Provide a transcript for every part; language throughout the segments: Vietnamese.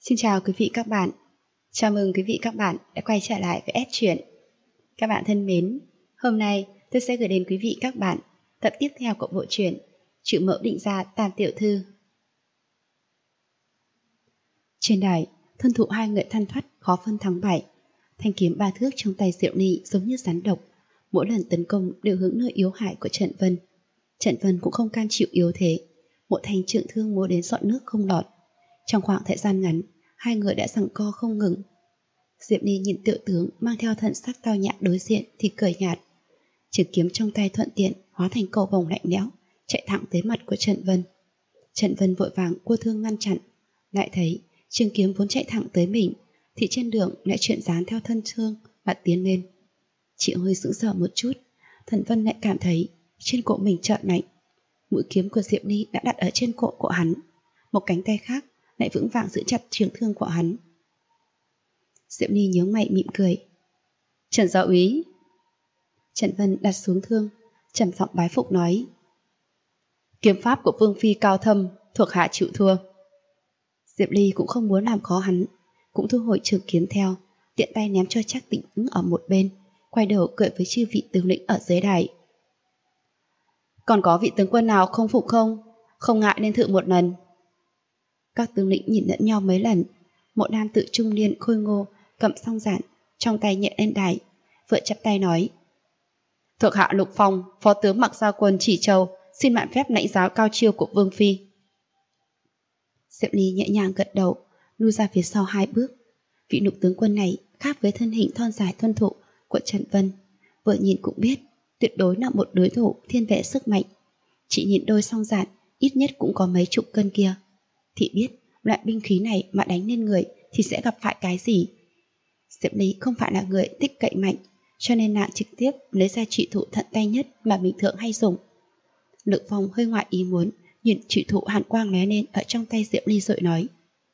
Xin chào quý vị các bạn. Chào mừng quý vị các bạn đã quay trở lại với S Truyện. Các bạn thân mến, hôm nay tôi sẽ gửi đến quý vị các bạn tập tiếp theo của bộ truyện Chữ Mẫu Định Gia Tam Tiểu Thư. Trên đài, thân thụ hai người than thoát khó phân thắng bại. Thanh kiếm ba thước trong tay Diệu Ni giống như rắn độc, mỗi lần tấn công đều hướng nơi yếu hại của Trận Vân. Trận Vân cũng không cam chịu yếu thế, một thanh trượng thương múa đến dọn nước không lọt. Trong khoảng thời gian ngắn, hai người đã giằng co không ngừng. Diệp Ni nhìn tiểu tướng mang theo thần sắc tao nhã đối diện thì cười nhạt. Trường kiếm trong tay thuận tiện hóa thành cầu vồng lạnh lẽo, chạy thẳng tới mặt của Trận Vân. Trận Vân vội vàng cua thương ngăn chặn, lại thấy trường kiếm vốn chạy thẳng tới mình, thì trên đường lại chuyển dán theo thân thương mà tiến lên. Chị hơi sững sờ một chút, Thần Vân lại cảm thấy trên cổ mình chợt lạnh. Mũi kiếm của Diệp Ni đã đặt ở trên cổ của hắn, một cánh tay khác lại vững vàng giữ chặt trường thương của hắn. Diệp Ni nhướng mày mỉm cười. Trần giáo úy. Trần Vân đặt xuống thương, trầm giọng bái phục nói: kiếm pháp của Vương phi cao thâm, thuộc hạ chịu thua. Diệp Ly cũng không muốn làm khó hắn, cũng thu hồi trường kiếm theo, tiện tay ném cho Trác Tĩnh ứng ở một bên, quay đầu cười với chư vị tướng lĩnh ở dưới đài. Còn có vị tướng quân nào không phục không? Không ngại nên thử một lần. Các tướng lĩnh nhìn lẫn nhau mấy lần. Một nam tử trung niên khôi ngô cầm song giản, trong tay nhẹ lên đài, vợ chắp tay nói: thuộc hạ Lục Phong, phó tướng Mặc Gia quân Chỉ Châu, xin mạn phép lãnh giáo cao chiêu của Vương phi. Diệp Ly nhẹ nhàng gật đầu, lui ra phía sau 2 bước. Vị Lục tướng quân này khác với thân hình thon dài thuần thụ của Trần Vân, vừa nhìn cũng biết tuyệt đối là một đối thủ thiên vệ sức mạnh. Chỉ nhìn đôi song giản ít nhất cũng có mấy chục cân kia, thì biết loại binh khí này mà đánh lên người thì sẽ gặp phải cái gì. Diệp Ly không phải là người thích cậy mạnh, cho nên nàng trực tiếp lấy ra trụy thủ thận tay nhất mà bình thường hay dùng. Lục Phong hơi ngoại ý muốn, nhìn trụy thủ hàn quang lóe lên ở trong tay Diệp Ly rồi nói: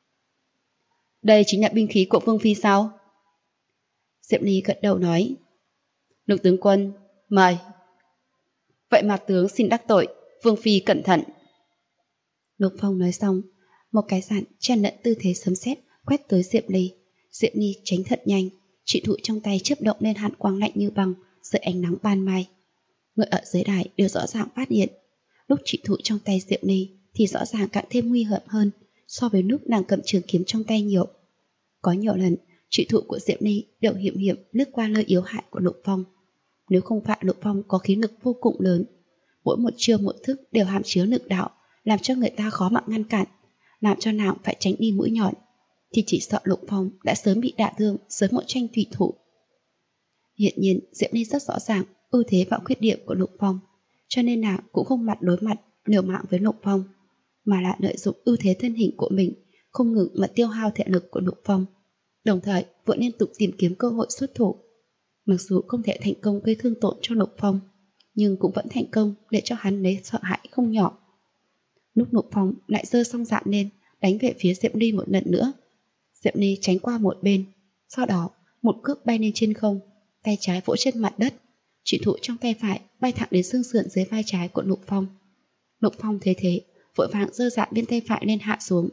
đây chính là binh khí của Vương phi sao? Diệp Ly gật đầu nói: Lục tướng quân, mời. Vậy mà tướng xin đắc tội, Vương phi cẩn thận. Lục Phong nói xong, một cái dạn chen lẫn tư thế sấm sét quét tới Diệp Ly. Diệp Ly tránh thật nhanh, trụy thủ trong tay chớp động lên hàn quang lạnh như băng dưới ánh nắng ban mai. Người ở dưới đài đều rõ ràng phát hiện, lúc trụy thủ trong tay Diệp Ly thì rõ ràng càng thêm nguy hiểm hơn so với lúc nàng cầm trường kiếm trong tay nhiều. Có nhiều lần trụy thủ của Diệp Ly đều hiểm hiểm lướt qua nơi yếu hại của Lục Phong. Nếu không phải Lục Phong có khí lực vô cùng lớn, mỗi một chiêu một thức đều hàm chứa lực đạo, làm cho người ta khó mà ngăn cản, làm cho nàng phải tránh đi mũi nhọn, thì chỉ sợ Lục Phong đã sớm bị đả thương dưới một tranh thủy thủ. Hiện nhiên Diệp Ly rất rõ ràng ưu thế và khuyết điểm của Lục Phong, cho nên nàng cũng không mặt đối mặt liều mạng với Lục Phong, mà là lợi dụng ưu thế thân hình của mình không ngừng mà tiêu hao thể lực của Lục Phong, đồng thời vẫn liên tục tìm kiếm cơ hội xuất thủ. Mặc dù không thể thành công gây thương tổn cho Lục Phong, nhưng cũng vẫn thành công để cho hắn lấy sợ hãi không nhỏ. Lúc Lục Phong lại giơ song dạn lên đánh về phía Diệp Ly một lần nữa, Diệp Ly tránh qua một bên, sau đó một cước bay lên trên không, tay trái vỗ trên mặt đất, trụy thủ trong tay phải bay thẳng đến xương sườn dưới vai trái của Lục Phong. Lục Phong thấy thế, vội vàng giơ dạn bên tay phải lên hạ xuống.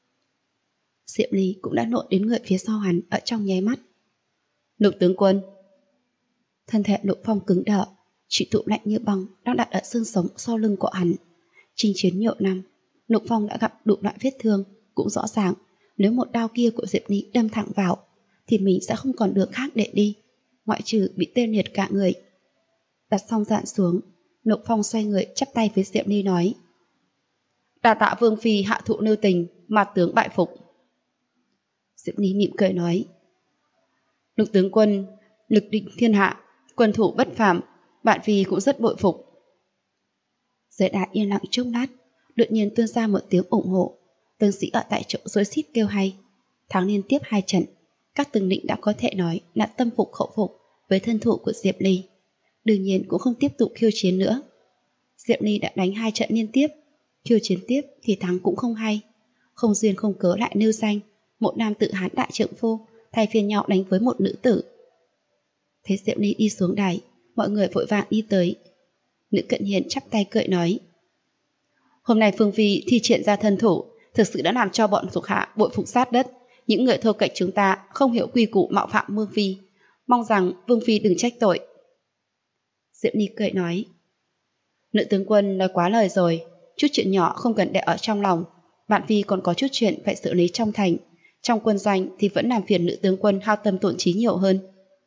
Diệp Ly cũng đã nổi đến người phía sau hắn ở trong nháy mắt. Lục tướng quân. Thân thể Lục Phong cứng đờ, trụy thủ lạnh như băng đang đặt ở xương sống sau lưng của hắn. Chinh chiến nhiều năm, Lục Phong đã gặp đủ loại vết thương, cũng rõ ràng nếu một đao kia của Diệp Ly đâm thẳng vào thì mình sẽ không còn đường khác để đi, ngoại trừ bị tê liệt cả người. Đặt xong dạn xuống, Lục Phong xoay người chắp tay với Diệp Ly nói: đa tạ Vương phi hạ thụ lưu tình, mà tướng bại phục. Diệp Ly mỉm cười nói: Lục tướng quân lực định thiên hạ, quân thủ bất phàm, bạn phi cũng rất bội phục. Dưới đài yên lặng chốc lát, đột nhiên tuôn ra một tiếng ủng hộ. Tướng sĩ ở tại chỗ rối rít kêu hay. Thắng liên tiếp 2 trận, các tướng lĩnh đã có thể nói là tâm phục khẩu phục với thân thủ của Diệp Ly, đương nhiên cũng không tiếp tục khiêu chiến nữa. Diệp Ly đã đánh 2 trận liên tiếp, khiêu chiến tiếp thì thắng cũng không hay, không duyên không cớ lại nêu danh một nam tử Hán đại trượng phu thay phiên nhau đánh với một nữ tử. Thấy Diệp Ly đi xuống đài, mọi người vội vàng đi tới. Nữ cận hiền chắp tay cười nói: hôm nay Phương phi thi triển ra thân thủ, thực sự đã làm cho bọn thuộc hạ bội phục sát đất, những người thô kệch chúng ta không hiểu quy củ mạo phạm Vương Phi. Mong rằng Vương Phi đừng trách tội. Diệu Ni cười nói, nữ tướng quân nói quá lời rồi, chút chuyện nhỏ không cần để ở trong lòng. Bạn Phi còn có chút chuyện phải xử lý trong thành. Trong quân doanh thì vẫn làm phiền nữ tướng quân hao tâm tổn trí nhiều hơn.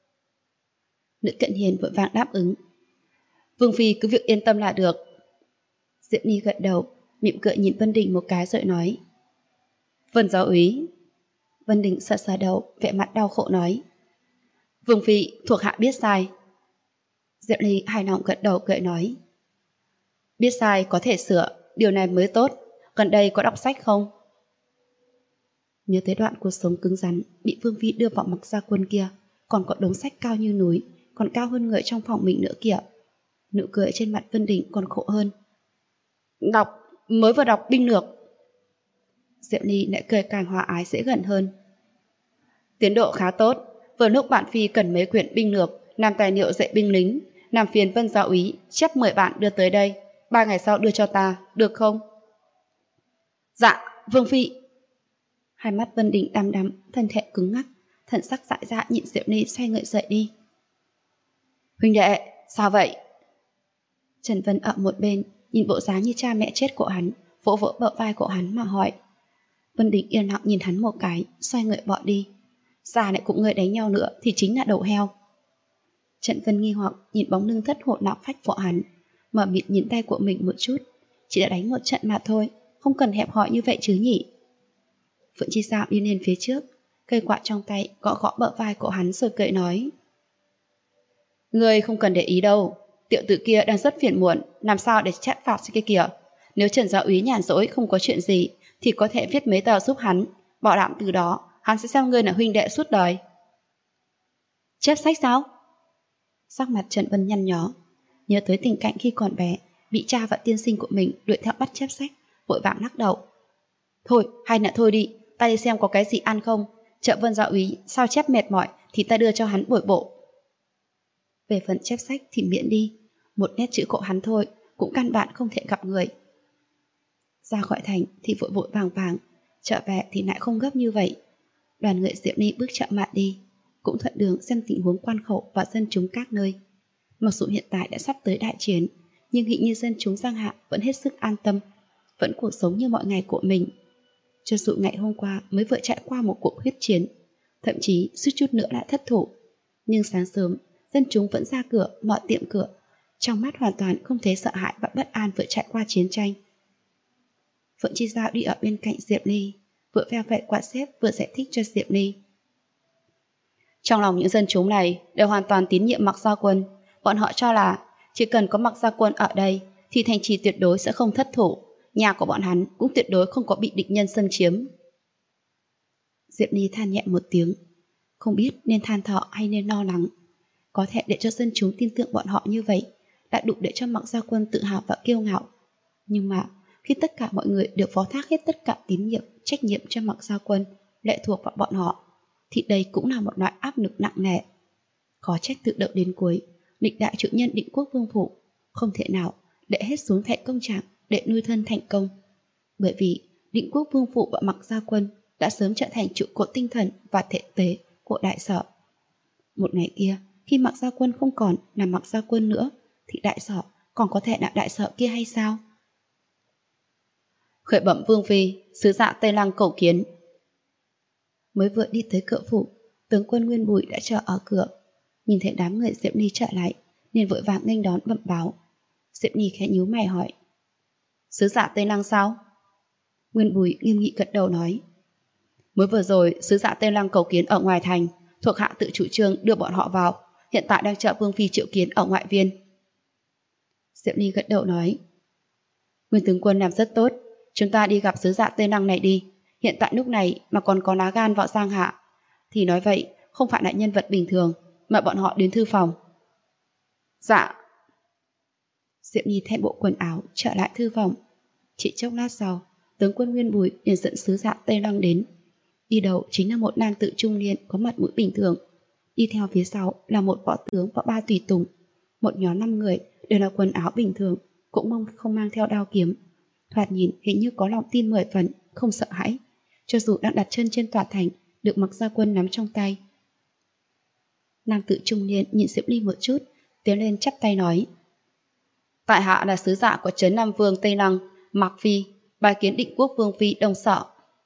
Nữ cận hiền vội vàng đáp ứng, Vương Phi cứ việc yên tâm là được. Diệu Ni gật đầu, mỉm cười nhìn Vân Đình một cái rồi nói, Vân giáo úy. Vân Đình sờ sờ đầu, vẻ mặt đau khổ nói, Vương Phi thuộc hạ biết sai. Diệu Ni hài lòng gật đầu cười nói, biết sai có thể sửa, điều này mới tốt. Gần đây có đọc sách không? Nhớ tới đoạn cuộc sống cứng rắn bị Vương Phi đưa vào Mặc Gia Quân kia, còn có đống sách cao như núi, còn cao hơn người trong phòng mình nữa kìa. Nụ cười trên mặt Vân Đình còn khổ hơn. Đọc, mới vừa đọc binh lược. Diệu Ni lại cười càng hòa ái dễ gần hơn. Tiến độ khá tốt, vừa lúc bạn Phi cần mấy quyển binh lược, làm tài liệu dạy binh lính, làm phiền Vân giáo úy chép 10 bạn đưa tới đây, 3 ngày sau đưa cho ta, được không? Dạ, Vương Phi. Hai mắt Vân Đình đăm đăm, thân thể cứng ngắc, thần sắc dại dạ nhịn Diệu Ni xoay người dậy đi. Huynh đệ, sao vậy? Trần Vân ở một bên, nhìn bộ dáng như cha mẹ chết của hắn, vỗ vỗ bờ vai của hắn mà hỏi. Vân Đình yên lặng nhìn hắn một cái, xoay người bỏ đi. Già lại cũng người đánh nhau nữa thì chính là đầu heo. Trần Vân nghi hoặc nhìn bóng lưng thất hồn lạc phách của hắn, mở mịt nhìn tay của mình một chút. Chỉ đã đánh một trận mà thôi, không cần hẹp hòi như vậy chứ nhỉ. Phượng Chi Giao đi lên phía trước, cây quạt trong tay gõ gõ bờ vai của hắn rồi cười nói. Ngươi không cần để ý đâu, tiểu tử kia đang rất phiền muộn, làm sao để chép phạt kia kìa. Nếu Trần giáo úy nhàn rỗi không có chuyện gì thì có thể viết mấy tờ giúp hắn, bảo đảm từ đó hắn sẽ xem ngươi là huynh đệ suốt đời. Chép sách sao? Sắc mặt Trần Vân nhăn nhó, nhớ tới tình cảnh khi còn bé, bị cha và tiên sinh của mình đuổi theo bắt chép sách, vội vàng lắc đầu. Thôi, hay là thôi đi, ta đi xem có cái gì ăn không. Chợ Vân giáo úy sao chép mệt mỏi thì ta đưa cho hắn bồi bộ. Về phần chép sách thì miễn đi, một nét chữ của hắn thôi cũng căn bản không thể gặp người. Ra khỏi thành thì vội vội vàng vàng, trở về thì lại không gấp như vậy. Đoàn người Diệu Ni bước chậm mạn đi, cũng thuận đường xem tình huống quan khẩu và dân chúng các nơi. Mặc dù hiện tại đã sắp tới đại chiến, nhưng hình như dân chúng Giang Hạ vẫn hết sức an tâm, vẫn cuộc sống như mọi ngày của mình. Cho dù ngày hôm qua mới vừa trải qua một cuộc huyết chiến, thậm chí suýt chút nữa đã thất thủ, nhưng sáng sớm dân chúng vẫn ra cửa, mở tiệm cửa, trong mắt hoàn toàn không thấy sợ hãi và bất an vừa trải qua chiến tranh. Phượng Chi Giao đi ở bên cạnh Diệp Ly, vừa veo vẹ quạt xếp vừa giải thích cho Diệp Ly. Trong lòng những dân chúng này đều hoàn toàn tín nhiệm Mặc Gia Quân, bọn họ cho là chỉ cần có Mặc Gia Quân ở đây thì thành trì tuyệt đối sẽ không thất thủ, nhà của bọn hắn cũng tuyệt đối không có bị địch nhân xâm chiếm. Diệp Ly than nhẹ một tiếng, không biết nên than thở hay nên lo lắng. Có thể để cho dân chúng tin tưởng bọn họ như vậy đã đủ để cho Mặc Gia Quân tự hào và kiêu ngạo. Nhưng mà khi tất cả mọi người đều phó thác hết tất cả tín nhiệm, trách nhiệm cho Mặc Gia Quân, lệ thuộc vào bọn họ, thì đây cũng là một loại áp lực nặng nề. Khó trách từ đầu đến cuối, lịch đại chủ nhân Định Quốc Vương Phủ không thể nào để hết xuống thẻ công trạng để nuôi thân thành công. Bởi vì Định Quốc Vương Phủ và Mặc Gia Quân đã sớm trở thành trụ cột tinh thần và thể tế của đại sở. Một ngày kia, khi Mặc Gia Quân không còn là Mặc Gia Quân nữa, thì đại sở còn có thể là đại sở kia hay sao? Khởi bẩm Vương Phi, sứ giả Tây Lăng cầu kiến. Mới vừa đi tới cửa phủ, tướng quân Nguyên Bùi đã chờ ở cửa. Nhìn thấy đám người Diệp Ly trở lại, nên vội vàng nghênh đón bẩm báo. Diệp Ly khẽ nhíu mày hỏi, sứ giả Tây Lăng sao? Nguyên Bùi nghiêm nghị gật đầu nói, mới vừa rồi sứ giả Tây Lăng cầu kiến ở ngoài thành, thuộc hạ tự chủ trương đưa bọn họ vào, hiện tại đang chờ Vương Phi triệu kiến ở ngoại viên. Diệp Ly gật đầu nói, Nguyên tướng quân làm rất tốt, chúng ta đi gặp sứ giả Tây Lăng này đi. Hiện tại lúc này mà còn có lá gan vào Giang Hạ thì nói vậy không phải là nhân vật bình thường, mời bọn họ đến thư phòng. Dạ. Diệp Nhi thay bộ quần áo trở lại thư phòng. Chỉ chốc lát sau, tướng quân Nguyên Bùi liền dẫn sứ giả Tây Lăng đến. Đi đầu chính là một nam tử trung niên có mặt mũi bình thường. Đi theo phía sau là một võ tướng và 3 tùy tùng. Một nhóm 5 người đều là quần áo bình thường, cũng không mang theo đao kiếm. Thoạt nhìn hình như có lòng tin 10 phần, không sợ hãi. Cho dù đang đặt chân trên tòa thành được Mặc Gia Quân nắm trong tay. Nam tử trung niên nhìn Diệp Ly một chút, tiến lên chắp tay nói: tại hạ là sứ giả của trấn Nam Vương Tây Lăng, Mạc Phi, bái kiến Định Quốc Vương Phi Đông Sở.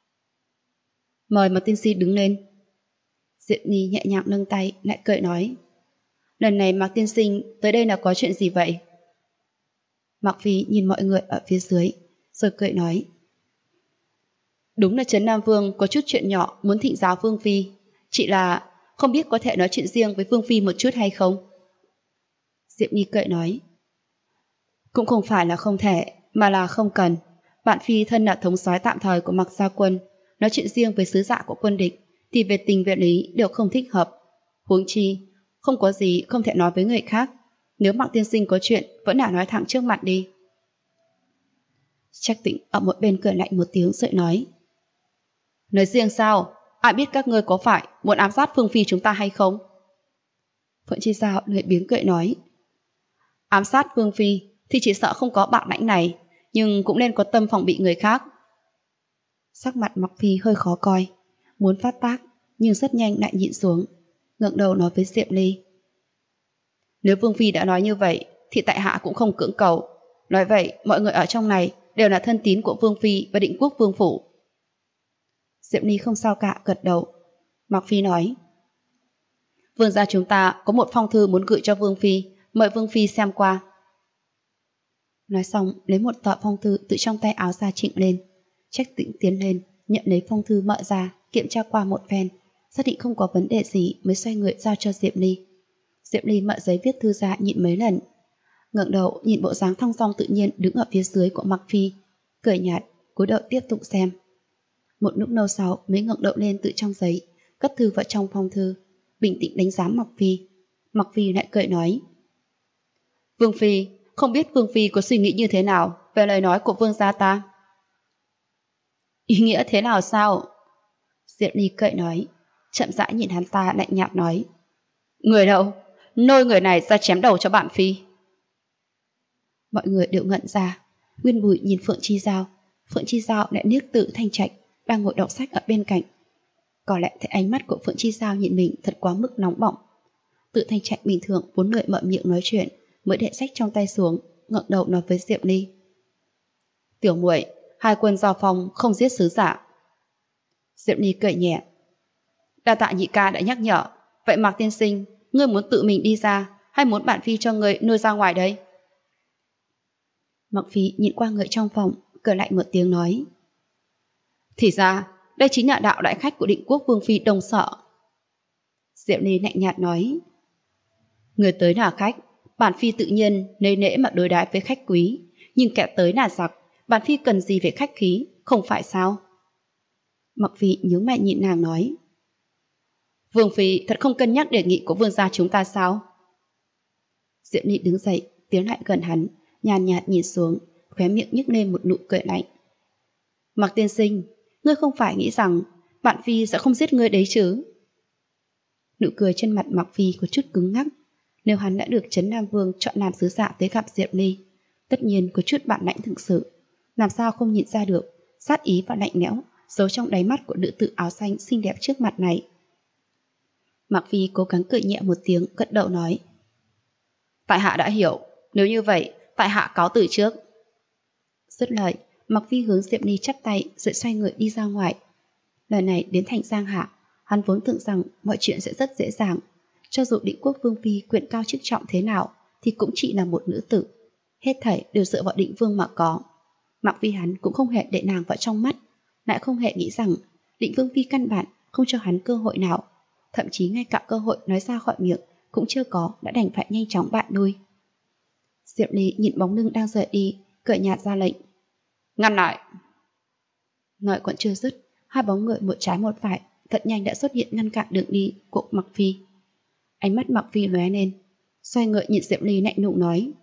Mời Mạc tiên sinh đứng lên. Diệp Ly nhẹ nhàng nâng tay, lại cười nói: lần này Mạc tiên sinh tới đây là có chuyện gì vậy? Mạc Phi nhìn mọi người ở phía dưới, rồi cười nói: đúng là trấn Nam Vương có chút chuyện nhỏ muốn thỉnh giáo Vương Phi, chỉ là không biết có thể nói chuyện riêng với Vương Phi một chút hay không? Diệp Nhi cười nói: cũng không phải là không thể, mà là không cần. Bạn Phi thân là thống soái tạm thời của Mặc Gia Quân, nói chuyện riêng với sứ giả của quân địch thì về tình về lý đều không thích hợp. Huống chi, không có gì không thể nói với người khác. Nếu Mạc tiên sinh có chuyện, vẫn là nói thẳng trước mặt đi. Trách Tĩnh ở một bên cười lạnh một tiếng rồi nói: nói riêng sao? Ai biết các ngươi có phải muốn ám sát Phương Phi chúng ta hay không? Phượng Chi Giao lười biếng cười nói: ám sát Vương Phi thì chỉ sợ không có bản lãnh này, nhưng cũng nên có tâm phòng bị người khác. Sắc mặt Mặc Phi hơi khó coi, muốn phát tác nhưng rất nhanh lại nhịn xuống, ngẩng đầu nói với Diệp Ly: nếu Vương Phi đã nói như vậy thì tại hạ cũng không cưỡng cầu. Nói vậy mọi người ở trong này đều là thân tín của Vương Phi và Định Quốc Vương Phủ. Diệp Ly không sao cả, gật đầu. Mặc Phi nói: vương gia chúng ta có một phong thư muốn gửi cho Vương Phi, mời Vương Phi xem qua. Nói xong lấy một tờ phong thư từ trong tay áo ra trịnh lên. Trách Tĩnh tiến lên nhận lấy phong thư mở ra, kiểm tra qua một phen, xác định không có vấn đề gì mới xoay người giao cho Diệp Ly. Diệp Ly mở giấy viết thư ra nhịn mấy lần, ngẩng đầu nhìn bộ dáng thong dong tự nhiên đứng ở phía dưới của Mặc Phi, cười nhạt cúi đầu tiếp tục xem. Một lúc lâu sau mới ngẩng đầu lên từ trong giấy, cất thư vào trong phong thư, bình tĩnh đánh giá Mặc Phi. Mặc Phi lại cười nói: Vương Phi, không biết Vương Phi có suy nghĩ như thế nào về lời nói của vương gia ta? Ý nghĩa thế nào sao? Diệp Ly cười nói, chậm rãi nhìn hắn ta lạnh nhạt nói: người đâu? Nôi người này ra chém đầu cho bạn Phi. Mọi người đều ngẩn ra. Nguyên Bùi nhìn Phượng Chi Giao, Phượng Chi Giao lại liếc Tự Thanh Trạch đang ngồi đọc sách ở bên cạnh. Có lẽ thấy ánh mắt của Phượng Chi Giao nhìn mình thật quá mức nóng bỏng. Tự Thanh Trạch bình thường vốn lười mở miệng nói chuyện, mới để sách trong tay xuống, ngẩng đầu nói với Diệp Ly: tiểu muội, hai quân giao phong không giết sứ giả. Diệp Ly cười nhẹ: đa tạ nhị ca đã nhắc nhở. Vậy Mạc tiên sinh, ngươi muốn tự mình đi ra hay muốn bạn Phi cho ngươi nuôi ra ngoài đây? Mạc Phi nhìn qua người trong phòng, cười lạnh một tiếng nói: thì ra đây chính là đạo đại khách của Định Quốc Vương Phi Đông Sở. Diệp Ly lạnh nhạt nói: người tới là khách, bản Phi tự nhiên nề nễ mà đối đãi với khách quý, nhưng kẻ tới là giặc, bản Phi cần gì về khách khí, không phải sao? Mạc Phi nhướng mày nhìn nàng nói: Vương Phi thật không cân nhắc đề nghị của vương gia chúng ta sao? Diệp Ly đứng dậy, tiến lại gần hắn, nhàn nhạt nhìn xuống, khóe miệng nhếch lên một nụ cười lạnh. Mạc tiên sinh, ngươi không phải nghĩ rằng bạn Phi sẽ không giết ngươi đấy chứ? Nụ cười trên mặt Mạc Phi có chút cứng ngắc. Nếu hắn đã được Trấn Nam Vương chọn làm sứ giả tới gặp Diệp Ly, tất nhiên có chút bản lãnh thực sự, làm sao không nhìn ra được sát ý và lạnh lẽo giấu trong đáy mắt của nữ tử áo xanh xinh đẹp trước mặt này. Mạc Phi cố gắng cười nhẹ một tiếng, gật đầu nói: tại hạ đã hiểu, nếu như vậy tại hạ cáo từ trước. Dứt lời, Mạc Phi hướng Diệp Ly chắp tay rồi xoay người đi ra ngoài. Lần này đến thành Giang Hạ, hắn vốn tưởng rằng mọi chuyện sẽ rất dễ dàng. Cho dù Định Quốc Vương Phi quyền cao chức trọng thế nào thì cũng chỉ là một nữ tử, hết thảy đều dựa vào Định Vương mà có. Mạc Phi hắn cũng không hề để nàng vào trong mắt, lại không hề nghĩ rằng Định Vương Phi căn bản không cho hắn cơ hội nào, thậm chí ngay cả cơ hội nói ra khỏi miệng cũng chưa có, đã đành phải nhanh chóng bại lui. Diệp Ly nhìn bóng lưng đang rời đi, cười nhạt ra lệnh: ngăn lại. Nói còn chưa dứt, hai bóng người một trái một phải thật nhanh đã xuất hiện ngăn cản đường đi của Mạc Phi. Ánh mắt Mạc Phi lóe lên, xoay người nhìn Diệp Ly lạnh lùng nói: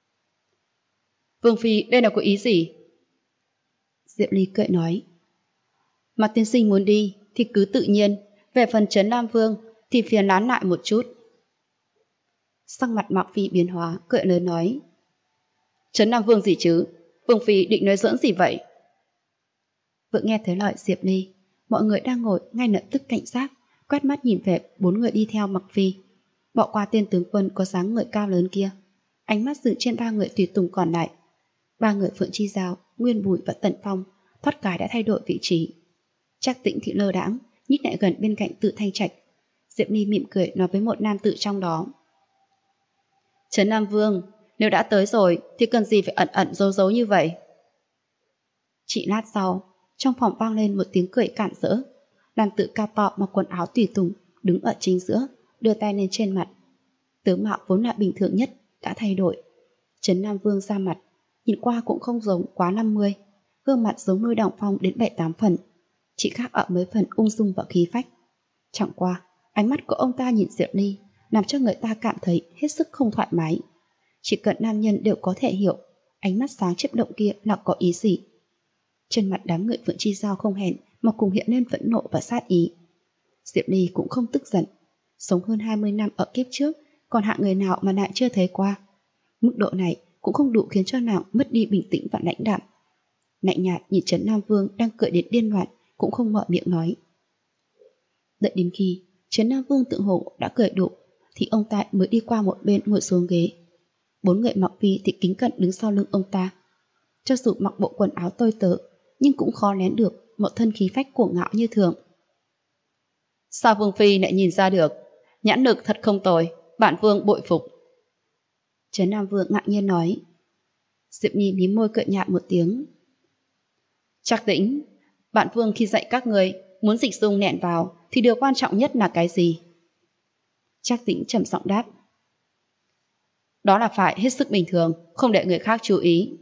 Vương Phi đây là có ý gì? Diệp Ly cười nói: Mạc tiên sinh muốn đi thì cứ tự nhiên, về phần Trấn Nam Vương thì phiền lán lại một chút. Sắc mặt Mạc Phi biến hóa, cười lớn nói: Trấn Nam Vương gì chứ? Vương Phi định nói giỡn gì vậy? Vừa nghe thấy lời Diệp Ly, Mọi người đang ngồi ngay lập tức cảnh giác, quét mắt nhìn về 4 người đi theo Mặc Phi. Bỏ qua tên tướng quân có dáng người cao lớn kia, ánh mắt dừng trên 3 người tùy tùng còn lại. 3 người Phượng Chi Giao, Nguyên Bùi và Tần Phong thoát cái đã thay đổi vị trí. Trác Tĩnh thì lơ đãng nhích lại gần bên cạnh Tự Thanh Trạch. Diệp Ni mỉm cười nói với một nam tử trong đó: Trấn Nam Vương, nếu đã tới rồi thì cần gì phải ẩn ẩn giấu giấu như vậy? Chỉ lát sau, trong phòng vang lên một tiếng cười cản rỡ. Nam tử cao to mặc quần áo tùy tùng đứng ở chính giữa, đưa tay lên trên mặt. Tướng mạo vốn là bình thường nhất đã thay đổi. Trấn Nam Vương ra mặt, nhìn qua cũng không giống quá 50, gương mặt giống nuôi Đằng Phong đến 7-8 phần, chỉ khác ở mấy phần ung dung và khí phách. Chẳng qua, ánh mắt của ông ta nhìn Diệp Ly làm cho người ta cảm thấy hết sức không thoải mái. Chỉ cần nam nhân đều có thể hiểu ánh mắt sáng chớp động kia là có ý gì. Trên mặt đám người Phượng Chi Giao không hẹn mà cùng hiện lên phẫn nộ và sát ý. Diệp Ly cũng không tức giận. Sống hơn 20 năm ở kiếp trước, còn hạng người nào mà lại chưa thấy qua. Mức độ này cũng không đủ khiến cho nàng mất đi bình tĩnh và lãnh đạm. Lạnh nhạt nhìn Trấn Nam Vương đang cười đến điên loạn, cũng không mở miệng nói. Đợi đến khi Trấn Nam Vương tự hồ đã cười đủ, thì ông ta mới đi qua một bên ngồi xuống ghế. 4 người Mặc Phi thì kính cẩn đứng sau lưng ông ta. Cho dù mặc bộ quần áo tơi tớ, nhưng cũng khó lén được một thân khí phách cuồng ngạo như thường. Sao Vương Phi lại nhìn ra được? Nhãn lực thật không tồi, bản Vương bội phục. Trấn Nam Vương ngạc nhiên nói. Diệp Nhi mím môi cười nhạt một tiếng. Trác Tĩnh, bản Vương khi dạy các người muốn dịch dung nẹn vào thì điều quan trọng nhất là cái gì? Trác Tĩnh trầm giọng đáp. Đó là phải hết sức bình thường, không để người khác chú ý.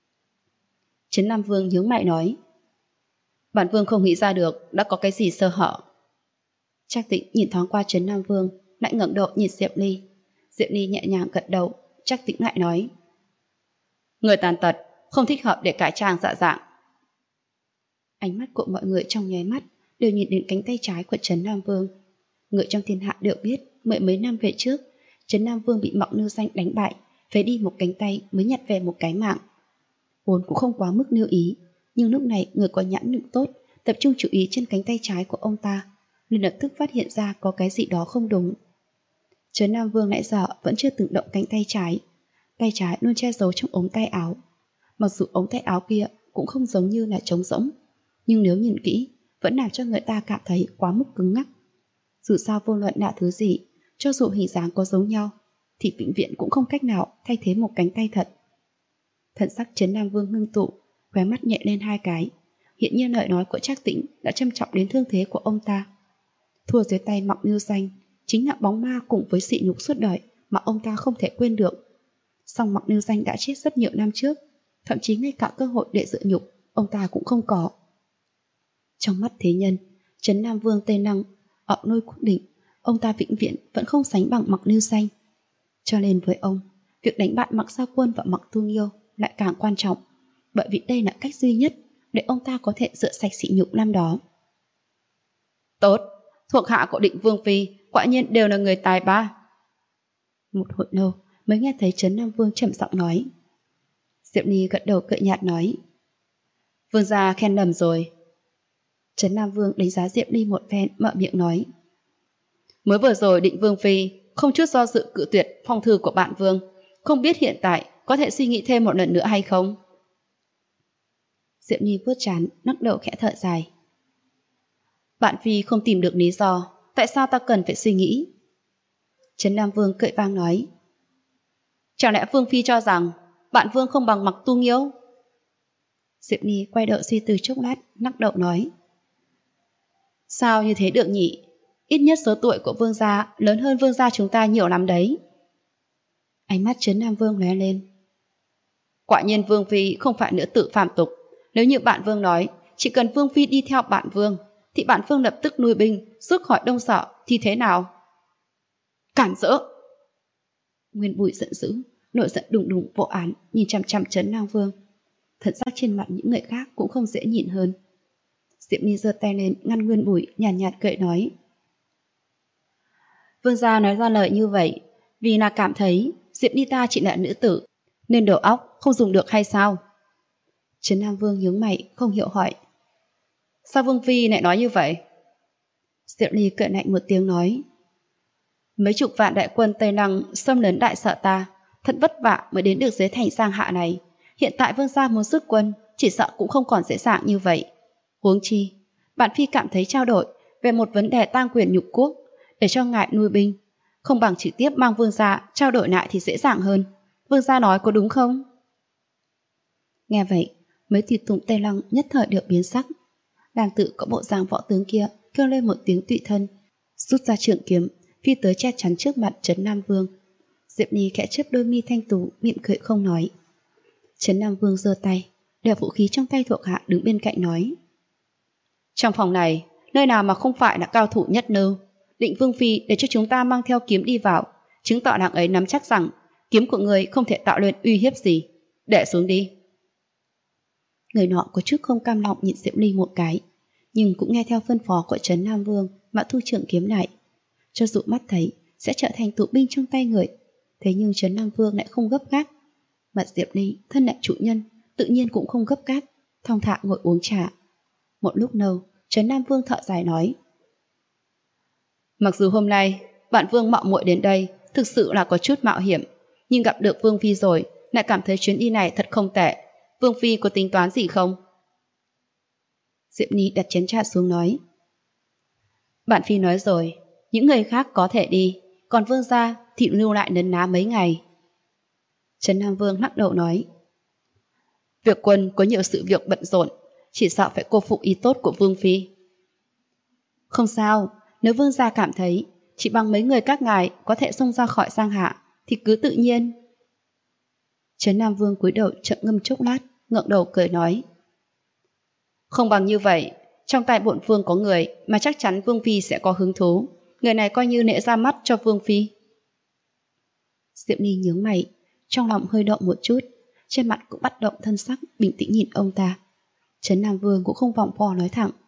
Trấn Nam Vương nhướng mày nói. Bản Vương không nghĩ ra được đã có cái gì sơ hở. Trác Tĩnh nhìn thoáng qua Trấn Nam Vương, lại ngẩng đầu nhìn Diệp Ly. Diệp Ly nhẹ nhàng gật đầu. Trác Tĩnh lại nói. Người tàn tật, không thích hợp để cải trang dạ dạng. Ánh mắt của mọi người trong nháy mắt đều nhìn đến cánh tay trái của Trấn Nam Vương. Người trong thiên hạ đều biết mười mấy năm về trước, Trấn Nam Vương bị Mộng Nưu Danh đánh bại, phế đi một cánh tay mới nhặt về một cái mạng. Vốn cũng không quá mức lưu ý, nhưng lúc này người có nhãn lực tốt tập trung chú ý trên cánh tay trái của ông ta, nên lập tức phát hiện ra có cái gì đó không đúng. Trấn Nam Vương nãy giờ vẫn chưa từng động cánh tay trái luôn che giấu trong ống tay áo. Mặc dù ống tay áo kia cũng không giống như là trống rỗng, nhưng nếu nhìn kỹ vẫn làm cho người ta cảm thấy quá mức cứng ngắc. Dù sao vô luận là thứ gì, cho dù hình dáng có giống nhau, thì vĩnh viễn cũng không cách nào thay thế một cánh tay thật. Thần sắc Trấn Nam Vương ngưng tụ, khóe mắt nhẹ lên 2 cái. Hiện nhiên lời nói của Trác Tĩnh đã châm trọng đến thương thế của ông ta. Thua dưới tay Mộng Nưu Danh chính là bóng ma cùng với sỉ nhục suốt đời mà ông ta không thể quên được. Song Mộng Nưu Danh đã chết rất nhiều năm trước, thậm chí ngay cả cơ hội để dự nhục ông ta cũng không có. Trong mắt thế nhân, Trấn Nam Vương Tây Năng ở nơi quyết định, ông ta vĩnh viễn vẫn không sánh bằng Mộng Nưu Danh. Cho nên với ông, việc đánh bại Mạc Gia Quân và Mạc Tu Nghiêu lại càng quan trọng, bởi vì đây là cách duy nhất để ông ta có thể rửa sạch sỉ nhục năm đó. Tốt, thuộc hạ của Định Vương Phi quả nhiên đều là người tài ba. Một hồi lâu mới nghe thấy Trấn Nam Vương trầm giọng nói. Diệp Ly gật đầu cười nhạt nói. Vương gia khen lầm rồi. Trấn Nam Vương đánh giá Diệp Ly một phen, mở miệng nói. Mới vừa rồi Định Vương Phi không chút do dự cự tuyệt phong thư của bạn Vương, không biết hiện tại có thể suy nghĩ thêm một lần nữa hay không? Diệp Nhi vuốt trán, lắc đầu khẽ thở dài. Bạn Phi không tìm được lý do, tại sao ta cần phải suy nghĩ? Trấn Nam Vương cười vang nói. Chẳng lẽ Vương Phi cho rằng bạn Vương không bằng Mạc Tu Nghiêu? Diệp Nhi quay đầu suy tư chốc lát, lắc đầu nói. Sao như thế được nhỉ? Ít nhất số tuổi của Vương gia lớn hơn Vương gia chúng ta nhiều lắm đấy. Ánh mắt Trấn Nam Vương lóe lên. Quả nhiên Vương Phi không phải nữ tử phàm tục. Nếu như bạn Vương nói chỉ cần Vương Phi đi theo bạn Vương thì bạn Vương lập tức nuôi binh rút khỏi Đông Sở thì thế nào? Cản rỡ! Nguyên Bùi giận dữ, nổi giận đùng đùng vô án nhìn chằm chằm Trấn Nam Vương. Thật sắc trên mặt những người khác cũng không dễ nhìn hơn. Diệp Nhi giơ tay lên ngăn Nguyên Bùi, nhàn nhạt cười nói. Vương gia nói ra lời như vậy vì là cảm thấy Diệp Nhi ta chỉ là nữ tử nên đầu óc không dùng được hay sao? Trấn Nam Vương nhướng mày không hiểu hỏi. Sao Vương Phi lại nói như vậy? Diệu Ly cười lạnh một tiếng nói. Mấy chục vạn đại quân Tây Lăng xâm lấn đại sở ta, thật vất vả mới đến được dưới thành Giang Hạ này. Hiện tại vương gia muốn rút quân, chỉ sợ cũng không còn dễ dàng như vậy. Huống chi, bản Phi cảm thấy trao đổi về một vấn đề tang quyền nhục quốc để cho ngài nuôi binh, không bằng trực tiếp mang vương gia trao đổi lại thì dễ dàng hơn. Vương gia nói có đúng không? Nghe vậy, mấy tùy tùng Tây Lăng nhất thời đều biến sắc. Đang tự có bộ dạng võ tướng kia kêu lên một tiếng tụy thân, rút ra trượng kiếm, phi tới che chắn trước mặt Trấn Nam Vương. Diệp Ni khẽ chớp đôi mi thanh tú, mỉm cười không nói. Trấn Nam Vương giơ tay, đeo vũ khí trong tay thuộc hạ đứng bên cạnh nói. Trong phòng này, nơi nào mà không phải là cao thủ nhất nư, định Vương Phi để cho chúng ta mang theo kiếm đi vào, chứng tỏ nàng ấy nắm chắc rằng kiếm của người không thể tạo lên uy hiếp gì. Để xuống đi. Người nọ có chút không cam lòng nhìn Diệp Ly một cái, nhưng cũng nghe theo phân phó của Trấn Nam Vương mà thu trượng kiếm lại. Cho dù mắt thấy sẽ trở thành tụ binh trong tay người, thế nhưng Trấn Nam Vương lại không gấp gáp. Mà Diệp Ly thân là chủ nhân, tự nhiên cũng không gấp gáp, thong thả ngồi uống trà. Một lúc lâu, Trấn Nam Vương thở dài nói. Mặc dù hôm nay bạn Vương mạo muội đến đây thực sự là có chút mạo hiểm, nhưng gặp được Vương Phi rồi lại cảm thấy chuyến đi này thật không tệ. Vương Phi có tính toán gì không? Diệp Ni đặt chén trà xuống nói. Bạn Phi nói rồi, những người khác có thể đi, còn Vương gia thì lưu lại nấn ná mấy ngày. Trấn Nam Vương lắc đầu nói. Việc quân có nhiều sự việc bận rộn, chỉ sợ phải cô phụ ý tốt của Vương Phi. Không sao, nếu Vương gia cảm thấy chỉ bằng mấy người các ngài có thể xông ra khỏi Giang Hạ thì cứ tự nhiên. Trấn Nam Vương cúi đầu chậm ngâm chốc lát, ngẩng đầu cười nói. Không bằng như vậy, trong tay bổn Vương có người mà chắc chắn Vương Phi sẽ có hứng thú. Người này coi như nể ra mắt cho Vương Phi. Diệp Ni nhướng mày, trong lòng hơi động một chút, trên mặt cũng bắt động thân sắc, bình tĩnh nhìn ông ta. Trấn Nam Vương cũng không vòng vo nói thẳng.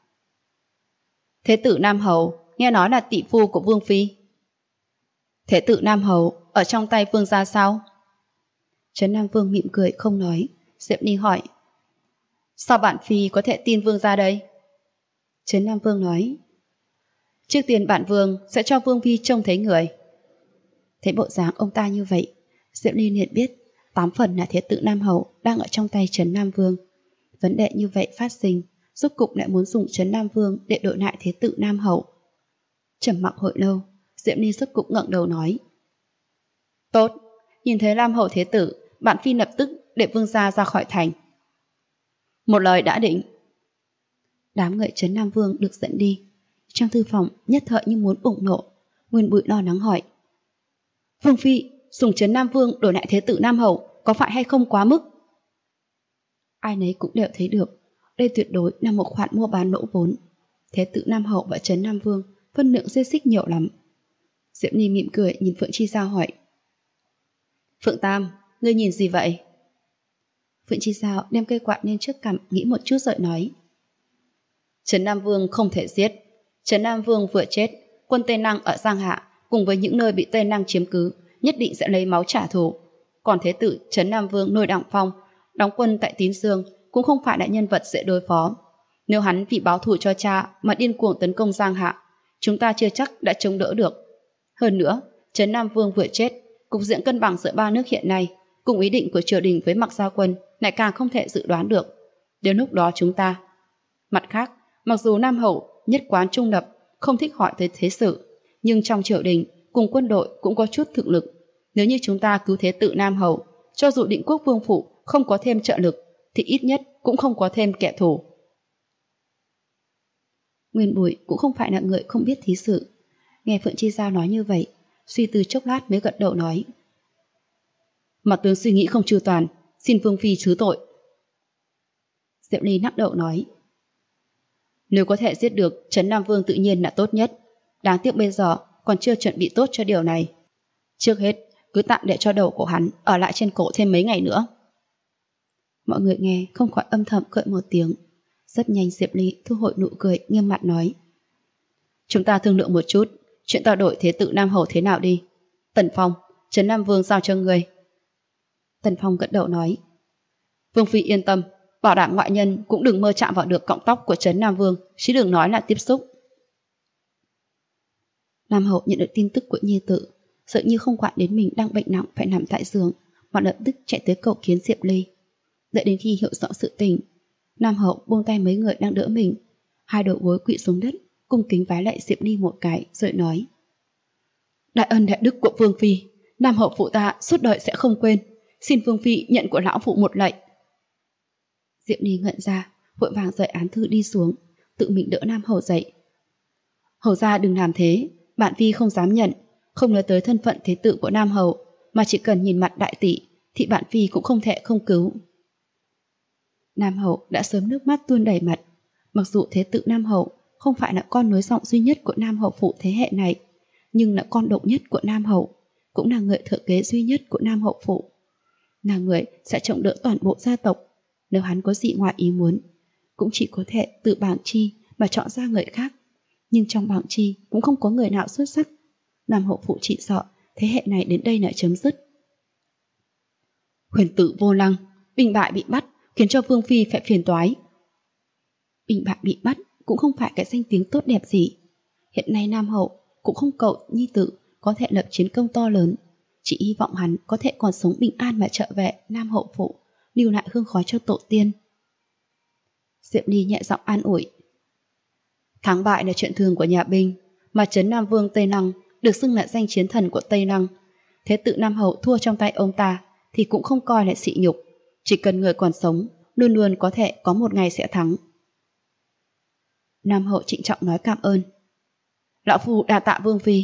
Thế tử Nam Hầu, nghe nói là tỷ phu của Vương Phi. Thế tử Nam Hầu, ở trong tay Vương gia sao? Trấn Nam Vương mỉm cười không nói. Diệp Ni hỏi. Sao bản Phi có thể tin Vương gia đây? Trấn Nam Vương nói. Trước tiên bản Vương sẽ cho Vương Phi trông thấy người. Thấy bộ dáng ông ta như vậy, Diệp Ni liền biết 8 phần là thế tử Nam Hầu đang ở trong tay Trấn Nam Vương. Vấn đề như vậy phát sinh, rốt cục lại muốn dùng Trấn Nam Vương để đổi lại thế tử Nam Hầu. Trầm mặc hồi lâu, Diệp Ni rốt cục ngẩng đầu nói. Tốt, nhìn thấy Nam Hầu thế tử, bản Phi lập tức để Vương gia ra khỏi thành. Một lời đã định. Đám người Trấn Nam Vương được dẫn đi. Trong thư phòng nhất thời như muốn bùng nổ. Nguyên Bụi lo lắng hỏi. Vương Phi, dùng Trấn Nam Vương đổi lại thế tử Nam Hầu có phải hay không quá mức? Ai nấy cũng đều thấy được, đây tuyệt đối là một khoản mua bán lỗ vốn. Thế tử Nam Hầu và Trấn Nam Vương phân lượng xê xích nhiều lắm. Diệp Ni mỉm cười nhìn Phượng Chi Giao hỏi. Phượng Tam, ngươi nhìn gì vậy? Phượng Chi Giao đem cây quạt lên trước cằm, nghĩ một chút rồi nói. Trấn Nam Vương không thể giết. Trấn Nam Vương vừa chết, quân Tây Năng ở Giang Hạ cùng với những nơi bị Tây Năng chiếm cứ nhất định sẽ lấy máu trả thù. Còn thế tử Trấn Nam Vương Lôi Đặng Phong đóng quân tại Tín Dương cũng không phải là nhân vật dễ đối phó. Nếu hắn vì báo thù cho cha mà điên cuồng tấn công Giang Hạ, chúng ta chưa chắc đã chống đỡ được. Hơn nữa, Trấn Nam Vương vừa chết, cục diện cân bằng giữa ba nước hiện nay cùng ý định của triều đình với Mặc Gia Quân lại càng không thể dự đoán được. Đến lúc đó chúng ta. Mặt khác, mặc dù Nam Hầu nhất quán trung lập, không thích hỏi tới thế sự, nhưng trong triều đình cùng quân đội cũng có chút thực lực. Nếu như chúng ta cứu thế tử Nam Hầu, cho dù Định Quốc Vương phủ không có thêm trợ lực, thì ít nhất cũng không có thêm kẻ thù. Nguyên Bụi cũng không phải là người không biết thí sự. Nghe Phượng Chi Giao nói như vậy, suy tư chốc lát mới gật đầu nói. Mặt tướng suy nghĩ không chu toàn, xin Vương Phi thứ tội. Diệp Ly lắc đầu nói. Nếu có thể giết được Trấn Nam Vương tự nhiên là tốt nhất. Đáng tiếc bây giờ còn chưa chuẩn bị tốt cho điều này. Trước hết, cứ tạm để cho đầu của hắn ở lại trên cổ thêm mấy ngày nữa. Mọi người nghe không khỏi âm thầm cười một tiếng. Rất nhanh Diệp Ly thu hồi nụ cười, nghiêm mặt nói. Chúng ta thương lượng một chút, chuyện trao đổi thế tử Nam Hầu thế nào đi. Tần Phong, Trấn Nam Vương giao cho người. Tần Phong gật đầu nói. Vương Phi yên tâm, Bảo đảm ngoại nhân cũng đừng mơ chạm vào được cọng tóc của Trấn Nam Vương, chứ đừng nói là tiếp xúc. Nam hậu nhận được tin tức của nhi tử, sợ như không quản đến mình đang bệnh nặng phải nằm tại giường, mà lập tức chạy tới cầu kiến Diệp Ly. Đợi đến khi hiểu rõ sự tình, Nam hậu buông tay mấy người đang đỡ mình, hai đầu gối quỵ xuống đất, cung kính vái lại Diệp Ly một cái, rồi nói: Đại ân đại đức của Vương Phi, Nam hậu phụ ta suốt đời sẽ không quên, xin Vương Phi nhận của lão phụ một lệnh. Diệp Ly ngẩn ra, vội vàng rời án thư đi xuống, tự mình đỡ Nam hậu dậy. Hầu gia đừng làm thế, bạn Phi không dám nhận, không nhớ tới thân phận thế tử của Nam hậu, mà chỉ cần nhìn mặt đại tỷ thì bạn Phi cũng không thể không cứu. Nam hậu đã sớm nước mắt tuôn đầy mặt. Mặc dù thế tử Nam hậu không phải là con nối dòng duy nhất của Nam hậu phụ thế hệ này, nhưng là con độc nhất của Nam hậu, cũng là người thừa kế duy nhất của Nam hậu phụ. Là người sẽ chống đỡ toàn bộ gia tộc. Nếu hắn có gì ngoài ý muốn, cũng chỉ có thể tự bảng chi mà chọn ra người khác. Nhưng trong bảng chi cũng không có người nào xuất sắc. Nam hậu phụ chỉ sợ thế hệ này đến đây là chấm dứt. Huyền tử vô lăng, Bình Bại bị bắt, khiến cho Vương Phi phải phiền toái. Bình Bại bị bắt cũng không phải cái danh tiếng tốt đẹp gì. Hiện nay Nam hậu cũng không cầu nhi tử có thể lập chiến công to lớn, chỉ hy vọng hắn có thể còn sống bình an mà trở về Nam hậu phụ, lưu lại hương khói cho tổ tiên. Diệp Ly nhẹ giọng an ủi: Thắng bại là chuyện thường của nhà binh, mà Trấn Nam Vương Tây Lăng được xưng là danh chiến thần của Tây Lăng. Thế tự Nam hậu thua trong tay ông ta thì cũng không coi là sỉ nhục, chỉ cần người còn sống luôn luôn có thể có một ngày sẽ thắng. Nam hậu trịnh trọng nói cảm ơn. Lão phu đa tạ Vương Phi.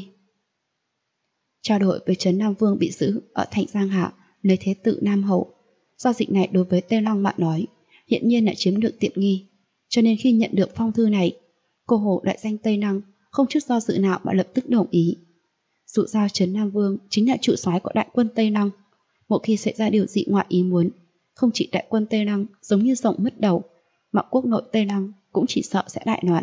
Trao đổi với Trấn Nam Vương bị giữ ở thành Giang Hạ lấy thế tự Nam hậu, giao dịch này đối với Tây Lăng mà nói hiện nhiên đã chiếm được tiện nghi, cho nên khi nhận được phong thư này, cô hồ đại danh Tây Lăng không chút do dự nào mà lập tức đồng ý. Dù sao Trấn Nam Vương chính là trụ soái của đại quân Tây Lăng, một khi xảy ra điều gì ngoại ý muốn, không chỉ đại quân Tây Lăng giống như rồng mất đầu, mà quốc nội Tây Lăng cũng chỉ sợ sẽ đại loạn.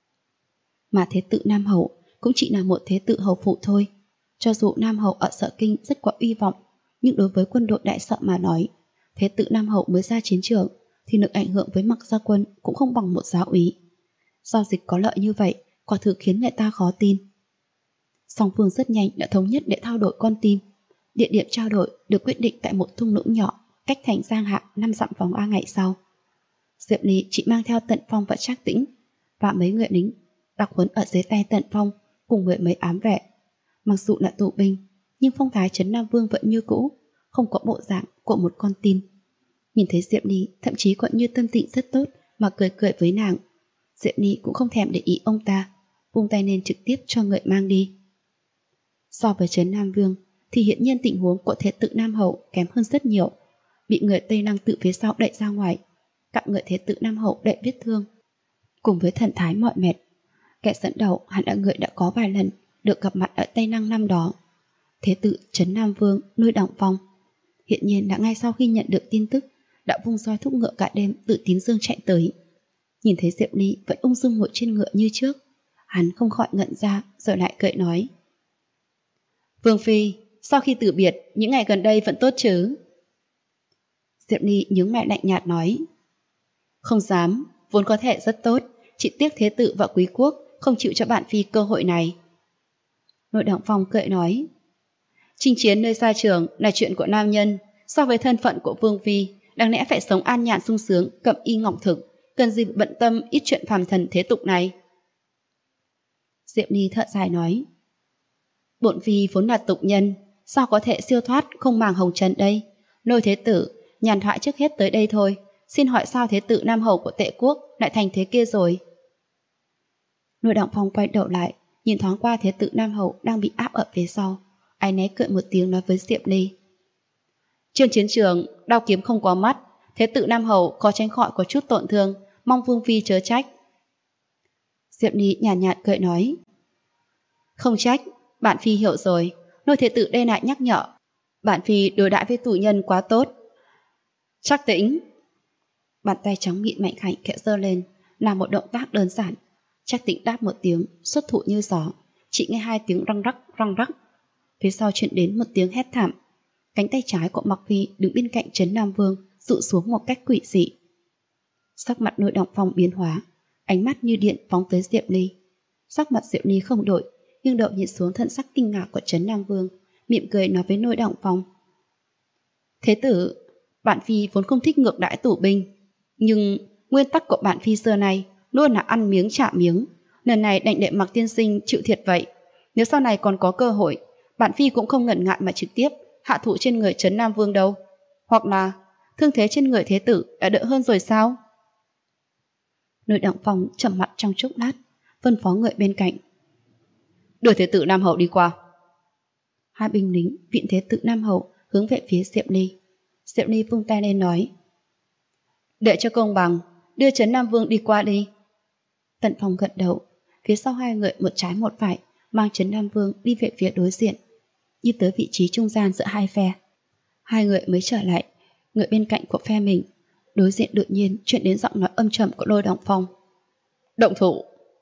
Mà thế tự Nam hậu cũng chỉ là một thế tự hầu phụ thôi. Cho dù Nam hậu ở Sở Kinh rất có uy vọng, nhưng đối với quân đội đại Sở mà nói, thế tự Nam hậu mới ra chiến trường thì lực ảnh hưởng với Mặc Gia quân cũng không bằng một giáo úy. Giao dịch có lợi như vậy quả thực khiến người ta khó tin. Song phương rất nhanh đã thống nhất để thao đổi con tim. Địa điểm trao đổi được quyết định tại một thung lũng nhỏ cách thành Giang Hạ 5 dặm vòng 3 ngày sau. Diệp Ly chỉ mang theo Tận Phong và Trác Tĩnh và mấy người lính đặc huấn ở dưới tay Tận Phong cùng với mấy ám vệ. Mặc dù là tù binh, nhưng phong thái Trấn Nam Vương vẫn như cũ, không có bộ dạng của một con tin. Nhìn thấy Diệp Ly thậm chí còn như tâm tình rất tốt mà cười cười với nàng. Diệp Ly cũng không thèm để ý ông ta, vung tay lên trực tiếp cho người mang đi. So với Trấn Nam Vương thì hiện nhiên tình huống của thế tự Nam hậu kém hơn rất nhiều, bị người Tây Lăng tự phía sau đẩy ra ngoài, cặn người thế tự Nam hậu đậy vết thương, cùng với thần thái mỏi mệt. Kẻ dẫn đầu hẳn là người đã có vài lần được gặp mặt ở Tây Lăng năm đó, thế tự Trấn Nam Vương nuôi Đặng Phong. Hiện nhiên đã ngay sau khi nhận được tin tức đã vung roi thúc ngựa cả đêm tự Tín Dương chạy tới. Nhìn thấy Diệp Ly vẫn ung dung ngồi trên ngựa như trước, hắn không khỏi ngẩn ra rồi lại cười nói: Vương Phi, sau khi từ biệt những ngày gần đây vẫn tốt chứ? Diệp Ly nhướng mày lạnh nhạt nói: Không dám, vốn có thể rất tốt, chỉ tiếc thế tự và quý quốc không chịu cho bạn Phi cơ hội này. Nội Đặng Phong cười nói: Chinh chiến nơi xa trường là chuyện của nam nhân, so với thân phận của Vương Phi, đáng lẽ phải sống an nhàn sung sướng, cẩm y ngọc thực, cần gì bận tâm ít chuyện phàm thần thế tục này. Diệp Ly thở dài nói: Bổn Phi vốn là tục nhân, sao có thể siêu thoát không màng hồng trần đây? Lôi thế tử, nhàn thoại trước hết tới đây thôi, xin hỏi sao thế tử Nam hầu của Tệ quốc lại thành thế kia rồi? Nội Đặng Phong quay đầu lại, nhìn thoáng qua thế tử Nam hầu đang bị áp ở phía sau, ai nấy cười một tiếng nói với Diệp Ly: Trên chiến trường đao kiếm không có mắt, thế tử Nam hầu khó tránh khỏi có chút tổn thương, mong Vương Phi chớ trách. Diệp Ly nhàn nhạt cười nói: Không trách, bạn Phi hiểu rồi, Lôi thế tử đây lại nhắc nhở, bạn Phi đối đãi với tù nhân quá tốt. Trác Tĩnh. Bàn tay trắng mịn mạnh khảnh kẽ giơ lên, làm một động tác đơn giản. Trác Tĩnh đáp một tiếng, xuất thủ như gió, chỉ nghe 2 tiếng răng rắc. Phía sau truyền đến một tiếng hét thảm. Cánh tay trái của Mặc Phi đứng bên cạnh Trấn Nam Vương dụ xuống một cách quỷ dị. Sắc mặt Nội Động Phong biến hóa, ánh mắt như điện phóng tới Diệp Ly. Sắc mặt Diệp Ly không đổi, nhưng đầu nhìn xuống thần sắc kinh ngạc của Trấn Nam Vương, mỉm cười nói với Nội Động Phong: Thế tử, bản phi vốn không thích ngược đãi tù binh, nhưng nguyên tắc của bản phi xưa nay luôn là ăn miếng trả miếng. Lần này đành để Mạc tiên sinh chịu thiệt vậy. Nếu sau này còn có cơ hội, bản phi cũng không ngần ngại mà trực tiếp hạ thủ trên người Trấn Nam Vương đâu. Hoặc là thương thế trên người thế tử đã đỡ hơn rồi sao? Nội Động Phong trầm mặt trong chốc lát, phân phó người bên cạnh: Đưa thế tử Nam Hậu đi qua. Hai binh lính viện thế tử Nam Hậu hướng về phía Diệp Ly. Diệp Ly vung tay lên nói: Để cho công bằng, đưa Trấn Nam Vương đi qua đi. Tần Phong gật đầu. Phía sau hai người một trái một phải mang Trấn Nam Vương đi về phía đối diện, đi tới vị trí trung gian giữa hai phe. Hai người mới trở lại người bên cạnh của phe mình. Đối diện đột nhiên chuyển đến giọng nói âm trầm của Lôi Động Phong: Động thủ.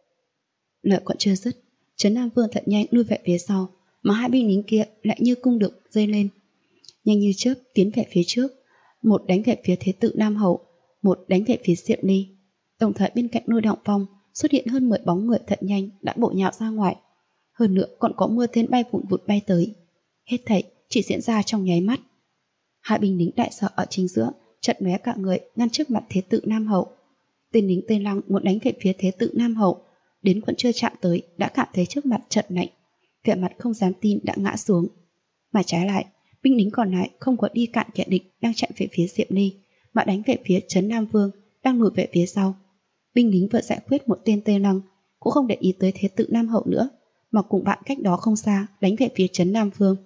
Lời còn chưa dứt, Trấn Nam Vương thật nhanh lui về phía sau, mà hai binh lính kia lại như cung được dây lên, nhanh như chớp tiến về phía trước, một đánh về phía thế tử Nam Hậu, một đánh về phía Diệp Ly. Đồng thời bên cạnh Lôi Động Phong xuất hiện hơn 10 bóng người thật nhanh đã bổ nhào ra ngoài. Hơn nữa còn có mưa tên bay vụn vụt bay tới. Hết thảy chỉ diễn ra trong nháy mắt. Hai binh lính đại sở ở chính giữa chật lóe cả người ngăn trước mặt thế tử Nam Hậu. Tên lính Tây Lăng muốn đánh về phía thế tử Nam Hậu, đến còn chưa chạm tới đã cảm thấy trước mặt chợt lạnh, vẻ mặt không dám tin đã ngã xuống. Mà trái lại, binh lính còn lại không có đi cạn kẻ địch đang chạy về phía Diệp Ly, mà đánh về phía Trấn Nam Vương đang lùi về phía sau. Binh lính vừa giải quyết một tên Tây Lăng cũng không để ý tới thế tử Nam Hậu nữa, mà cùng bạn cách đó không xa đánh về phía Trấn Nam Vương.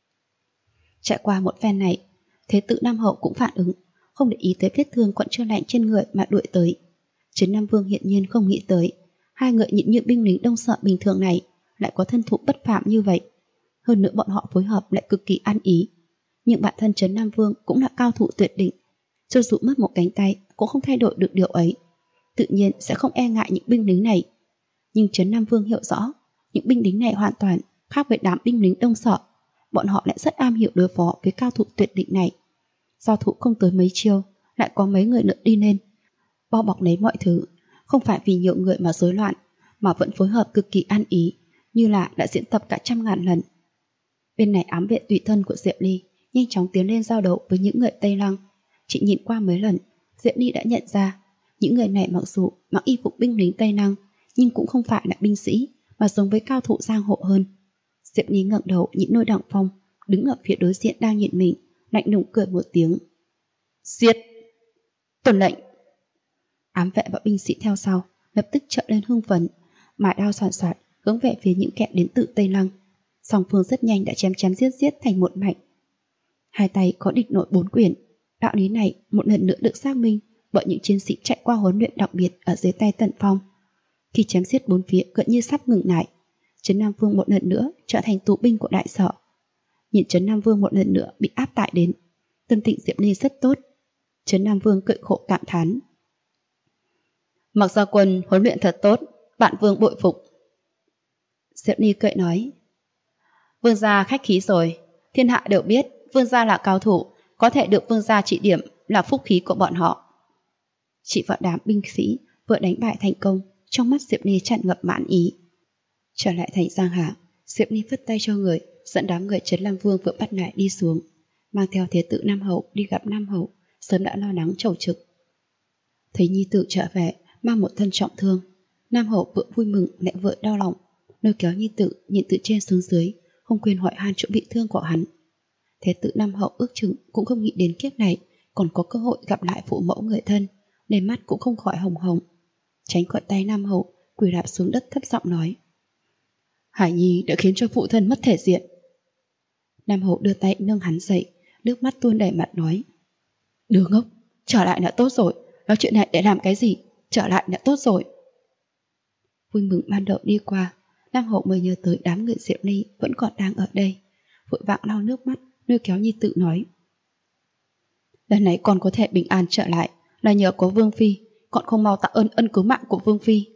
Trải qua một phen này, thế tử Nam Hậu cũng phản ứng, không để ý tới vết thương còn chưa lạnh trên người mà đuổi tới. Trấn Nam Vương hiển nhiên không nghĩ tới hai người nhịn như binh lính đông sợ bình thường này lại có thân thủ bất phàm như vậy. Hơn nữa bọn họ phối hợp lại cực kỳ ăn ý. Nhưng bản thân Trấn Nam Vương cũng là cao thủ tuyệt đỉnh, cho dù mất một cánh tay cũng không thay đổi được điều ấy. Tự nhiên sẽ không e ngại những binh lính này. Nhưng Trấn Nam Vương hiểu rõ những binh lính này hoàn toàn khác với đám binh lính đông sợ. Bọn họ lại rất am hiểu đối phó với cao thủ tuyệt đỉnh này. Giao thủ không tới mấy chiêu lại có mấy người nữa đi lên, bao bọc lấy mọi thứ, không phải vì nhiều người mà rối loạn, mà vẫn phối hợp cực kỳ ăn ý, như là đã diễn tập cả trăm ngàn lần. Bên này ám vệ tùy thân của Diệp Ly nhanh chóng tiến lên giao đấu với những người Tây Lăng. Chỉ nhìn qua mấy lần, Diệp Ly đã nhận ra những người này mặc dù mặc y phục binh lính Tây Lăng nhưng cũng không phải là binh sĩ, mà giống với cao thủ giang hồ hơn. Diệp Ly ngẩng đầu nhìn Lôi Động Phong đứng ở phía đối diện đang nhìn mình, lạnh lùng cười một tiếng: Giết! Tuân lệnh! Ám vệ và binh sĩ theo sau lập tức trợn lên hưng phấn, mài đao soàn soạt hướng về phía những kẻ đến từ Tây Lăng. Song phương rất nhanh đã chém giết thành một mảnh. Hai tay có địch nội 4 quyền. Đạo lý này một lần nữa được xác minh bởi những chiến sĩ chạy qua huấn luyện đặc biệt ở dưới tay Tần Phong. Khi chém giết bốn phía gần như sắp ngừng lại, Trấn Nam Vương một lần nữa trở thành tù binh của đại sở. Nhìn Trấn Nam Vương một lần nữa bị áp tải đến, tâm tình Diệp Ly rất tốt. Trấn Nam Vương cười khổ cảm thán: Mặc gia quân huấn luyện thật tốt, bạn Vương bội phục. Diệp Ly cười nói: Vương gia khách khí rồi, thiên hạ đều biết Vương gia là cao thủ, có thể được Vương gia chỉ điểm là phúc khí của bọn họ. Chỉ vào đám binh sĩ vừa đánh bại thành công, trong mắt Diệp Ly tràn ngập mãn ý. Trở lại thành Giang Hà, Diệp Ly phất tay cho người dẫn đám người Trấn Nam Vương vừa bắt lại đi xuống, mang theo thế tử Nam Hậu đi gặp Nam Hậu, sớm đã lo lắng chầu trực. Thấy nhi tử trở về mang một thân trọng thương, Nam Hậu vừa vui mừng lại vừa đau lòng, lôi kéo nhi tử nhìn từ trên xuống dưới, không quên hỏi han chỗ bị thương của hắn. Thế tử Nam Hậu ước chừng cũng không nghĩ đến kiếp này còn có cơ hội gặp lại phụ mẫu người thân, nên mắt cũng không khỏi hồng hồng. Tránh khỏi tay Nam Hậu, quỳ rạp xuống đất thấp giọng nói: Hải Nhi đã khiến cho phụ thân mất thể diện. Nam Hậu đưa tay nâng hắn dậy, nước mắt tuôn đầy mặt nói: Đứa ngốc, trở lại là tốt rồi, nói chuyện này để làm cái gì, trở lại là tốt rồi. Vui mừng ban đầu đi qua, Nam Hậu mới nhớ tới đám người Diệp Ly vẫn còn đang ở đây, vội vàng lau nước mắt, lôi kéo nhi tự nói: Lần này con có thể bình an trở lại là nhờ có Vương Phi, con không mau tạ ơn ân cứu mạng của Vương Phi.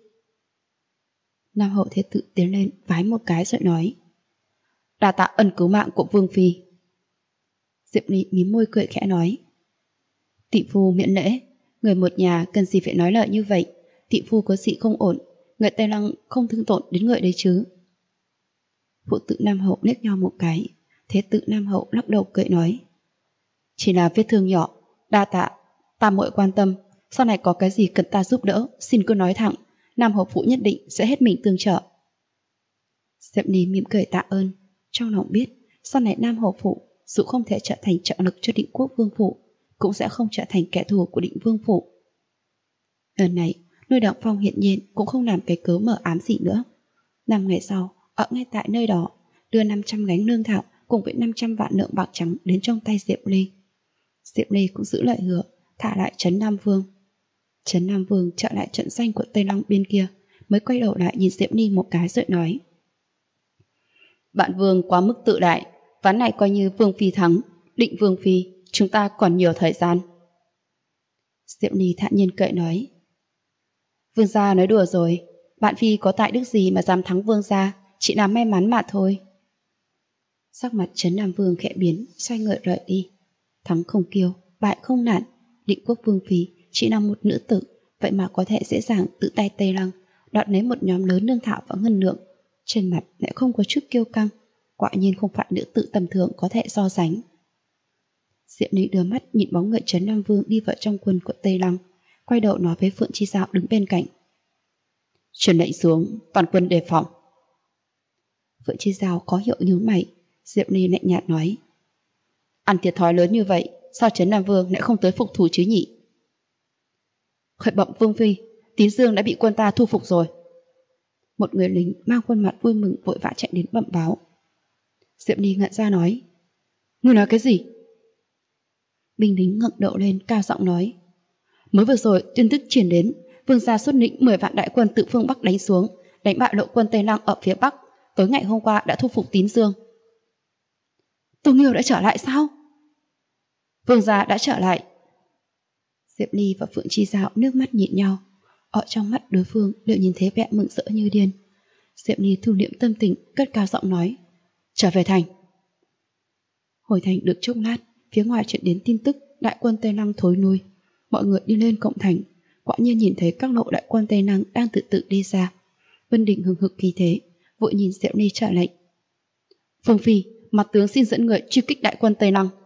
Nam Hậu thế tự tiến lên vái một cái rồi nói: Đa tạ ân cứu mạng của Vương Phi. Diệp Ly mím môi cười khẽ nói: Tỷ phu miễn lễ, Người một nhà cần gì phải nói lời như vậy. Thị phu có gì không ổn, người Tây Lăng không thương tổn đến người đấy chứ. Phụ tử Nam Hậu liếc nhau một cái. Thế tử Nam Hậu lắc đầu cười nói, chỉ là vết thương nhỏ, đa tạ, tam muội quan tâm. Sau này có cái gì cần ta giúp đỡ, xin cứ nói thẳng, Nam Hậu phụ nhất định sẽ hết mình tương trợ. Diệp Ni mỉm cười tạ ơn, trong lòng biết sau này Nam Hậu phụ dù không thể trở thành trợ lực cho Định Quốc Vương phủ, cũng sẽ không trở thành kẻ thù của Định Vương phủ. Lần này Lôi Đạo Phong hiện nhiên cũng không làm cái cớ mờ ám gì nữa. 5 ngày sau, ở ngay tại nơi đó, đưa 500 gánh lương thảo cùng với 500 vạn lượng bạc trắng đến trong tay Diệp Ly. Diệp Ly cũng giữ lời hứa, thả lại Trấn Nam Vương. Trấn Nam Vương trở lại trận danh của Tây Long bên kia, mới quay đầu lại nhìn Diệp Ly một cái rồi nói, bạn Vương quá mức tự đại, ván này coi như Vương Phi thắng, Định Vương Phi, chúng ta còn nhiều thời gian. Diệp Ly thản nhiên cười nói, Vương gia nói đùa rồi, bạn Phi có tại đức gì mà dám thắng Vương gia, chỉ là may mắn mà thôi. Sắc mặt Trấn Nam Vương khẽ biến, xoay người rời đi. Thắng không kiêu, bại không nản, Định Quốc Vương Phi chỉ là một nữ tử, vậy mà có thể dễ dàng tự tay Tây Lăng đoạt lấy một nhóm lớn lương thảo và ngân lượng, trên mặt lại không có chút kiêu căng, quả nhiên không phải nữ tử tầm thường có thể so sánh. Diệp Ly đưa mắt nhìn bóng người Trấn Nam Vương đi vào trong quân của Tây Lăng, quay đầu nói với Phượng Chi Dạo đứng bên cạnh, truyền lệnh xuống, toàn quân đề phòng. Phượng Chi Dạo có hiệu nhíu mày. Diệp Ly lạnh nhạt nói, ăn thiệt thòi lớn như vậy, sao Trấn Nam Vương lại không tới phục thù chứ nhỉ? Khởi bẩm Vương Phi, Tín Dương đã bị quân ta thu phục rồi. Một người lính mang khuôn mặt vui mừng vội vã chạy đến bẩm báo. Diệp Ly ngẩn ra nói, ngươi nói cái gì? Binh lính ngẩng đầu lên cao giọng nói, mới vừa rồi tin tức truyền đến, Vương gia xuất lĩnh 10 vạn đại quân từ phương Bắc đánh xuống, đánh bại lộ quân Tây Lăng ở phía Bắc, tối ngày hôm qua đã thu phục Tín Dương. Tô Nghiêu đã trở lại sao? Vương gia đã trở lại. Diệp Ly và Phượng Chi Dạo nước mắt nhìn nhau, ở trong mắt đối phương đều nhìn thấy vẻ mừng rỡ như điên. Diệp Ly thu liễm tâm tình, cất cao giọng nói, trở về thành. Hồi thành được chốc lát, phía ngoài truyền đến tin tức đại quân Tây Lăng thối lui. Mọi người đi lên cổng thành, quả nhiên nhìn thấy các lộ đại quân Tây Lăng đang tự tự đi ra. Vân Đình hừng hực khí thế, vội nhìn Diệp Ly trả lệnh, Vương Phi, mặt tướng xin dẫn người truy kích đại quân Tây Lăng.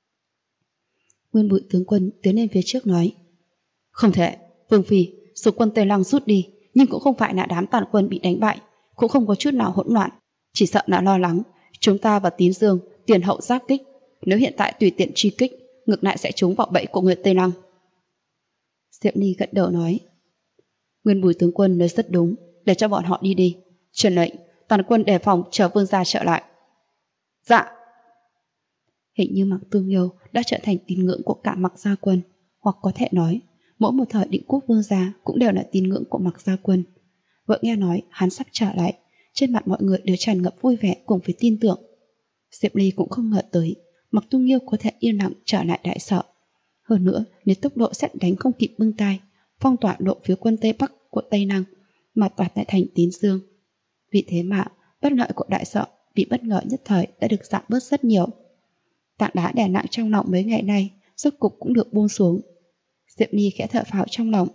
Nguyên Bụi tướng quân tiến lên phía trước nói, không thể, Vương Phi, số quân Tây Lăng rút đi, nhưng cũng không phải là đám tàn quân bị đánh bại, cũng không có chút nào hỗn loạn, chỉ sợ là lo lắng chúng ta và Tín Dương tiền hậu giáp kích, nếu hiện tại tùy tiện truy kích, ngược lại sẽ trúng vào bẫy của người Tây Lăng. Diệp Ly gật đầu nói, Nguyên Bùi tướng quân nói rất đúng, để cho bọn họ đi đi, truyền lệnh toàn quân đề phòng chờ Vương gia trở lại. Dạ. Hình như Mạc Tương Nghiêu đã trở thành tín ngưỡng của cả Mạc gia quân, hoặc có thể nói mỗi một thời Định Quốc Vương gia cũng đều là tín ngưỡng của Mạc gia quân. Vợ nghe nói hắn sắp trở lại, trên mặt mọi người đều tràn ngập vui vẻ cùng với tin tưởng. Diệp Ly cũng không ngờ tới Mạc Tương Nghiêu có thể yên lặng trở lại đại sở. Hơn nữa, nếu tốc độ sét đánh không kịp bưng tay, phong tỏa lộ phía quân Tây Bắc của Tây Năng, mà toạt tại thành Tín Dương. Vì thế mà bất lợi của đại sở vì bất ngờ nhất thời đã được giảm bớt rất nhiều. Tảng đá đè nặng trong lòng mấy ngày nay rốt cục cũng được buông xuống. Diệp Ly khẽ thở phào trong lòng.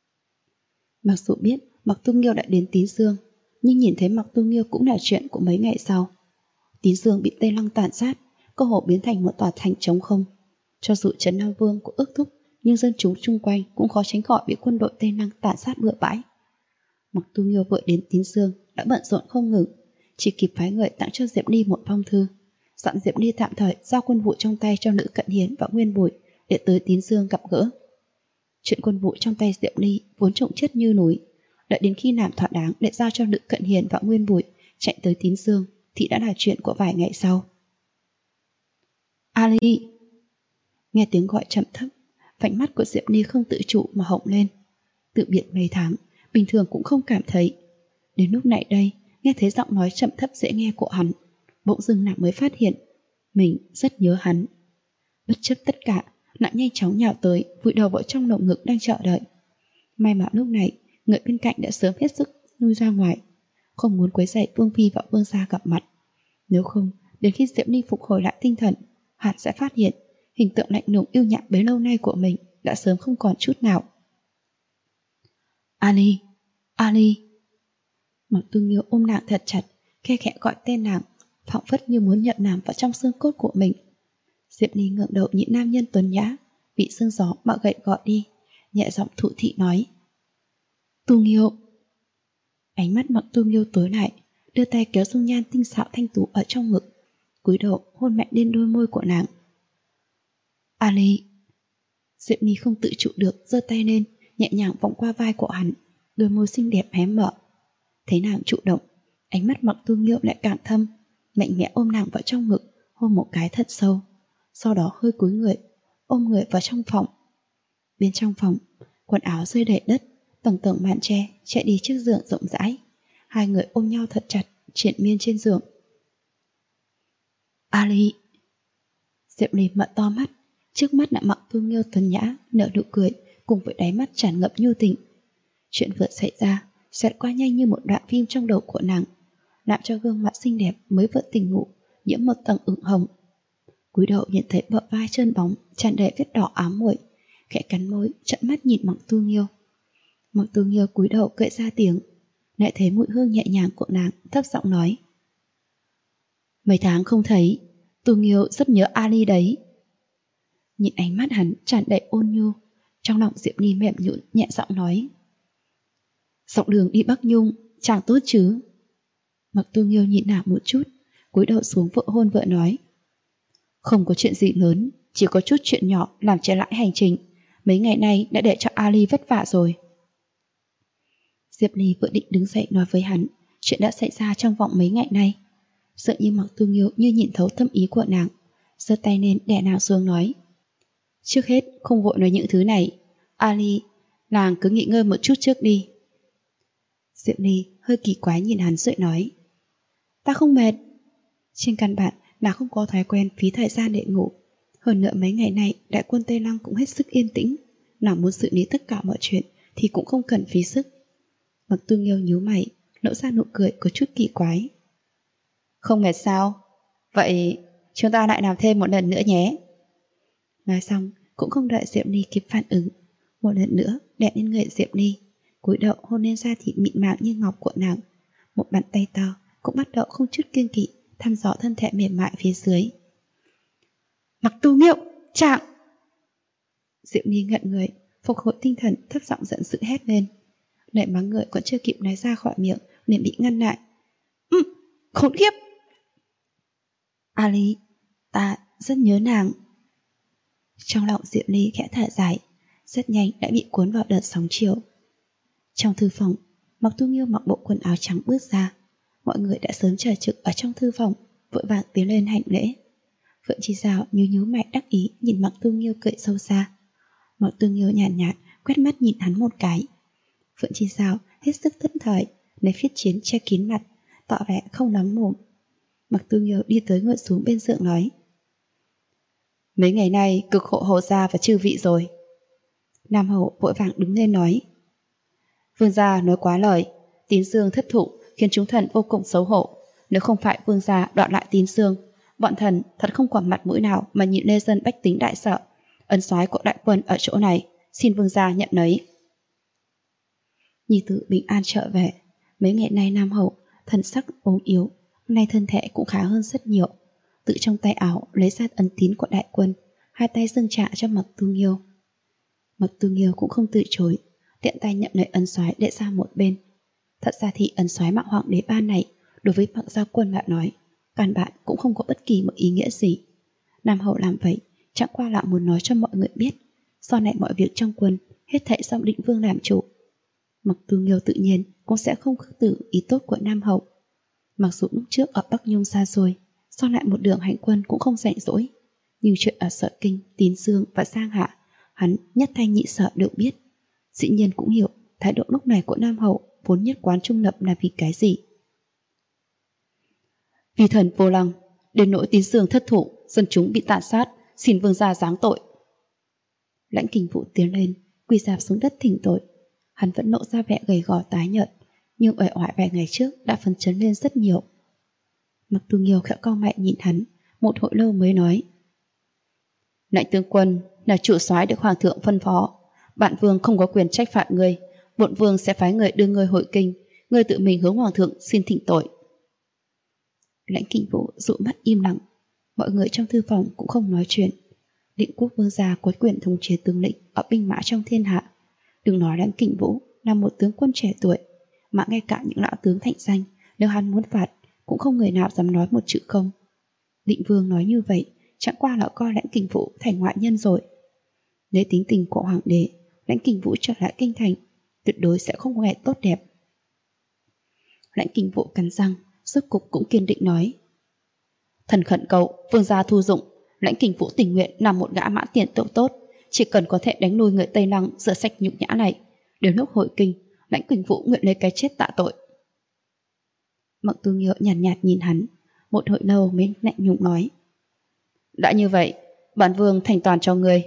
Mặc dù biết Mạc Tương Nghiêu đã đến Tín Dương, nhưng nhìn thấy Mạc Tương Nghiêu cũng là chuyện của mấy ngày sau. Tín Dương bị Tây Lăng tàn sát, cơ hồ biến thành một tòa thành trống không. Cho dù Trấn Nam Vương cũng ước thúc, nhưng dân chúng chung quanh cũng khó tránh khỏi bị quân đội Tây Lăng tàn sát bừa bãi. Mạc Tương Nghiêu vừa đến Tín Dương đã bận rộn không ngừng, chỉ kịp phái người tặng cho Diệp Ly một phong thư, dặn Diệp Ly tạm thời giao quân vụ trong tay cho Nữ Cận Hiến và Nguyên Bùi để tới Tín Dương gặp gỡ. Chuyện quân vụ trong tay Diệp Ly vốn trọng chất như núi, đợi đến khi làm thỏa đáng để giao cho Nữ Cận Hiền và Nguyên Bùi chạy tới Tín Dương thì đã là chuyện của vài ngày sau. Ali! Nghe tiếng gọi trầm thấp, vành mắt của Diệp Ly không tự chủ mà hồng lên. Tự biệt mấy tháng, bình thường cũng không cảm thấy. Đến lúc này đây, nghe thấy giọng nói trầm thấp dễ nghe của hắn, bỗng dưng nàng mới phát hiện mình rất nhớ hắn. Bất chấp tất cả, nàng nhanh chóng nhào tới, vùi đầu vào trong lồng ngực đang chờ đợi. May mà lúc này, người bên cạnh đã sớm hết sức lui ra ngoài, không muốn quấy rầy Vương Phi và Vương gia gặp mặt. Nếu không, đến khi Diệp Ly phục hồi lại tinh thần, hắn sẽ phát hiện hình tượng lạnh lùng yêu nhã bấy lâu nay của mình đã đã sớm không còn chút nào. Ali, Ali. Mặc Tu Nghiêu ôm nàng thật chặt, khe khẽ gọi tên nàng, phảng phất như muốn nhận nàng vào trong xương cốt của mình. Diệp Ly ngượng đầu nhìn nam nhân tuấn nhã, bị sương gió bạo gậy gọi đi, nhẹ giọng thụ thị nói: Tu Nghiêu. Ánh mắt Mặc Tu Nghiêu tối lại, đưa tay kéo dung nhan tinh xảo thanh tú ở trong ngực, cúi đầu hôn mạnh lên đôi môi của nàng. Ali. Diệp Ly không tự trụ được, giơ tay lên, nhẹ nhàng vòng qua vai của hắn, đôi môi xinh đẹp hé mở. Thấy nàng chủ động, ánh mắt Mặc Tu Nghiêu lại càng thâm, mạnh mẽ ôm nàng vào trong ngực, hôn một cái thật sâu, sau đó hơi cúi người, ôm người vào trong phòng. Bên trong phòng, quần áo rơi đầy đất, tầng tầng màn tre chạy đi chiếc giường rộng rãi, hai người ôm nhau thật chặt, triền miên trên giường. Ali. Diệp Ly mở to mắt, trước mắt là Mặc Tu Nghiêu tuấn nhã nở nụ cười, cùng với đáy mắt tràn ngập nhu tình. Chuyện vừa xảy ra xẹt qua nhanh như một đoạn phim trong đầu của nàng, làm cho gương mặt xinh đẹp mới vừa tỉnh ngủ nhiễm một tầng ửng hồng. Cúi đầu nhận thấy bờ vai trơn bóng tràn đầy vết đỏ ám muội, khẽ cắn môi trợn mắt nhìn Mặc Tu Nghiêu. Mặc Tu Nghiêu cúi đầu cười ra tiếng, lại thấy mùi hương nhẹ nhàng của nàng, thấp giọng nói: Mấy tháng không thấy, Tu Nghiêu rất nhớ Ali đấy. Nhìn ánh mắt hắn tràn đầy ôn nhu, trong lòng Diệp Ly mềm nhũn nhẹ giọng nói: Dọc đường đi Bắc Nhung chẳng tốt chứ? Mặc Tu Nghiêu nhìn nàng một chút, cúi đầu xuống vội hôn vợ nói: Không có chuyện gì lớn, chỉ có chút chuyện nhỏ làm trễ lại hành trình. Mấy ngày nay đã để cho Ali vất vả rồi. Diệp Ly vừa định đứng dậy nói với hắn chuyện đã xảy ra trong vòng mấy ngày nay, sợ như Mặc Tu Nghiêu như nhìn thấu tâm ý của nàng, giơ tay lên đè nàng xuống nói: Trước hết không vội nói những thứ này, Ali, nàng cứ nghỉ ngơi một chút trước đi. Diệp Ly hơi kỳ quái nhìn hắn rồi nói: Ta không mệt. Trên căn bản là không có thói quen phí thời gian để ngủ. Hơn nữa mấy ngày nay đại quân Tây Lăng cũng hết sức yên tĩnh, nàng muốn xử lý tất cả mọi chuyện thì cũng không cần phí sức. Mặc Tu Nghiêu nhíu mày, lộ ra nụ cười có chút kỳ quái. Không mệt sao? Vậy chúng ta lại làm thêm một lần nữa nhé. Nói xong cũng không đợi Diệp Ly kịp phản ứng, một lần nữa đè lên người Diệp Ly, cúi đầu hôn lên da thịt mịn màng như ngọc của nàng. Một bàn tay to cũng bắt đầu không chút kiêng kỵ thăm dò thân thể mềm mại phía dưới. Mặc Tu Nghiêu, chạm! Diệp Ly ngẩn người, phục hồi tinh thần, thấp giọng giận dữ hét lên. Lời mắng người còn chưa kịp nói ra khỏi miệng liền bị ngăn lại. Khốn kiếp! Ali, ta rất nhớ nàng. Trong lòng Diệp Ly khẽ thở dài, rất nhanh đã bị cuốn vào đợt sóng chiều. Trong thư phòng, Mặc Tu Nghiêu mặc bộ quần áo trắng bước ra. Mọi người đã sớm chờ trực ở trong thư phòng, vội vàng tiến lên hành lễ. Phượng Chi Giao nhíu mày đắc ý nhìn Mặc Tu Nghiêu cười sâu xa. Mặc Tu Nghiêu nhàn nhạt quét mắt nhìn hắn một cái. Phượng Chi Giao hết sức thẫn thờ, lấy phiết chiến che kín mặt, tỏ vẻ không lắm mồm. Mặc Tu Nghiêu đi tới ngồi xuống bên giường nói: Mấy ngày nay cực khổ Hồ gia và chư vị rồi. Nam Hậu vội vàng đứng lên nói: Vương gia nói quá lời, Tín Dương thất thụ khiến chúng thần vô cùng xấu hổ. Nếu không phải vương gia đoạt lại Tín Dương, bọn thần thật không còn mặt mũi nào mà nhịn lê dân bách tính đại sợ. Ân soái của đại quân ở chỗ này, xin vương gia nhận lấy. Nhi tử bình an trở về. Mấy ngày nay Nam Hậu thần sắc ốm yếu, nay thân thể cũng khá hơn rất nhiều. Tự trong tay áo lấy ra ấn tín của đại quân, hai tay dâng trả cho Mặc Tu Nghiêu. Mặc Tu Nghiêu cũng không từ chối, tiện tay nhận lấy ấn soái để ra một bên. Thật ra thì ấn soái Mạo Hoàng đế ban này đối với Mặc Gia Quân mà nói, căn bản cũng không có bất kỳ một ý nghĩa gì. Nam Hậu làm vậy chẳng qua là muốn nói cho mọi người biết, sau này mọi việc trong quân hết thảy do Định Vương làm chủ. Mặc Tu Nghiêu tự nhiên cũng sẽ không khước từ ý tốt của Nam Hậu. Mặc dù lúc trước ở Bắc Nhung xa xôi, sau lại một đường hành quân cũng không rảnh rỗi, nhưng chuyện ở Sở Kinh, Tín Dương và Giang Hạ, hắn nhất thanh nhị sở đều biết. Dĩ nhiên cũng hiểu thái độ lúc này của Nam Hậu vốn nhất quán trung lập là vì cái gì. Vì thần vô lăng, đến nỗi Tín Dương thất thủ, dân chúng bị tàn sát, xin vương gia giáng tội. Lãnh Kình Vũ tiến lên, quỳ rạp xuống đất thỉnh tội. Hắn vẫn lộ ra vẻ gầy gò tái nhợt, nhưng uể oải vài ngày trước đã phấn chấn lên rất nhiều. Mặc Tu Nghiêu khẽ cau mày nhìn hắn, một hồi lâu mới nói: Lãnh tướng quân, là chủ soái được hoàng thượng phân phó. Bản vương không có quyền trách phạt ngươi, bổn vương sẽ phái người đưa ngươi hội kinh, ngươi tự mình hướng hoàng thượng xin thỉnh tội. Lãnh Kình Vũ dụ mắt im lặng, mọi người trong thư phòng cũng không nói chuyện. Định Quốc vương gia có quyền thống chế tướng lĩnh ở binh mã trong thiên hạ. Đừng nói Lãnh Kình Vũ là một tướng quân trẻ tuổi, mà ngay cả những lão tướng thạnh danh, nếu hắn muốn phạt cũng không người nào dám nói một chữ không. Định vương nói như vậy chẳng qua là coi Lãnh Kình Vũ thành ngoại nhân rồi. Nếu tính tình của hoàng đế, Lãnh Kình Vũ trở lại kinh thành tuyệt đối sẽ không có ngày tốt đẹp. Lãnh Kình Vũ cắn răng, rốt cục cũng kiên định nói: Thần khẩn cầu vương gia thu dụng, Lãnh Kình Vũ tình nguyện làm một gã mã tiền tiểu tốt, chỉ cần có thể đánh nuôi người Tây Lăng rửa sạch nhục nhã này. Đến lúc hội kinh, Lãnh Kình Vũ nguyện lấy cái chết tạ tội. Mộng Tu Nghiêu nhàn nhạt nhìn hắn, một hồi lâu mới lạnh nhùng nói: Đã như vậy, bản vương thành toàn cho ngươi.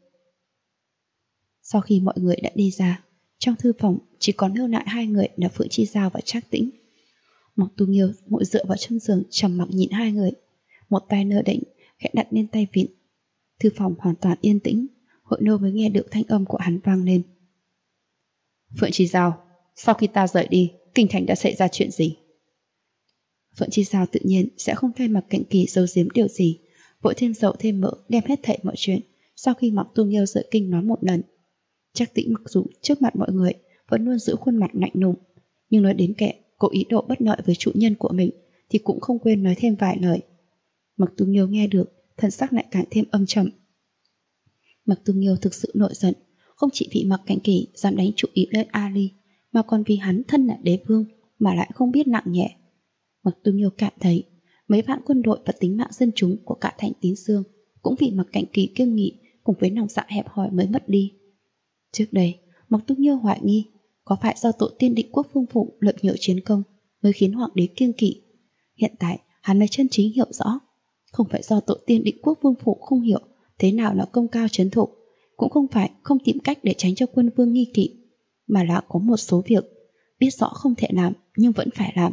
Sau khi mọi người đã đi ra, trong thư phòng chỉ còn lưu lại hai người là Phượng Chi Giao và Trác Tĩnh. Mộng Tu Nghiêu ngồi dựa vào chân giường trầm mặc nhìn hai người, một tay nơ định khẽ đặt lên tay vịn. Thư phòng hoàn toàn yên tĩnh, hồi lâu mới nghe được thanh âm của hắn vang lên: Phượng Chi Giao, sau khi ta rời đi, kinh thành đã xảy ra chuyện gì? Phượng Chi Giao tự nhiên sẽ không thay Mạc Cạnh Kỳ giấu giếm điều gì, vội thêm dầu thêm mỡ đem hết thảy mọi chuyện sau khi Mộng Tu Nghiêu rời kinh nói một lần. Trác Tĩnh mặc dù trước mặt mọi người vẫn luôn giữ khuôn mặt lạnh lùng, nhưng nói đến kẻ có ý đồ bất lợi với chủ nhân của mình thì cũng không quên nói thêm vài lời. Mạc Tu Nghiêu nghe được, thần sắc lại càng thêm âm trầm. Mạc Tu Nghiêu thực sự nổi giận, không chỉ vì Mạc Cạnh Kỳ dám đánh chủ ý lên Ali, mà còn vì hắn thân là đế vương mà lại không biết nặng nhẹ. Mạc Tu Nghiêu cảm thấy mấy vạn quân đội và tính mạng dân chúng của cả thành Tín Dương cũng vì Mạc Cạnh Kỳ kiêng nghị cùng với lòng dạ hẹp hòi mới mất đi. Trước đây, Mạc Tu Nghiêu hoài nghi có phải do tổ tiên Định Quốc Vương Phụ lợi nhỡ chiến công mới khiến hoàng đế kiêng kỵ. Hiện tại hắn mới chân chính hiểu rõ, không phải do tổ tiên Định Quốc Vương Phụ không hiểu thế nào là công cao trấn thụ, cũng không phải không tìm cách để tránh cho quân vương nghi kỵ, mà là có một số việc biết rõ không thể làm nhưng vẫn phải làm.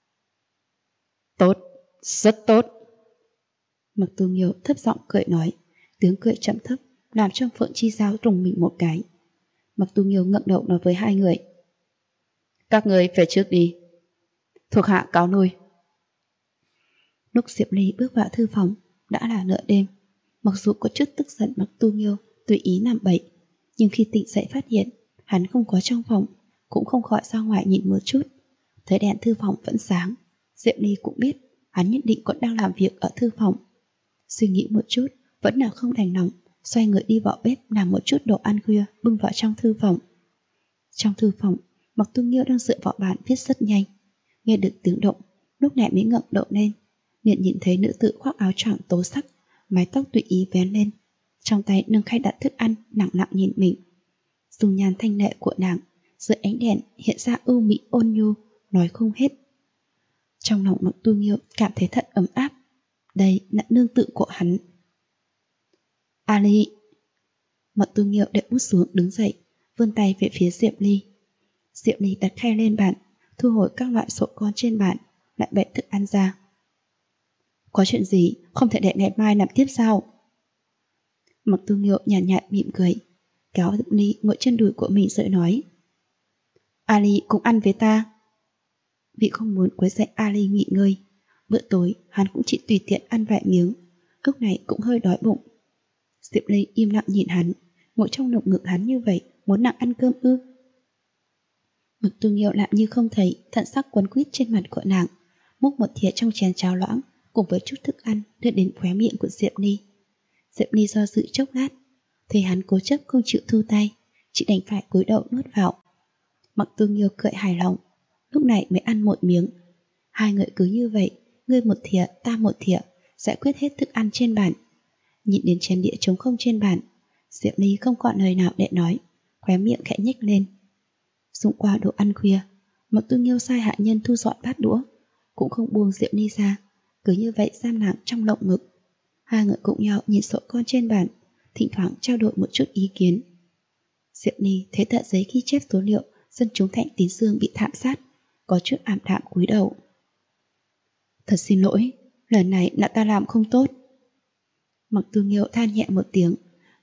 Tốt, rất tốt. Mạc Tu Nghiêu thấp giọng cười nói, tiếng cười chậm thấp làm cho Phượng Chi Giao rùng mình một cái. Mạc Tu Nghiêu ngẩng đầu nói với hai người: Các người về trước đi, thuộc hạ cáo lui. Lúc Diệp Ly bước vào thư phòng đã là nửa đêm. Mặc dù có chút tức giận Mạc Tu Nghiêu tùy ý làm bậy, nhưng khi tỉnh dậy phát hiện hắn không có trong phòng, cũng không khỏi ra ngoài nhìn một chút. Thấy đèn thư phòng vẫn sáng, Diệp Ly cũng biết hắn nhất định còn đang làm việc ở thư phòng. Suy nghĩ một chút vẫn là không đành lòng, xoay người đi vào bếp làm một chút đồ ăn khuya bưng vào trong thư phòng. Trong thư phòng, Mạc Tu Nghiêu đang dựa vào bàn viết rất nhanh, nghe được tiếng động, lúc này mới ngẩng đầu lên, liền nhìn thấy nữ tử khoác áo choàng tố sắc, mái tóc tùy ý vén lên, trong tay nâng khay đặt thức ăn lặng lặng nhìn mình. Dung nhan thanh lệ của nàng dưới ánh đèn hiện ra ưu mỹ ôn nhu, nói không hết. Trong lòng Mạc Tu Nghiêu cảm thấy thật ấm áp, đây là nương tự của hắn. Ali. Mạc Tu Nghiêu để bút xuống đứng dậy, vươn tay về phía Diệp Ly. Diệp Ly đặt khay lên bàn, thu hồi các loại sổ con trên bàn, lại bệ thức ăn ra. Có chuyện gì không thể để ngày mai làm tiếp sao? Mạc Tu Nghiêu nhàn nhạt mỉm cười, kéo Diệp Ly ngồi trên đùi của mình rồi nói: Ali cũng ăn với ta. Vì không muốn quấy rầy Ali nghỉ ngơi, bữa tối hắn cũng chỉ tùy tiện ăn vài miếng, lúc này cũng hơi đói bụng. Diệp Ly im lặng nhìn hắn, ngồi trong lồng ngực hắn như vậy, muốn nàng ăn cơm ư? Mạc Tu Nghiêu làm như không thấy thận sắc quấn quýt trên mặt của nàng, múc một thìa trong chén cháo loãng cùng với chút thức ăn đưa đến khóe miệng của Diệp Ly. Diệp Ly do dự chốc lát, thấy hắn cố chấp không chịu thu tay, chỉ đành phải cúi đầu nuốt vào. Mạc Tu Nghiêu cười hài lòng, lúc này mới ăn một miếng. Hai người cứ như vậy, ngươi một thìa ta một thìa, giải quyết hết thức ăn trên bàn. Nhìn đến chén đĩa trống không trên bàn, Diệp Ly không còn lời nào để nói, khóe miệng khẽ nhếch lên. Dụng qua đồ ăn khuya, Mạc Tu Nghiêu sai hạ nhân thu dọn bát đũa, cũng không buông Diệp Ly ra, cứ như vậy giam nàng trong lồng ngực. Hai người cùng nhau nhìn sổ con trên bàn, thỉnh thoảng trao đổi một chút ý kiến. Diệp Ly thấy tờ giấy ghi chép số liệu dân chúng thành Tín Dương bị thảm sát, có chút ảm đạm cúi đầu. Thật xin lỗi, lần này là ta làm không tốt. Mạc Tu Nghiêu than nhẹ một tiếng,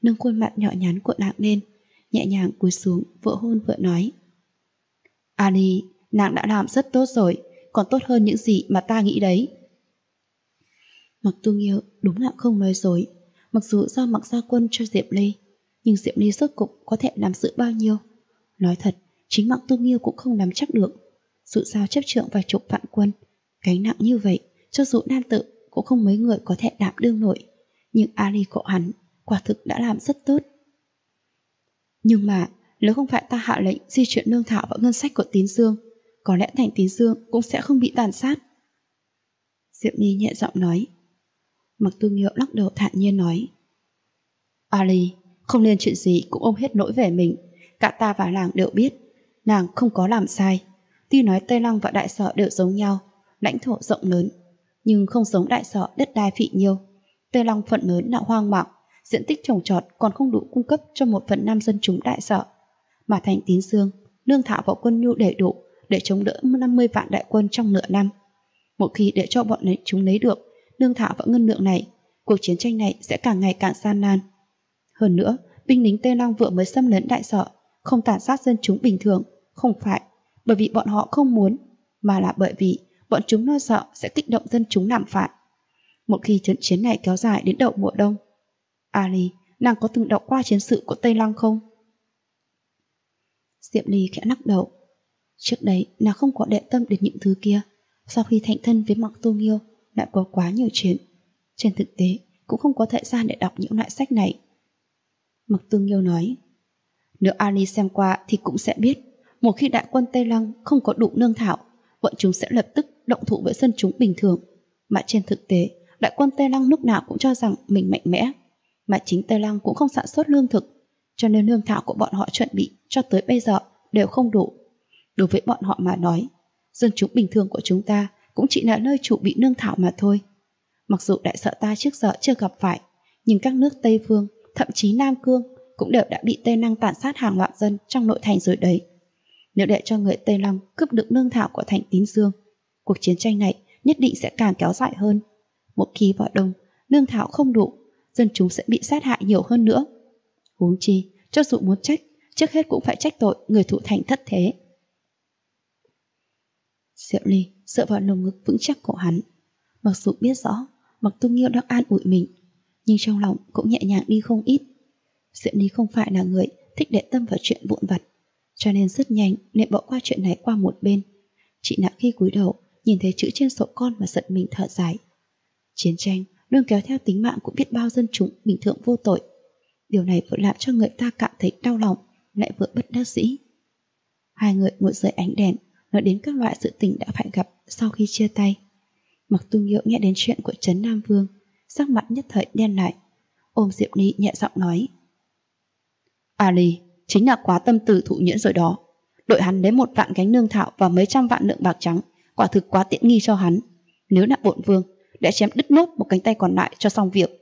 nâng khuôn mặt nhỏ nhắn của nàng lên, nhẹ nhàng cúi xuống vừa hôn vừa nói: Ali, nàng đã làm rất tốt rồi, còn tốt hơn những gì mà ta nghĩ đấy. Mặc Tu Nghiêu đúng là không nói dối. Mặc dù do Mặc Gia Quân cho Diệp Ly, nhưng Diệp Ly rốt cục có thể nắm giữ bao nhiêu? Nói thật, chính Mặc Tu Nghiêu cũng không nắm chắc được. Dù sao chấp trưởng vài chục vạn quân, gánh nặng như vậy, cho dù nam tự cũng không mấy người có thể đảm đương nổi. Nhưng Ali của hắn quả thực đã làm rất tốt. Nhưng mà nếu không phải ta hạ lệnh di chuyển lương thảo vào ngân sách của Tín Dương, có lẽ thành Tín Dương cũng sẽ không bị tàn sát. Diệp Ly nhẹ giọng nói. Mặc Tu Nghiêu lắc đầu thản nhiên nói: Ali, không nên chuyện gì cũng ôm hết nỗi về mình. Cả ta và nàng đều biết nàng không có làm sai. Tuy nói Tây Lăng và Đại Sở đều giống nhau, lãnh thổ rộng lớn, nhưng không giống Đại Sở đất đai phì nhiêu. Tây Lăng phần lớn là hoang mạc, diện tích trồng trọt còn không đủ cung cấp cho 1/5 dân chúng Đại Sở. Mà thành Tín Dương, lương thảo và quân nhu đầy đủ để chống đỡ 50 vạn đại quân trong nửa năm. Một khi để cho bọn chúng lấy được lương thảo và ngân lượng này, cuộc chiến tranh này sẽ càng ngày càng gian nan. Hơn nữa, binh lính Tây Lăng vừa mới xâm lấn Đại Sở, không tàn sát dân chúng bình thường, không phải bởi vì bọn họ không muốn, mà là bởi vì bọn chúng lo sợ sẽ kích động dân chúng làm phản. Một khi trận chiến này kéo dài đến đầu mùa đông, Ali, nàng có từng đọc qua chiến sự của Tây Lăng không? Diệp Ly khẽ lắc đầu. Trước đây nàng không có để tâm đến những thứ kia. Sau khi thành thân với Mặc Tu Nghiêu lại có quá nhiều chuyện, trên thực tế cũng không có thời gian để đọc những loại sách này. Mặc Tu Nghiêu nói: nếu Ali xem qua thì cũng sẽ biết, một khi đại quân Tây Lăng không có đủ lương thảo, bọn chúng sẽ lập tức động thủ với dân chúng bình thường. Mà trên thực tế, đại quân Tây Lăng lúc nào cũng cho rằng mình mạnh mẽ, mà chính Tây Lăng cũng không sản xuất lương thực, cho nên lương thảo của bọn họ chuẩn bị cho tới bây giờ đều không đủ. Đối với bọn họ mà nói, dân chúng bình thường của chúng ta cũng chỉ là nơi chủ bị lương thảo mà thôi. Mặc dù Đại Sở ta trước giờ chưa gặp phải, nhưng các nước Tây Phương, thậm chí Nam Cương cũng đều đã bị Tây Lăng tàn sát hàng loạt dân trong nội thành rồi đấy. Nếu để cho người Tây Lăng cướp được lương thảo của thành Tín Dương, cuộc chiến tranh này nhất định sẽ càng kéo dài hơn. Một khi vào đông, lương thảo không đủ, dân chúng sẽ bị sát hại nhiều hơn nữa. Huống chi, cho dù muốn trách, trước hết cũng phải trách tội người thủ thành thất thế. Diệp Ly dựa vào lồng ngực vững chắc của hắn. Mặc dù biết rõ Mặc Tu Nghiêu đang an ủi mình, nhưng trong lòng cũng nhẹ nhàng đi không ít. Diệp Ly không phải là người thích để tâm vào chuyện vụn vặt, cho nên rất nhanh liền bỏ qua chuyện này qua một bên. Chỉ là khi cúi đầu nhìn thấy chữ trên sổ con mà giận mình thở dài. Chiến tranh luôn kéo theo tính mạng của biết bao dân chúng bình thường vô tội. Điều này vừa làm cho người ta cảm thấy đau lòng, lại vừa bất đắc dĩ. Hai người ngồi dưới ánh đèn nói đến các loại sự tình đã phải gặp sau khi chia tay. Mặc Tu Nghiêu nghe đến chuyện của Trấn Nam Vương, sắc mặt nhất thời đen lại, ôm Diệp Ly nhẹ giọng nói: Ali, chính là quá tâm từ thụ nhuyễn rồi đó. Đội hắn lấy 1 vạn gánh lương thảo và mấy trăm vạn lượng bạc trắng, quả thực quá tiện nghi cho hắn. Nếu là bổn vương, đã chém đứt nốt một cánh tay còn lại cho xong việc.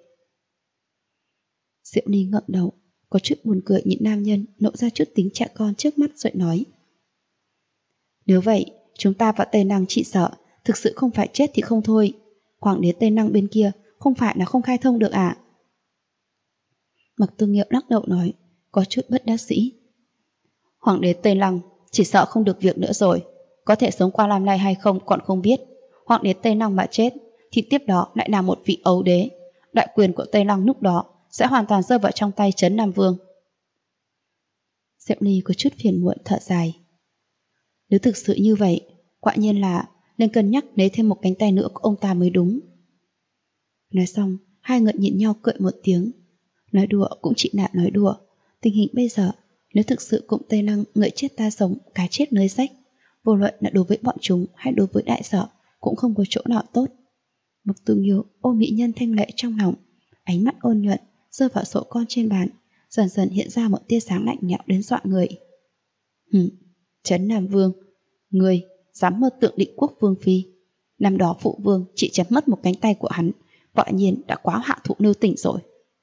Diệp Ly ngẩng đầu, có chút buồn cười nhìn nam nhân lộ ra chút tính trẻ con trước mắt rồi nói: nếu vậy, chúng ta và Tây Năng chỉ sợ thực sự không phải chết thì không thôi. Hoàng đế Tây Năng bên kia không phải là không khai thông được à? Mặc Tu Nghiêu lắc đầu nói, có chút bất đắc dĩ. Hoàng đế Tây Lăng chỉ sợ không được việc nữa rồi, có thể sống qua làm này hay không còn không biết. Hoàng đế Tây Lăng mà chết thì tiếp đó lại là một vị ấu đế, đại quyền của Tây Lăng lúc đó sẽ hoàn toàn rơi vào trong tay Trấn Nam Vương. Diệp Ly có chút phiền muộn thở dài. Nếu thực sự như vậy, quả nhiên là nên cân nhắc lấy thêm một cánh tay nữa của ông ta mới đúng. Nói xong, hai người nhìn nhau cười một tiếng. Nói đùa cũng chỉ là nói đùa. Tình hình bây giờ, nếu thực sự cụm Tây Lăng người chết ta sống, cái chết nơi rách, vô luận là đối với bọn chúng hay đối với Đại Sở cũng không có chỗ nào tốt. Mặc Tu Nghiêu ôm mỹ nhân thanh lệ trong lòng, ánh mắt ôn nhuận rơi vào sổ con trên bàn, dần dần hiện ra một tia sáng lạnh nhẽo đến dọa người. Trấn Nam Vương, người dám mơ tượng Định Quốc Vương phi. Năm đó phụ vương chỉ chém mất một cánh tay của hắn, quả nhiên đã quá hạ thụ lưu tình rồi.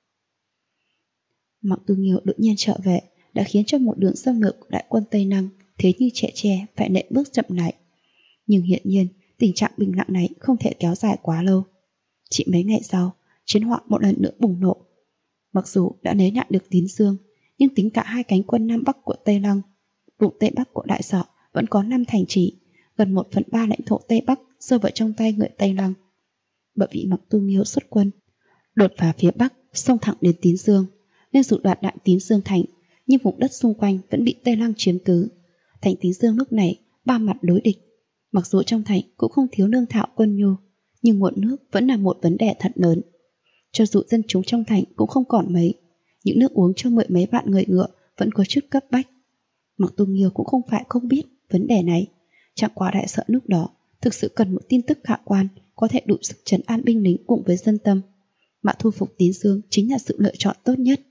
Mặc Tu Nghiêu đột nhiên trở về đã khiến cho một đường xâm lược của đại quân Tây Năng thế như trẻ tre phải nện bước chậm lại. Nhưng hiện nhiên tình trạng bình lặng này không thể kéo dài quá lâu. Chỉ mấy ngày sau, chiến họa một lần nữa bùng nổ. Mặc dù đã nới nạn được Tín Dương, nhưng tính cả hai cánh quân Nam Bắc của Tây Lăng, vùng Tây Bắc của Đại Sở vẫn có 5 thành trì, gần 1/3 lãnh thổ Tây Bắc rơi vào trong tay người Tây Lăng. Bởi vì Mặc Tu Nghiêu xuất quân đột phá phía Bắc, xông thẳng đến Tín Dương, nên dù đoạt lại Tín Dương thành, nhưng vùng đất xung quanh vẫn bị Tây Lăng chiếm cứ. Thành Tín Dương lúc này ba mặt đối địch. Mặc dù trong thành cũng không thiếu lương thảo quân nhu, nhưng nguồn nước vẫn là một vấn đề thật lớn. Cho dù dân chúng trong thành cũng không còn mấy, những nước uống cho mười mấy vạn người ngựa vẫn có chút cấp bách. Mặc Tu Nghiêu cũng không phải không biết vấn đề này, chẳng qua Đại Sở lúc đó thực sự cần một tin tức khả quan có thể đủ sức trấn an binh lính cùng với dân tâm, mà thu phục Tín Dương chính là sự lựa chọn tốt nhất.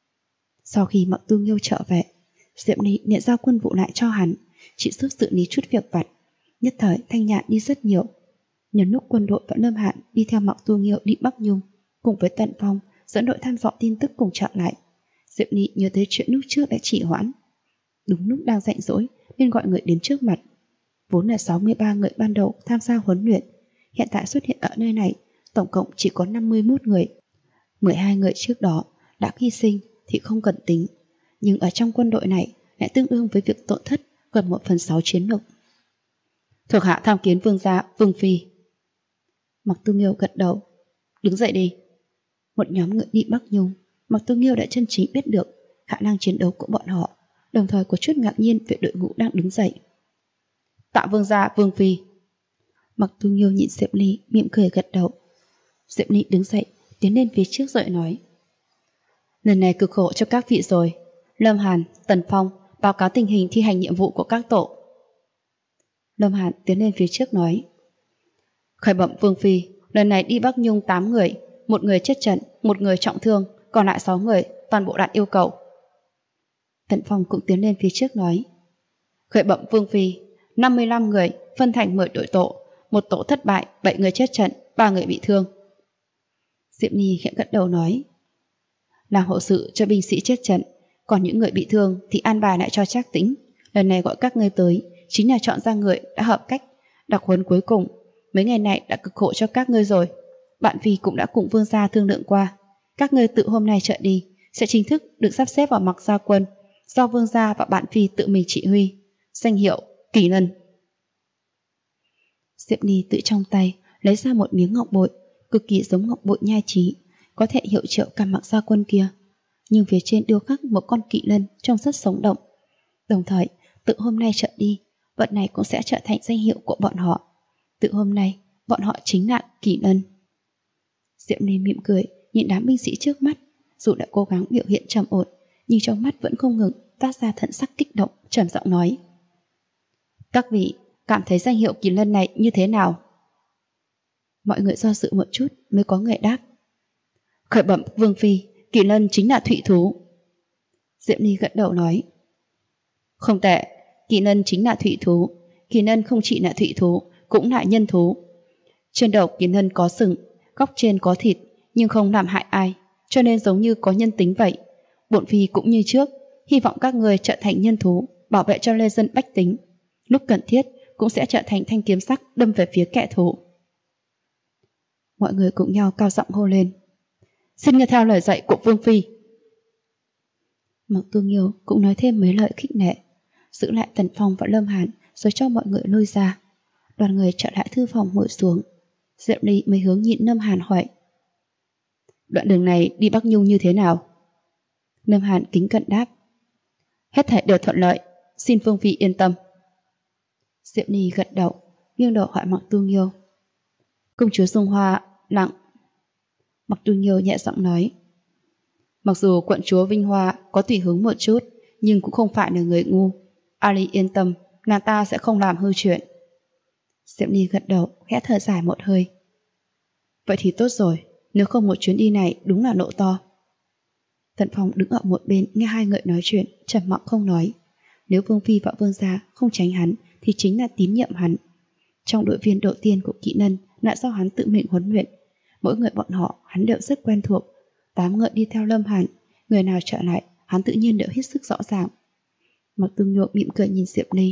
Sau khi Mặc Tu Nghiêu trở về, Diệm Ni nhận giao quân vụ lại cho hắn, chỉ giúp xử lý chút việc vặt. Nhất thời thanh nhàn đi rất nhiều. Nhân lúc quân đội và Lâm Hạn đi theo Mặc Tu Nghiêu đi Bắc Nhung, cùng với Tần Phong dẫn đội thăm dò tin tức cùng trở lại, Diệm Ni nhớ tới chuyện lúc trước đã trì hoãn. Đúng lúc đang rảnh rỗi nên gọi người đến trước mặt. Vốn là 63 người ban đầu tham gia huấn luyện, hiện tại xuất hiện ở nơi này tổng cộng chỉ có 51 người. 12 người trước đó đã hy sinh thì không cần tính, nhưng ở trong quân đội này lại tương đương với việc tổn thất gần 1/6 chiến lực. Thuộc hạ tham kiến vương gia, vương phi. Mặc Tu Nghiêu gật đầu. Đứng dậy đi. Một nhóm người đi Bắc Nhung, Mặc Tu Nghiêu đã chân chính biết được khả năng chiến đấu của bọn họ, đồng thời có chút ngạc nhiên về đội ngũ đang đứng dậy. Tạ vương gia, vương phi. Mặc Tu Nghiêu nhìn Diệm Ni mỉm cười gật đầu. Diệm Ni đứng dậy, tiến lên phía trước rồi nói: Lần này cực khổ cho các vị rồi. Lâm Hàn, Tần Phong báo cáo tình hình thi hành nhiệm vụ của các tổ. Lâm Hàn tiến lên phía trước nói: Khởi bẩm vương phi, lần này đi Bắc Nhung 8 người, 1 người chết trận, 1 người trọng thương, còn lại 6 người, toàn bộ đạt yêu cầu. Tần Phong cũng tiến lên phía trước nói: Khởi bẩm vương phi, 55 người phân thành 10 đội tổ, 1 tổ thất bại, 7 người chết trận, 3 người bị thương. Diệm Ni khẽ gật đầu nói: Làm hậu sự cho binh sĩ chết trận, còn những người bị thương thì an bài lại cho Trác Tĩnh. Lần này gọi các ngươi tới chính là chọn ra người đã hợp cách, đặc huấn cuối cùng. Mấy ngày này đã cực khổ cho các ngươi rồi. Bạn phi cũng đã cùng vương gia thương lượng qua, các ngươi tự hôm nay trở đi sẽ chính thức được sắp xếp vào Mặc Gia quân, do vương gia và bạn phi tự mình chỉ huy, danh hiệu Kỳ Lân. Diệm Ni tự trong tay lấy ra một miếng ngọc bội, cực kỳ giống ngọc bội nhai trí, có thể hiệu triệu cả Mặc Gia quân kia, nhưng phía trên điêu khắc một con kỵ lân trông rất sống động. Đồng thời, tự hôm nay trở đi, vật này cũng sẽ trở thành danh hiệu của bọn họ. Từ hôm nay, bọn họ chính là Kỳ Lân. Diệm Ni mỉm cười nhìn đám binh sĩ trước mắt, dù đã cố gắng biểu hiện trầm ổn, nhưng trong mắt vẫn không ngừng phát ra thần sắc kích động, trầm giọng nói: Các vị cảm thấy danh hiệu Kỳ Lân này như thế nào? Mọi người do dự một chút mới có người đáp: Khởi bẩm vương phi, Kỳ Lân chính là thủy thú. Diệm Ni gật đầu nói: Không tệ, Kỳ Lân chính là thủy thú. Kỳ Lân không chỉ là thủy thú, cũng là nhân thú. Trên đầu Kỳ Lân có sừng, góc trên có thịt, nhưng không làm hại ai, cho nên giống như có nhân tính vậy. Bổn phi cũng như trước, hy vọng các người trở thành nhân thú, bảo vệ cho lê dân bách tính. Lúc cần thiết cũng sẽ trở thành thanh kiếm sắc đâm về phía kẻ thù. Mọi người cùng nhau cao giọng hô lên: Xin nghe theo lời dạy của vương phi. Mặc Tu Nghiêu cũng nói thêm mấy lời khích lệ, giữ lại Tần Phong và Lâm Hàn rồi cho mọi người lui ra. Đoàn người trở lại thư phòng ngồi xuống. Diệm Ni mới hướng nhìn Lâm Hàn hỏi: Đoạn đường này đi Bắc Nhung như thế nào? Lâm Hàn kính cẩn đáp: Hết thảy đều thuận lợi, xin vương phi yên tâm. Diệm Ni gật đầu, nghiêng đầu hỏi Mặc Tu Nghiêu: Công chúa Dung Hoa nặng. Mặc Tu Nghiêu nhẹ giọng nói: Mặc dù quận chúa Vinh Hoa có tùy hứng một chút, nhưng cũng không phải là người ngu. Ali yên tâm, nàng ta sẽ không làm hư chuyện. Diệm Ni gật đầu, khẽ thở dài một hơi: Vậy thì tốt rồi, nếu không một chuyến đi này đúng là nộ to. Tần Phong đứng ở một bên nghe hai người nói chuyện, trầm mặc không nói. Nếu vương phi và vương gia không tránh hắn thì chính là tín nhiệm hắn. Trong đội viên đầu tiên của Kỵ Lân là do hắn tự mình huấn luyện, mỗi người bọn họ hắn đều rất quen thuộc. 8 người đi theo Lâm Hàn, người nào trở lại hắn tự nhiên đều hết sức rõ ràng. Mặc Tu Nghiêu mỉm cười nhìn Diệp Ni: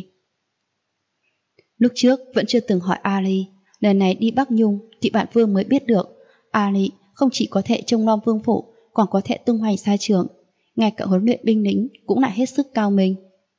Lúc trước vẫn chưa từng hỏi Ali, lần này đi Bắc Nhung thì bạn vương mới biết được Ali không chỉ có thể trông nom vương phủ còn có thể tung hoành xa trường, ngay cả huấn luyện binh lính cũng lại hết sức cao minh.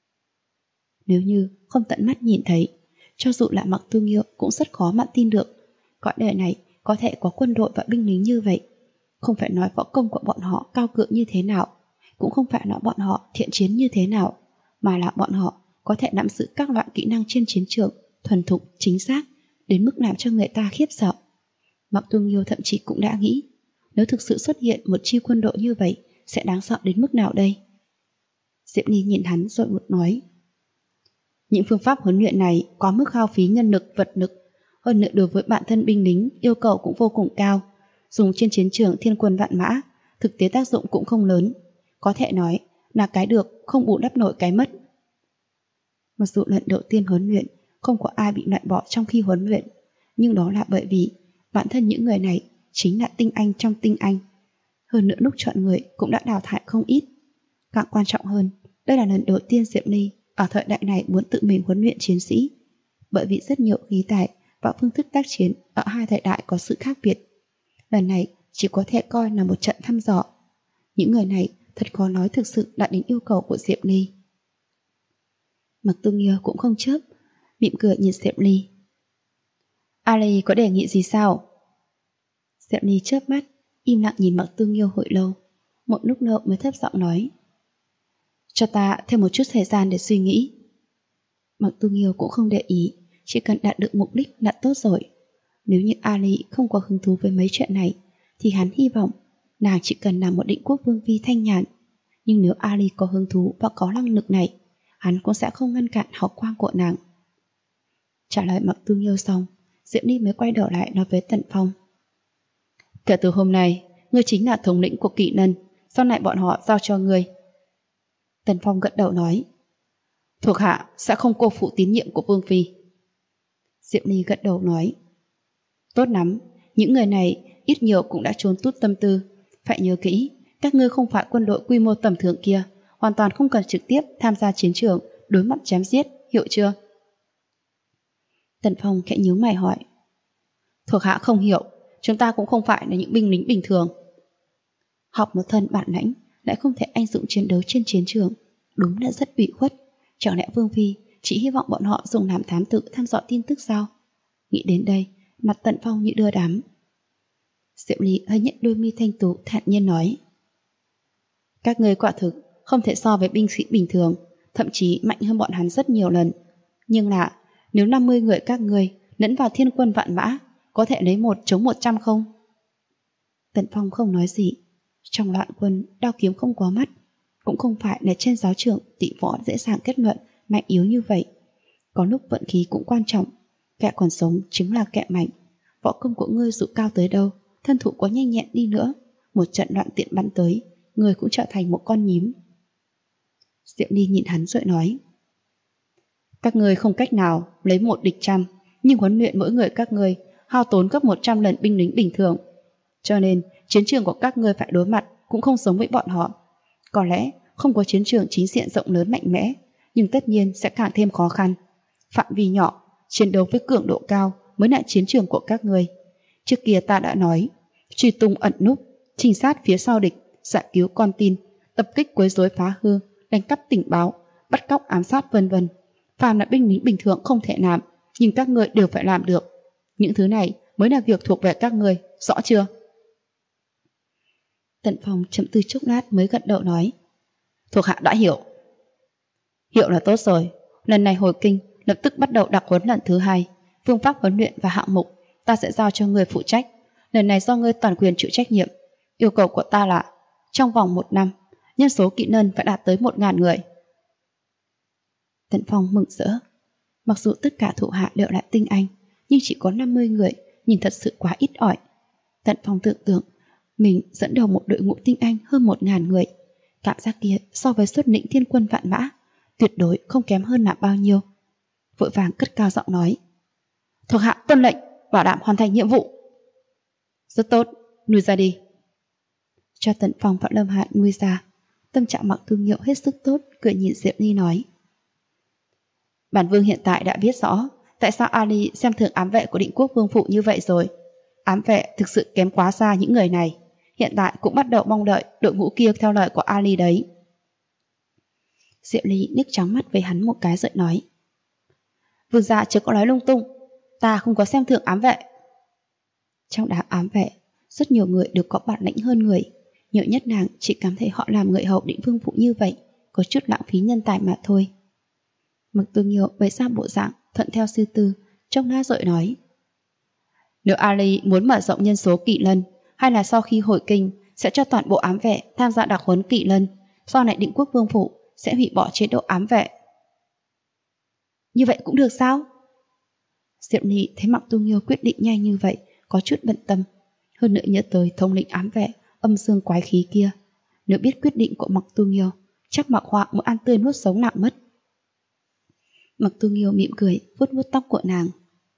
Nếu như không tận mắt nhìn thấy, cho dù là Mặc Tu Nghiêu cũng rất khó mà tin được cõi đời này có thể có quân đội và binh lính như vậy. Không phải nói võ công của bọn họ cao cường như thế nào, cũng không phải nói bọn họ thiện chiến như thế nào, mà là bọn họ có thể nắm giữ các loại kỹ năng trên chiến trường thuần thục, chính xác, đến mức làm cho người ta khiếp sợ. Mặc Tu Nghiêu thậm chí cũng đã nghĩ, nếu thực sự xuất hiện một chi quân đội như vậy, sẽ đáng sợ đến mức nào đây? Diệp Ly nhìn hắn rồi nói, những phương pháp huấn luyện này có mức hao phí nhân lực, vật lực, hơn nữa đối với bản thân binh lính yêu cầu cũng vô cùng cao, dùng trên chiến trường thiên quân vạn mã, thực tế tác dụng cũng không lớn, có thể nói là cái được không bù đắp nổi cái mất. Mặc dù lần đầu tiên huấn luyện không có ai bị loại bỏ trong khi huấn luyện, nhưng đó là bởi vì bản thân những người này chính là tinh anh trong tinh anh. Hơn nữa lúc chọn người cũng đã đào thải không ít. Càng quan trọng hơn, đây là lần đầu tiên Diệp Ly ở thời đại này muốn tự mình huấn luyện chiến sĩ, bởi vì rất nhiều khí tài và phương thức tác chiến ở hai thời đại có sự khác biệt. Lần này chỉ có thể coi là một trận thăm dò. Những người này thật khó nói thực sự đạt đến yêu cầu của Diệp Ly. Mặc Tu Nghiêu cũng không chớp, mỉm cười nhìn Diệp Ly. Ali có đề nghị gì sao? Diệp Ly chớp mắt, im lặng nhìn Mặc Tu Nghiêu hồi lâu, một lúc lâu mới thấp giọng nói, cho ta thêm một chút thời gian để suy nghĩ. Mặc Tu Nghiêu cũng không để ý, chỉ cần đạt được mục đích là tốt rồi. Nếu như Ali không có hứng thú với mấy chuyện này, thì hắn hy vọng nàng chỉ cần làm một định quốc vương phi thanh nhàn. Nhưng nếu Ali có hứng thú và có năng lực này, hắn cũng sẽ không ngăn cản hào quang của nàng. Trả lời Mặc Tu Nghiêu xong, Diệp Ly mới quay đầu lại nói với Tần Phong, kể từ hôm nay, ngươi chính là thống lĩnh của kỵ nân, sau này bọn họ giao cho ngươi. Tần Phong gật đầu nói, thuộc hạ sẽ không cô phụ tín nhiệm của vương phi. Diệp Ly gật đầu nói, tốt lắm, những người này ít nhiều cũng đã trốn tút tâm tư. Phải nhớ kỹ, các ngươi không phải quân đội quy mô tầm thường kia, hoàn toàn không cần trực tiếp tham gia chiến trường, đối mặt chém giết, hiểu chưa? Tần Phong khẽ nhíu mày hỏi, thuộc hạ không hiểu, chúng ta cũng không phải là những binh lính bình thường. Học một thân bản lãnh, lại không thể anh dũng chiến đấu trên chiến trường, đúng là rất ủy khuất. Chẳng lẽ vương phi chỉ hy vọng bọn họ dùng làm thám tử thăm dò tin tức sao? Nghĩ đến đây, mặt Tần Phong như đưa đám. Diệu Ly hơi nhếch đôi mi thanh tú, thản nhiên nói, các ngươi quả thực không thể so với binh sĩ bình thường, thậm chí mạnh hơn bọn hắn rất nhiều lần. Nhưng là nếu 50 người các ngươi lẫn vào thiên quân vạn mã, có thể lấy 1 chống 100 không? Tần Phong không nói gì. Trong loạn quân, đao kiếm không có mắt, cũng không phải là trên giáo trường tị võ dễ dàng kết luận mạnh yếu như vậy. Có lúc vận khí cũng quan trọng, kẻ còn sống chính là kẻ mạnh. Võ công của ngươi dù cao tới đâu, thân thủ có nhanh nhẹn đi nữa, một trận loạn tiện bắn tới, ngươi cũng trở thành một con nhím. Diệu Ly nhìn hắn rồi nói, các ngươi không cách nào lấy 1 địch trăm, nhưng huấn luyện mỗi người các ngươi hao tốn gấp 100 lần binh lính bình thường. Cho nên chiến trường của các ngươi phải đối mặt cũng không giống với bọn họ. Có lẽ không có chiến trường chính diện rộng lớn mạnh mẽ, nhưng tất nhiên sẽ càng thêm khó khăn. Phạm vi nhỏ, chiến đấu với cường độ cao mới là chiến trường của các ngươi. Trước kia ta đã nói, truy tung ẩn núp, trinh sát phía sau địch, giải cứu con tin, tập kích quấy rối phá hư, đánh cắp tình báo, bắt cóc ám sát vân vân. Phàm là binh lính bình thường không thể làm, nhưng các ngươi đều phải làm được. Những thứ này mới là việc thuộc về các ngươi, rõ chưa? Tần Phong chậm tư chốc lát mới gật đầu nói, thuộc hạ đã hiểu. Hiểu là tốt rồi. Lần này hồi kinh lập tức bắt đầu đặc huấn lần thứ 2. Phương pháp huấn luyện và hạng mục ta sẽ giao cho ngươi phụ trách. Lần này do ngươi toàn quyền chịu trách nhiệm. Yêu cầu của ta là trong vòng 1 năm, nhân số kỵ nân phải đạt tới 1000 người. Tần Phong mừng rỡ. Mặc dù tất cả thủ hạ đều là tinh anh, nhưng chỉ có 50 người, nhìn thật sự quá ít ỏi. Tần Phong tưởng tượng mình dẫn đầu một đội ngũ tinh anh hơn 1000 người. Cảm giác kia so với xuất lĩnh thiên quân vạn mã tuyệt đối không kém hơn là bao nhiêu. Vội vàng cất cao giọng nói, thuộc hạ tuân lệnh, bảo đảm hoàn thành nhiệm vụ. Rất tốt, nuôi ra đi. Cho Tần Phong và Lâm Hạ nuôi ra. Tâm trạng Mặc Tu Nghiêu hết sức tốt, cười nhìn Diệu Ly nói, bản vương hiện tại đã biết rõ tại sao Ali xem thường ám vệ của định quốc vương phụ như vậy rồi. Ám vệ thực sự kém quá xa những người này. hiện tại cũng bắt đầu mong đợi đội ngũ kia theo lời của Ali đấy. Diệu Ly liếc trắng mắt với hắn một cái rồi nói: Vương gia chớ có nói lung tung, ta không có xem thường ám vệ. Trong đám ám vệ, rất nhiều người đều có bản lĩnh hơn người, nhiều nhất nàng chỉ cảm thấy họ làm người hầu định vương phủ như vậy có chút lãng phí nhân tài mà thôi. Mạc Tư Nghiêu bày ra bộ dạng thuận theo sư tư, trong na rồi nói: Nếu Ali muốn mở rộng nhân số kỵ lân, hay là sau khi hồi kinh sẽ cho toàn bộ ám vệ tham gia đặc huấn kỵ lân, sau này Định Quốc vương phủ sẽ hủy bỏ chế độ ám vệ. Như vậy cũng được sao? Diệu Ly thấy Mạc Tư Nghiêu quyết định nhanh như vậy, có chút bận tâm. Hơn nữa nhớ tới thống lĩnh ám vệ âm dương quái khí kia, nếu biết quyết định của Mạc Tư Nghiêu, chắc Mạc Họa muốn ăn tươi nuốt sống nàng mất. Mạc Tư Nghiêu mỉm cười, vuốt vuốt tóc của nàng.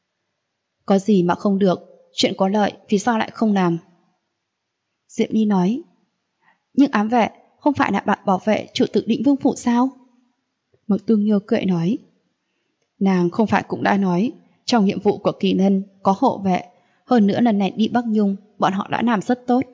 Có gì mà không được, chuyện có lợi vì sao lại không làm? Diệu Ly nói: Nhưng ám vệ không phải là bạn bảo vệ chủ tử Định Vương phủ sao? Mạc Tư Nghiêu cười nói: Nàng không phải cũng đã nói trong nhiệm vụ của kỳ lân có hộ vệ, hơn nữa lần này đi Bắc Nhung bọn họ đã làm rất tốt.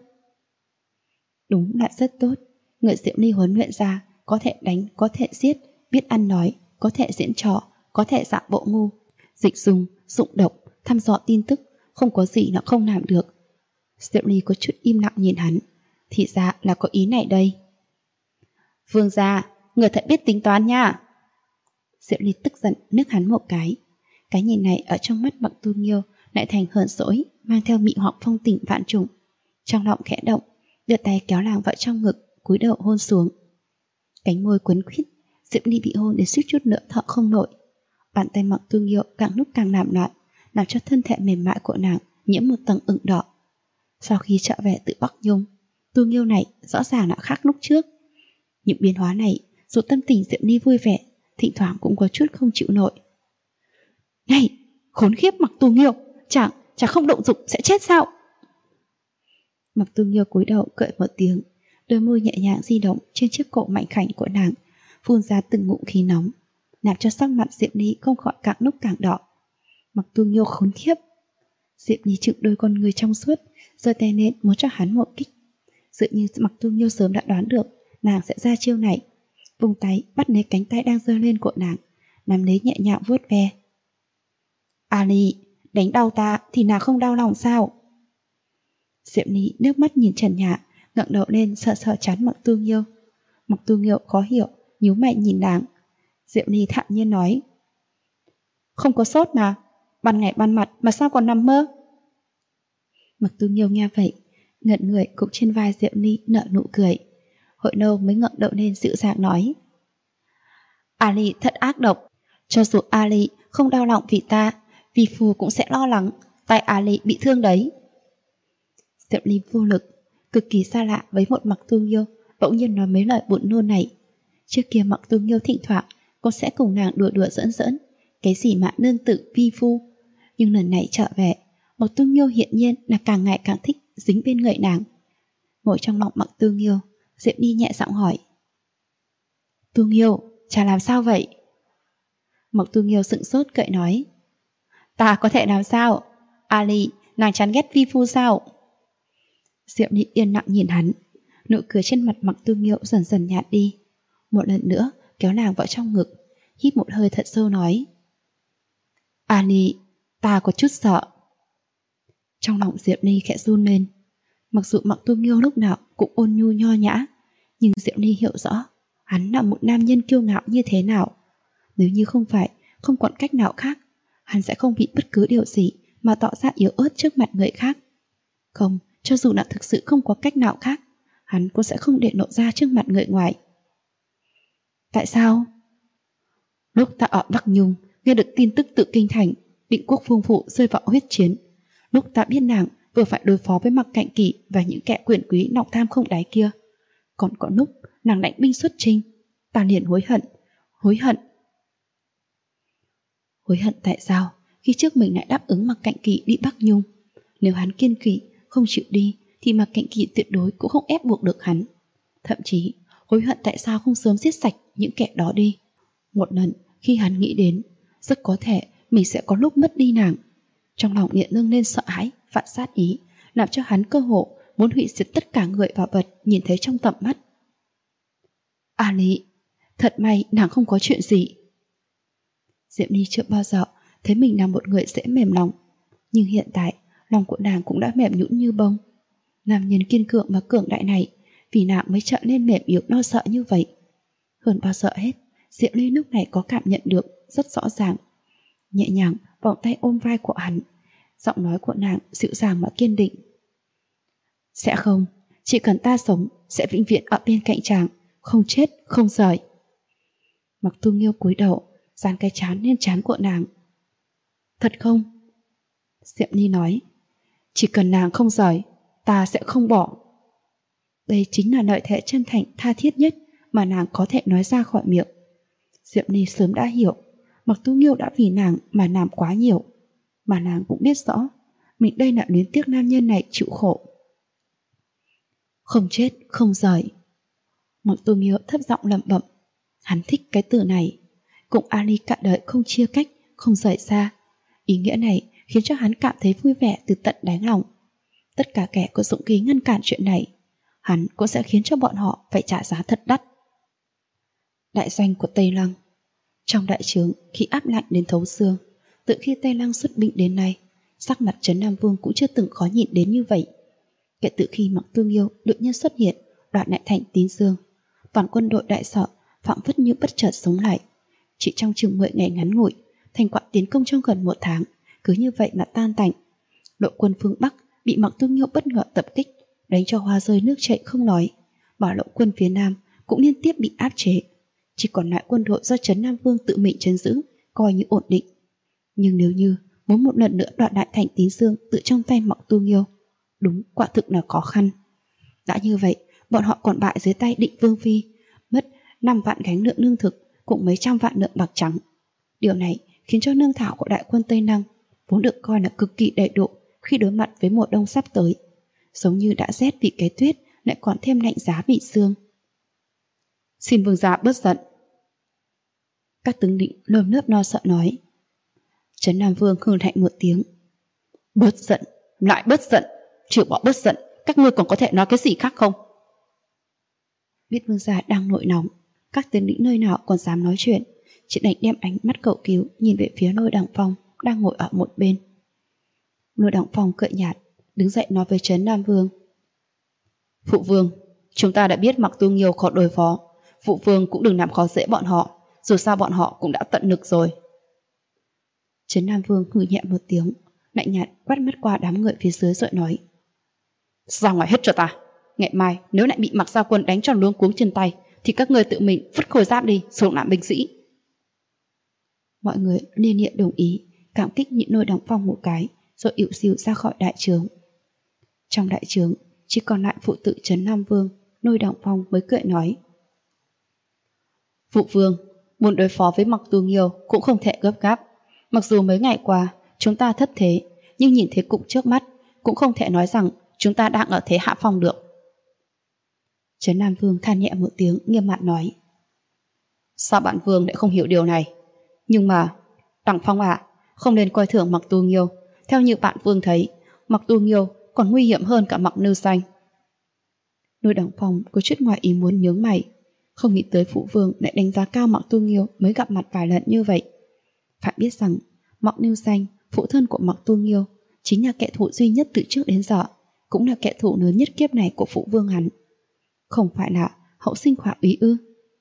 Đúng là rất tốt. Người Diệu Ly huấn luyện ra có thể đánh, có thể giết, biết ăn nói, có thể diễn trò, có thể dạng bộ ngu, dịch dùng, dụng độc, thăm dò tin tức, không có gì là không làm được. Diệu Ly có chút im lặng nhìn hắn, thì ra là có ý này đây. Vương gia, người thật biết tính toán nha. Diệu Ly tức giận nức hắn một cái. Cái nhìn này ở trong mắt Mạc Tư Nghiêu lại thành hờn dỗi, mang theo mị hoặc phong tình vạn trùng. Trong lòng khẽ động, đưa tay kéo nàng vào trong ngực, cúi đầu hôn xuống. Cánh môi quấn quýt, Diệu Ly bị hôn đến suýt chút nữa thở không nổi. Bàn tay Mạc Tư Nghiêu càng lúc càng làm loạn, làm cho thân thể mềm mại của nàng nhiễm một tầng ửng đỏ. Sau khi trở về từ Bắc Nhung, Tư Nghiêu này rõ ràng đã khác lúc trước. Những biến hóa này, dù tâm tình Diệu Ly vui vẻ, thỉnh thoảng cũng có chút không chịu nổi. Này, khốn khiếp Mạc Tư Nghiêu, chẳng không động dục sẽ chết sao? Mạc Tư Nghiêu cúi đầu cười một tiếng, đôi môi nhẹ nhàng di động trên chiếc cổ mảnh khảnh của nàng, phun ra từng ngụm khí nóng, làm cho sắc mặt Diệu Ly không khỏi càng lúc càng đỏ. Mạc Tư Nghiêu khốn khiếp. Diệu Ly trừng đôi con người trong suốt, giơ tay lên muốn cho hắn một kích. Dường như Mạc Tư Nghiêu sớm đã đoán được nàng sẽ ra chiêu này, vùng tay bắt lấy cánh tay đang giơ lên của nàng, nắm lấy nhẹ nhàng vuốt ve. Ali, đánh đau ta thì nàng không đau lòng sao? Diệu Ly nước mắt nhìn trần nhà, ngẩng đầu lên sợ sợ chán Mạc Tư Nghiêu. Mạc Tư Nghiêu khó hiểu, nhíu mày nhìn nàng. Diệu Ly thản nhiên nói: Không có sốt mà, ban ngày ban mặt mà sao còn nằm mơ? Mạc Tư Nghiêu nghe vậy, ngẩn người cục trên vai Diệu Ly nở nụ cười. Hồi lâu mới ngẩng đầu lên dịu dàng nói: Ali thật ác độc, cho dù Ali không đau lòng vì ta, vì phu cũng sẽ lo lắng tay Ali bị thương đấy. Diệu Ly vô lực, cực kỳ xa lạ với một Mạc Tư Nghiêu, bỗng nhiên nói mấy lời buồn nôn này. Trước kia Mạc Tư Nghiêu thỉnh thoảng cũng sẽ cùng nàng đùa đùa giỡn giỡn, cái gì mà nương tự vi phu. Nhưng lần này trở về, Mạc Tư Nghiêu hiện nhiên là càng ngày càng thích dính bên người nàng. Ngồi trong lòng Mạc Tư Nghiêu, Diệu Ly nhẹ giọng hỏi: Tư Nghiêu, chả làm sao vậy? Mạc Tư Nghiêu sững sốt cười nói: Ta có thể làm sao? Ali, nàng chán ghét vi phu sao? Diệu Ly yên lặng nhìn hắn, nụ cười trên mặt Mạc Tư Nghiêu dần dần nhạt đi. Một lần nữa kéo nàng vào trong ngực, hít một hơi thật sâu nói: Ali, ta có chút sợ. Trong lòng Diệu Ly khẽ run lên. Mặc dù Mạc Tư Nghiêu lúc nào cũng ôn nhu nho nhã, nhưng Diệu Ly hiểu rõ hắn là một nam nhân kiêu ngạo như thế nào. Nếu như không phải, không còn cách nào khác, hắn sẽ không bị bất cứ điều gì mà tỏ ra yếu ớt trước mặt người khác. Không, cho dù là thực sự không có cách nào khác, hắn cũng sẽ không để lộ ra trước mặt người ngoài. Tại sao? Lúc ta ở Bắc Nhung, nghe được tin tức tự kinh thành, Định Quốc vương phủ rơi vào huyết chiến. Lúc ta biết nàng vừa phải đối phó với Mạc Cạnh Kỷ và những kẻ quyền quý lòng tham không đáy kia, còn có lúc nàng lãnh binh xuất chinh, ta liền hối hận. Hối hận tại sao khi trước mình lại đáp ứng Mạc Cạnh Kỷ đi Bắc Nhung. Nếu hắn kiên trì không chịu đi thì Mạc Cạnh Kỷ tuyệt đối cũng không ép buộc được hắn. Thậm chí hối hận tại sao không sớm giết sạch những kẻ đó đi. Một lần khi hắn nghĩ đến rất có thể mình sẽ có lúc mất đi nàng, trong lòng liền dâng lên sợ hãi, vạn sát ý, làm cho hắn cơ hồ muốn hủy diệt tất cả người và vật nhìn thấy trong tầm mắt. A Lý, thật may nàng không có chuyện gì. Diệm Ni chưa bao giờ thấy mình là một người dễ mềm lòng, nhưng hiện tại lòng của nàng cũng đã mềm nhũn như bông. Nam nhân kiên cường và cường đại này vì nàng mới trở nên mềm yếu lo sợ như vậy. Hơn bao giờ hết, Diệm Ni lúc này có cảm nhận được rất rõ ràng. Nhẹ nhàng vòng tay ôm vai của hắn, giọng nói của nàng dịu dàng mà kiên định. Sẽ không, chỉ cần ta sống sẽ vĩnh viễn ở bên cạnh chàng, không chết, không rời. Mặc Tu Nghiêu cúi đầu, dán cái trán lên trán của nàng. Thật không? Diệm Ni nói, chỉ cần nàng không rời, ta sẽ không bỏ. Đây chính là lời thề chân thành tha thiết nhất mà nàng có thể nói ra khỏi miệng. Diệm Ni sớm đã hiểu, Mặc Tu Nghiêu đã vì nàng mà làm quá nhiều, mà nàng cũng biết rõ mình đây là luyến tiếc nam nhân này chịu khổ. Không chết, không rời. Mặc Tu Nghiêu thấp giọng lẩm bẩm. Hắn thích cái từ này. Cùng Ali cả đời không chia cách, không rời xa. Ý nghĩa này khiến cho hắn cảm thấy vui vẻ từ tận đáy lòng. Tất cả kẻ có dũng khí ngăn cản chuyện này, hắn cũng sẽ khiến cho bọn họ phải trả giá thật đắt. Đại doanh của Tây Lăng. Trong đại trướng, khi áp lạnh đến thấu xương, từ khi Tây Lăng xuất binh đến nay, sắc mặt Trấn Nam Vương cũng chưa từng khó nhịn đến như vậy. Kể từ khi Mặc Tu Nghiêu đột nhiên xuất hiện, đoạt lại thành Tín Dương, toàn quân đội đại sở phảng phất như bất chợt sống lại. Chỉ trong chừng 10 ngày ngắn ngủi, thành quả tiến công trong gần 1 tháng cứ như vậy mà tan tành. Đội quân phương Bắc bị Mặc Tu Nghiêu bất ngờ tập kích, đánh cho hoa rơi nước chảy không nói. Bảo lộng quân phía Nam cũng liên tiếp bị áp chế. Chỉ còn lại quân đội do Trấn Nam Vương tự mình trấn giữ, coi như ổn định. Nhưng nếu như muốn một lần nữa đoạt lại thành Tín Dương tự trong tay Mặc Tu Nghiêu, đúng quả thực là khó khăn. Đã như vậy, bọn họ còn bại dưới tay Định Vương Phi, mất 5 vạn gánh lượng lương thực cùng mấy trăm vạn lượng bạc trắng. Điều này khiến cho lương thảo của đại quân Tây Lăng vốn được coi là cực kỳ đầy đủ khi đối mặt với mùa đông sắp tới, giống như đã rét vì cái tuyết lại còn thêm lạnh giá bị sương. Xin vương gia bớt giận. Các tướng lĩnh nơm nớp lo sợ nói. Trấn Nam Vương hừ lạnh một tiếng. Bớt giận, lại bớt giận, trừ bỏ bớt giận, các ngươi còn có thể nói cái gì khác không? Biết vương gia đang nội nóng, các tướng lĩnh nơi nào còn dám nói chuyện, chỉ đành đem ánh mắt cầu cứu nhìn về phía Lôi Đằng Phong đang ngồi ở một bên. Lôi Đằng Phong cười nhạt, đứng dậy nói với Trấn Nam Vương. Phụ vương, chúng ta đã biết Mặc Tu Nghiêu khó đối phó, phụ vương cũng đừng làm khó dễ bọn họ, dù sao bọn họ cũng đã tận lực rồi. Trấn Nam Vương hừ nhẹ một tiếng, lạnh nhạt quét mắt qua đám người phía dưới rồi nói. Ra ngoài hết cho ta, ngày mai nếu lại bị Mặc Gia Quân đánh cho luống cuống chân tay thì các ngươi tự mình vứt khôi giáp đi, sống làm binh sĩ. Mọi người liên hiện đồng ý, cảm kích nhịn Lôi Đằng Phong một cái, rồi ỉu xìu ra khỏi đại trướng. Trong đại trướng chỉ còn lại phụ tự Trấn Nam Vương, Lôi Đằng Phong mới cười nói. Phụ vương, muốn đối phó với Mặc Tu Nghiêu cũng không thể gấp gáp. Mặc dù mấy ngày qua chúng ta thất thế, nhưng nhìn thế cục trước mắt cũng không thể nói rằng chúng ta đang ở thế hạ phong được. Trấn Nam Vương than nhẹ một tiếng, nghiêm mặt nói. Sao bạn vương lại không hiểu điều này? Nhưng mà, Đằng Phong ạ, không nên coi thường Mặc Tu Nghiêu. Theo như bạn vương thấy, Mặc Tu Nghiêu còn nguy hiểm hơn cả Mặc Nưu Xanh. Lôi Đằng Phong có chút ngoài ý muốn nhướng mày, không nghĩ tới phụ vương lại đánh giá cao Mặc Tu Nghiêu mới gặp mặt vài lần như vậy. Phải biết rằng Mặc Nưu Xanh, phụ thân của Mặc Tu Nghiêu, chính là kẻ thù duy nhất từ trước đến giờ, cũng là kẻ thù lớn nhất kiếp này của phụ vương hắn. Không phải là hậu sinh khỏa úy ư?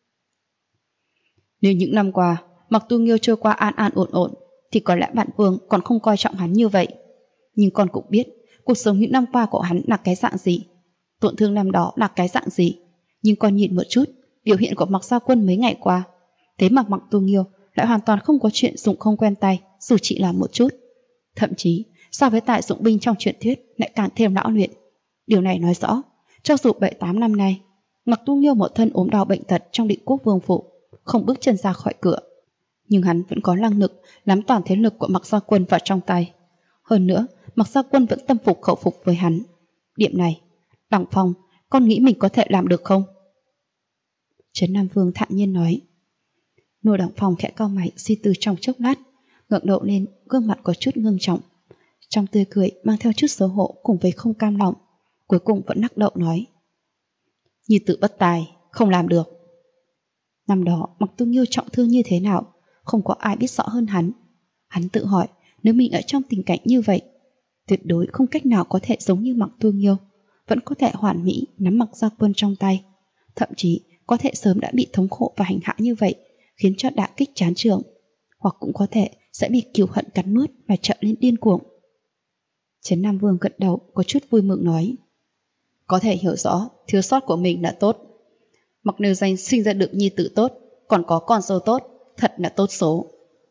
Nếu những năm qua Mặc Tu Nghiêu trôi qua an an ổn ổn thì có lẽ bạn vương còn không coi trọng hắn như vậy. Nhưng con cũng biết cuộc sống những năm qua của hắn là cái dạng gì, tổn thương năm đó là cái dạng gì. Nhưng con nhìn một chút biểu hiện của Mặc Gia Quân mấy ngày qua, thế mà Mặc Tu Nghiêu lại hoàn toàn không có chuyện dụng không quen tay, dù chỉ là một chút. Thậm chí so với tài dụng binh trong truyền thuyết lại càng thêm lão luyện. Điều này nói rõ, cho dù 7-8 năm nay Mặc Tu Nghiêu một thân ốm đau bệnh tật trong Định Quốc vương phủ, không bước chân ra khỏi cửa, nhưng hắn vẫn có năng lực nắm toàn thế lực của Mặc Gia Quân vào trong tay. Hơn nữa, Mặc Gia Quân vẫn tâm phục khẩu phục với hắn. Điểm này, Đằng Phong, con nghĩ mình có thể làm được không? Trấn Nam Vương thản nhiên nói. Lôi Đằng Phong khẽ cau mày suy tư trong chốc lát, ngẩng đầu lên, gương mặt có chút ngưng trọng, trong tươi cười mang theo chút xấu hổ cùng với không cam lòng, cuối cùng vẫn nắc đậu nói: Nhi tử bất tài, không làm được. Năm đó Mặc Tu Nghiêu trọng thương như thế nào, không có ai biết rõ hơn hắn. Hắn tự hỏi, nếu mình ở trong tình cảnh như vậy, tuyệt đối không cách nào có thể giống như Mặc Tu Nghiêu, vẫn có thể hoàn mỹ nắm Mặc Gia Quân trong tay, thậm chí có thể sớm đã bị thống khổ và hành hạ như vậy, khiến cho đả kích chán trường, hoặc cũng có thể sẽ bị cừu hận cắn nuốt và trở nên điên cuồng. Trấn Nam Vương gật đầu, có chút vui mừng nói: Có thể hiểu rõ thiếu sót của mình là tốt. Mặc nêu danh sinh ra được nhi tử tốt, còn có con dâu tốt, thật là tốt số.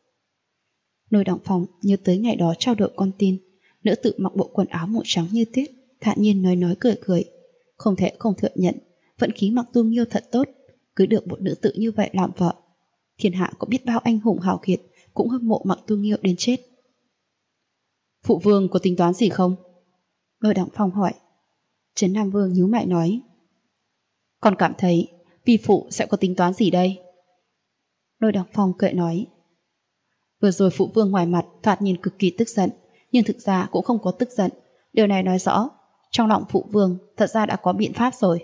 Lôi Đặng Phong nhớ tới ngày đó trao đổi con tin, nữ tử mặc bộ quần áo màu trắng như tuyết, thản nhiên nói cười cười. Không thể không thừa nhận, vận khí Mặc Tu Nghiêu thật tốt, cứ được một nữ tử như vậy làm vợ. Thiên hạ có biết bao anh hùng hào kiệt cũng hâm mộ Mặc Tu Nghiêu đến chết. Phụ vương có tính toán gì không? Lôi Đặng Phong hỏi. Trấn Nam Vương nhíu mày nói: Con cảm thấy vi phụ sẽ có tính toán gì đây? Lôi Đặng Phong cười nói: Vừa rồi phụ vương ngoài mặt thoạt nhìn cực kỳ tức giận, nhưng thực ra cũng không có tức giận. Điều này nói rõ trong lòng phụ vương thật ra đã có biện pháp rồi.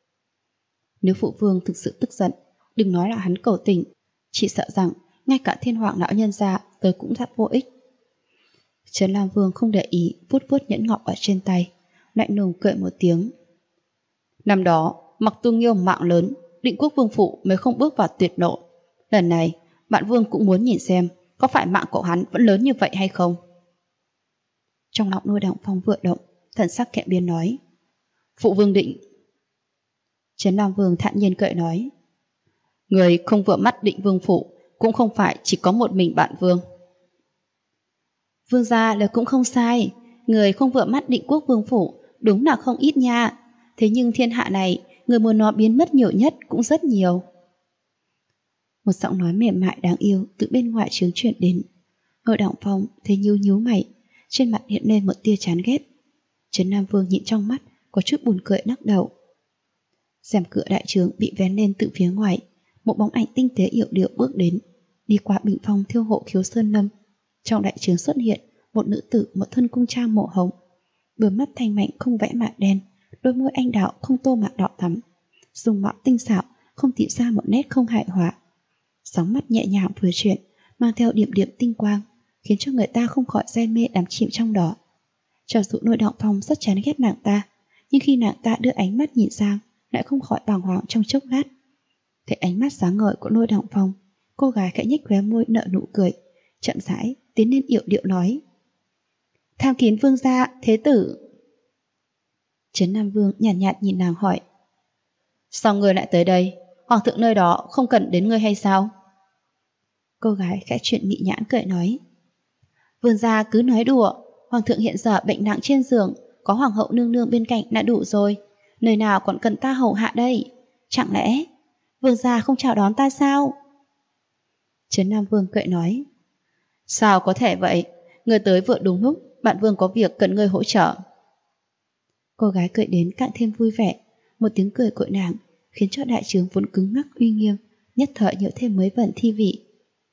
Nếu phụ vương thực sự tức giận, đừng nói là hắn cầu tình, chỉ sợ rằng ngay cả thiên hoàng lão nhân gia tới cũng rất vô ích. Trấn Nam Vương không để ý, vuốt vuốt nhẫn ngọc ở trên tay, lạnh lùng cười một tiếng. Năm đó Mặc Tu Nghiêu mạng lớn, Định Quốc Vương phụ mới không bước vào tuyệt lộ. Lần này bạn vương cũng muốn nhìn xem có phải mạng của hắn vẫn lớn như vậy hay không. Trong lòng Lôi Đặng Phong vừa động, thần sắc kẽ biến nói: Phụ vương định. Trấn Nam Vương thản nhiên cười nói: Người không vừa mắt Định Vương phụ cũng không phải chỉ có một mình bạn vương. Vương gia lời cũng không sai, người không vừa mắt Định Quốc Vương phủ đúng là không ít nha. Thế nhưng thiên hạ này, người muốn nó biến mất nhiều nhất cũng rất nhiều. Một giọng nói mềm mại đáng yêu từ bên ngoài trướng truyền đến. Lôi Đặng Phong thấy nhíu mày, trên mặt hiện lên một tia chán ghét. Trấn Nam Vương nhịn trong mắt, có chút buồn cười lắc đầu. Rèm cửa đại trướng bị vén lên từ phía ngoài, một bóng ảnh tinh tế yểu điệu bước đến, đi qua bình phong thiêu hộ Khiếu Sơn Lâm. Trong đại trướng xuất hiện một nữ tử, một thân cung trang màu hồng, đôi mắt thanh mảnh không vẽ mạ đen, đôi môi anh đào không tô mạ đỏ thắm, dung mạo tinh xảo không tìm ra một nét không hài hòa. Sóng mắt nhẹ nhàng vừa chuyển, mang theo điểm điểm tinh quang, khiến cho người ta không khỏi say mê đắm chìm trong đó. Cho dù Lôi Đặng Phong rất chán ghét nàng ta, nhưng khi nàng ta đưa ánh mắt nhìn sang, lại không khỏi bàng hoàng trong chốc lát. Thấy ánh mắt sáng ngời của Lôi Đặng Phong, cô gái khẽ nhếch khóe môi nở nụ cười, chậm rãi tiến lên yểu điệu nói: Tham kiến vương gia, thế tử. Trấn Nam Vương nhàn nhạt nhìn nàng hỏi: Sao ngươi lại tới đây? Hoàng thượng nơi đó không cần đến ngươi hay sao? Cô gái khẽ chuyện mị nhãn cười nói: Vương gia cứ nói đùa, hoàng thượng hiện giờ bệnh nặng trên giường, có hoàng hậu nương nương bên cạnh đã đủ rồi, nơi nào còn cần ta hầu hạ đây? Chẳng lẽ vương gia không chào đón ta sao? Trấn Nam Vương cười nói: Sao có thể vậy? Ngươi tới vừa đúng lúc, bạn vương có việc cần ngươi hỗ trợ. Cô gái cười đến càng thêm vui vẻ, một tiếng cười của nàng khiến cho đại trướng vốn cứng ngắc uy nghiêm nhất thời nhớ thêm mấy phần thi vị.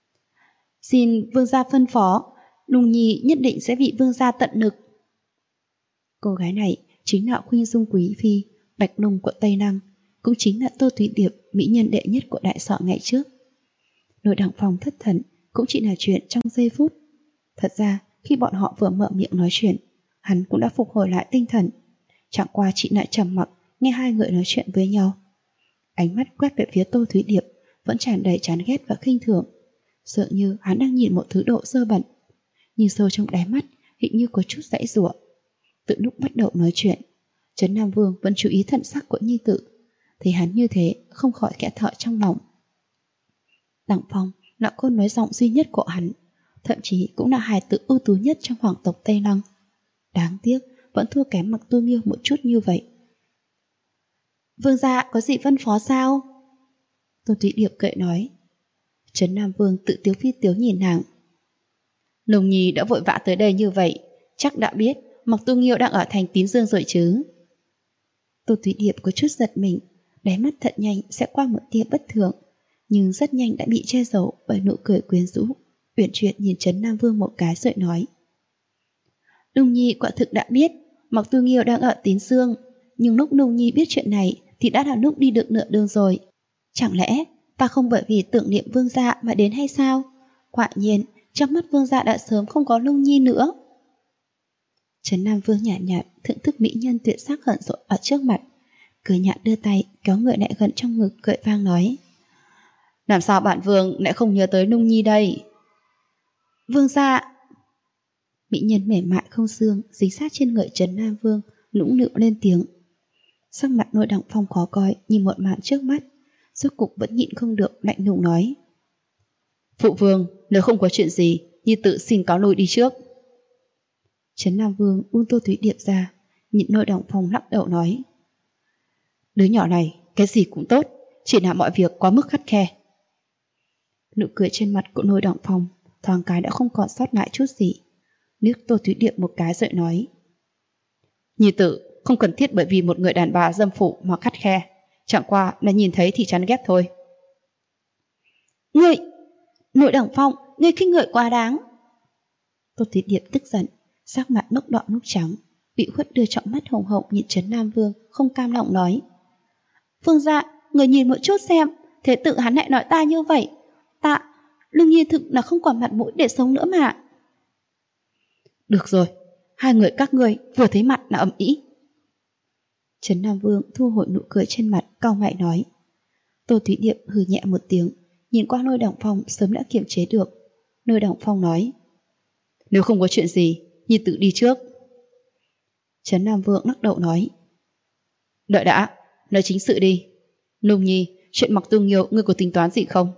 Xin vương gia phân phó, Nùng Nhi nhất định sẽ bị vương gia tận lực. Cô gái này chính là Khuynh Dung quý phi Bạch Nùng của Tây Năng, cũng chính là Tô Thúy Điệp, mỹ nhân đệ nhất của đại sở ngày trước. Lôi Đặng Phong thất thần cũng chỉ là chuyện trong giây phút. Thật ra khi bọn họ vừa mở miệng nói chuyện, hắn cũng đã phục hồi lại tinh thần, chẳng qua chị lại trầm mặc nghe hai người nói chuyện với nhau. Ánh mắt quét về phía Tô Thúy Điệp vẫn tràn đầy chán ghét và khinh thường, dường như hắn đang nhìn một thứ độ dơ bẩn. Nhưng sâu trong đáy mắt hình như có chút giãy giụa. Từ lúc bắt đầu nói chuyện, Trấn Nam Vương vẫn chú ý thần sắc của nhi tử, thấy hắn như thế không khỏi khẽ thở trong lòng. Đặng Phong là con nói giọng duy nhất của hắn, thậm chí cũng là hài tử ưu tú nhất trong hoàng tộc Tây Lăng. Đáng tiếc vẫn thua kém Mặc Tu Nghiêu một chút như vậy. Vương gia có gì phân phó sao? Tô Thúy Điệp cười nói. Trấn Nam Vương tự tiếu phi tiếu nhìn nàng. Nùng Nhi đã vội vã tới đây như vậy, chắc đã biết Mặc Tu Nghiêu đang ở thành Tín Dương rồi chứ. Tô Thúy Điệp có chút giật mình, đáy mắt thật nhanh sẽ qua một tia bất thường, nhưng rất nhanh đã bị che giấu bởi nụ cười quyến rũ. Uyển chuyển nhìn Trấn Nam Vương một cái rồi nói: Nùng Nhi quả thực đã biết Mặc Tu Nghiêu đang ở Tín Dương, Nhưng lúc Nung Nhi biết chuyện này thì đã là lúc đi được nửa đường rồi. Chẳng lẽ ta không bởi vì tưởng niệm vương gia mà đến hay sao? Quả nhiên, trong mắt vương gia đã sớm không có Nung Nhi nữa. Trấn Nam Vương nhàn nhạt thưởng thức mỹ nhân tuyệt sắc hận dỗi ở trước mặt. Cười nhạt đưa tay kéo người lại gần trong ngực, cười vang nói: làm sao bản vương lại không nhớ tới Nung Nhi đây? Vương gia. Mỹ nhân mềm mại không xương dính sát trên người Trấn Nam Vương, nũng nịu lên tiếng. Sắc mặt Lôi Đằng Phong khó coi nhìn một màn trước mắt, rốt cục vẫn nhịn không được, lạnh lùng nói: phụ vương, nếu không có chuyện gì, Nhi tự xin cáo lui đi trước. Trấn Nam Vương buông Tô Thúy Điệp ra, nhìn Lôi Đằng Phong lắc đầu nói: đứa nhỏ này cái gì cũng tốt, chỉ là mọi việc quá mức khắt khe. Nụ cười trên mặt của Lôi Đằng Phong thoáng cái đã không còn sót lại chút gì, liếc Tô Thúy Điệp một cái rồi nói: Nhi tử không cần thiết bởi vì một người đàn bà dâm phụ mà khắt khe, chẳng qua là nhìn thấy thì chán ghét thôi. Ngươi, Lôi Đằng Phong, ngươi khinh người quá đáng. Tô Thúy Điệp tức giận, sắc mặt lúc đỏ lúc trắng, bị khuất đưa trọng mắt hồng hồng nhìn Trấn Nam Vương, không cam lòng nói: vương gia, người nhìn một chút xem, thế tự hắn lại nói ta như vậy. Lương Nhi thực là không còn mặt mũi để sống nữa mà. Được rồi, hai người các ngươi vừa thấy mặt là ầm ĩ. Trấn Nam Vương thu hồi nụ cười trên mặt, cau mày nói. Tô Thúy Điệp hừ nhẹ một tiếng, nhìn qua Lôi Đằng Phong sớm đã kiềm chế được. Lôi Đằng Phong nói: nếu không có chuyện gì, Nhi tự đi trước. Trấn Nam Vương lắc đầu nói: đợi đã, nói chính sự đi. Nung Nhi, chuyện Mặc Tu Nghiêu ngươi có tính toán gì không?